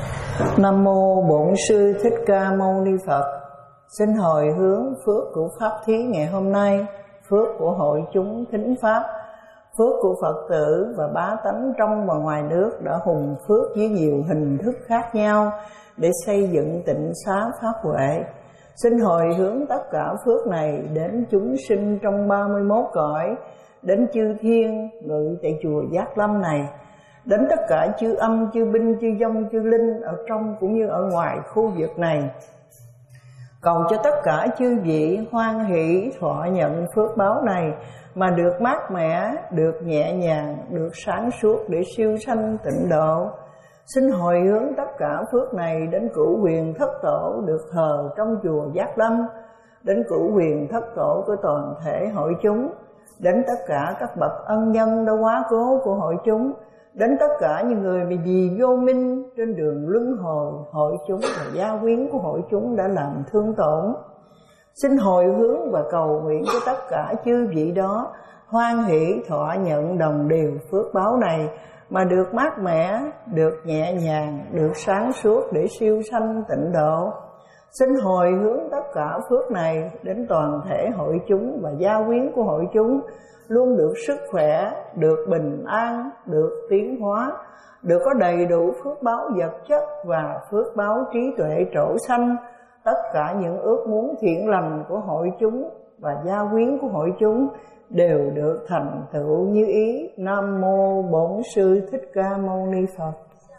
S1: Nam mô Bổn Sư Thích Ca Mâu Ni Phật. Xin hồi hướng phước của pháp thí ngày hôm nay, phước của hội chúng thính pháp, phước của Phật tử và bá tánh trong và ngoài nước đã hùng phước với nhiều hình thức khác nhau để xây dựng tịnh xá pháp huệ. Xin hồi hướng tất cả phước này đến chúng sinh trong ba mươi mốt cõi, đến chư thiên ngự tại chùa Giác Lâm này, đến tất cả chư âm, chư binh, chư vong, chư linh ở trong cũng như ở ngoài khu vực này. Cầu cho tất cả chư vị hoan hỷ thọ nhận phước báo này mà được mát mẻ, được nhẹ nhàng, được sáng suốt để siêu sanh tịnh độ. Xin hồi hướng tất cả phước này đến cửu huyền thất tổ được thờ trong chùa Giác Lâm, đến cửu huyền thất tổ của toàn thể hội chúng, đến tất cả các bậc ân nhân đã quá cố của hội chúng, đến tất cả những người vì vì vô minh trên đường luân hồi hội chúng và gia quyến của hội chúng đã làm thương tổn. Xin hồi hướng và cầu nguyện cho tất cả chư vị đó hoan hỷ thọ nhận đồng đều phước báo này mà được mát mẻ, được nhẹ nhàng, được sáng suốt để siêu sanh tịnh độ. Xin hồi hướng tất cả phước này đến toàn thể hội chúng và gia quyến của hội chúng luôn được sức khỏe, được bình an, được tiến hóa, được có đầy đủ phước báo vật chất và phước báo trí tuệ trổ sanh. Tất cả những ước muốn thiện lành của hội chúng và gia quyến của hội chúng đều được thành tựu như ý. Nam mô Bổn Sư Thích Ca Mâu Ni Phật.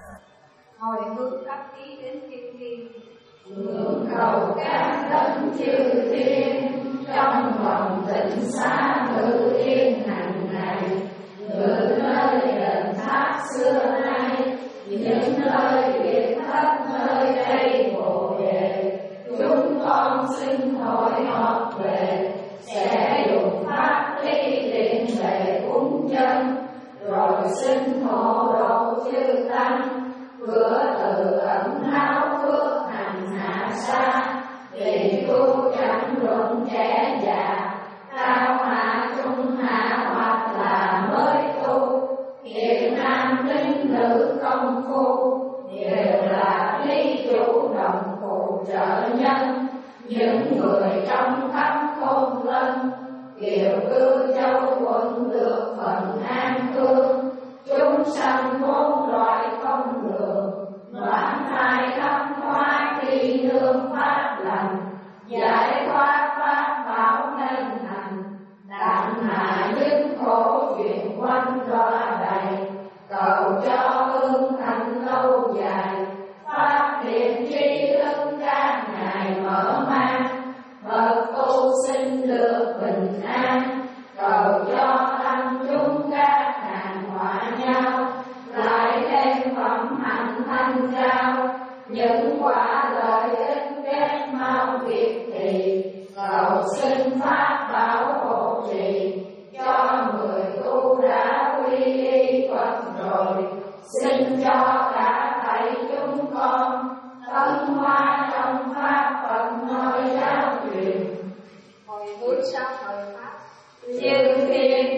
S2: Hồi hướng các thí đến chư thiên, nguyện cầu các đấng chư thiên trong vòng tịnh xá ngự yên hàng ngày, ngự nơi đền tháp xưa nay, những nơi biệt thất nơi đây bồ đề, chúng con xin hội họp về, sẽ dùng pháp ly định về cúng chân, rồi xin hộ độ chư tăng, cửa tự ẩn háo phước hành hạ xa, vì tu chẳng luận trẻ già, cao hạ trung hạ hoặc là mới tu, thiện nam linh nữ công phu, đều là ly chủ đồng phụ trợ nhân, những người trong khắp thôn lân, kiều cư châu quận được phần an cư, chúng sanh bốn loại không đường, đoạn thai khắp hoa khi nương pháp lành, giải thoát pháp bảo nên thành, đặng hạ những khổ chuyện quanh loa đầy, cầu cho hương thành lâu dài, pháp thiện tri thức các ngài mở mang, bậc tu sinh được bình an, cầu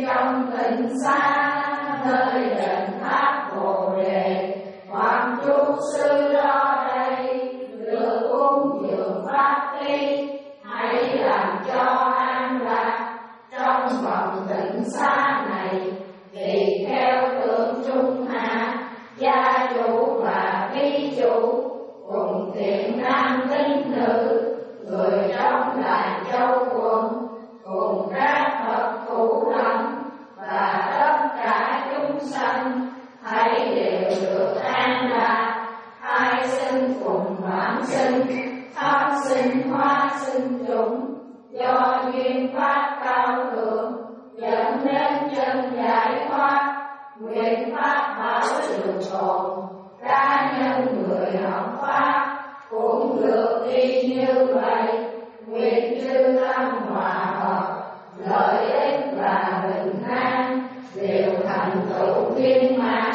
S2: trong tịnh xa nơi đền tháp Bồ Đề, hoàng chú sư đó đây được cúng dường pháp y, hãy làm cho an lạc trong vòng tịnh xa này. Tùy theo tượng trung hạ, gia chủ và vi chủ cùng thiện nam tín nữ, người trong làng châu quận cùng các bậc thủ lãnh và tất cả chúng sanh, hãy đều được an lạc. Hai sinh cùng vãng sinh, pháp sinh hoa sinh chúng, do duyên pháp cao thượng dẫn đến chân giải thoát. Nguyện pháp bảo trường tồn, cá nhân người học pháp cũng được đi như vậy. Nguyện chư tâm hòa hợp, lợi ích và bình an đều thành tựu viên mãn.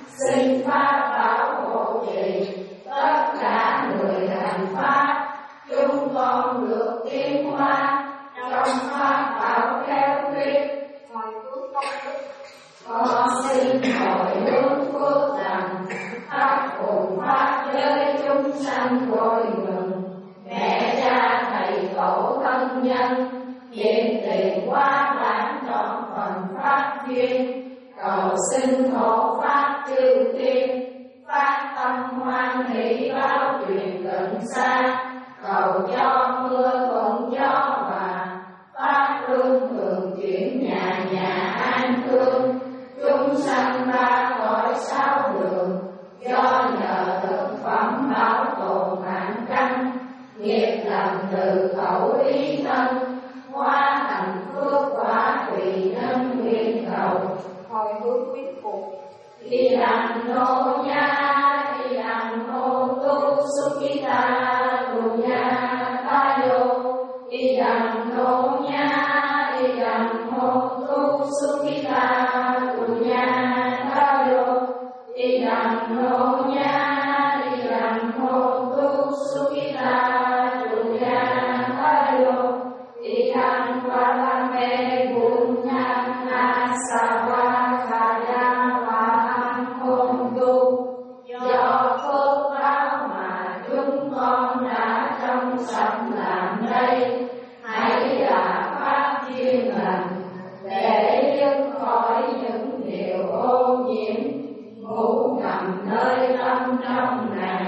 S2: Xin pháp bảo hộ trì tất cả người hành pháp, chúng con được tiến hóa trong pháp bảo theo thuyết. Hồi hướng công đức, con xin hồi hướng phước rằng pháp cùng pháp giới chúng sanh vui mừng. Mẹ cha thầy tổ thân nhân hiện tiền quá bản trọn phần pháp duyên, cầu xin hộ pháp chư thiên phát tâm hoan hỷ báo truyền tận xa, cầu cho mưa thuận gió hòa, pháp luân thường chuyển nhà nhà an thương. Chúng sanh ra khỏi sáu đường, do nhờ thực phẩm bảo tồn mạng căn, nghiệp lành từ khẩu ý thân, hóa thành phước quả tùy nhân nguyện cầu. Hồi hướng quyết phục. Đi đàn nô nha, đi đàn nô tu sukita tu nha tayo. Đi đàn nô nha, đi đàn nô tu sukita tu nha tayo. Đi đàn nô nha, đi đàn nô tu sukita tu nha tayo. Đi đàn qua la mê bùn nha asawa kaya và an hôn tu. Do phước báo mà chúng con đã trong sạch làm đây, hãy là pháp duyên lành để dứt khỏi những điều ô nhiễm ngủ nằm nơi tâm trong này.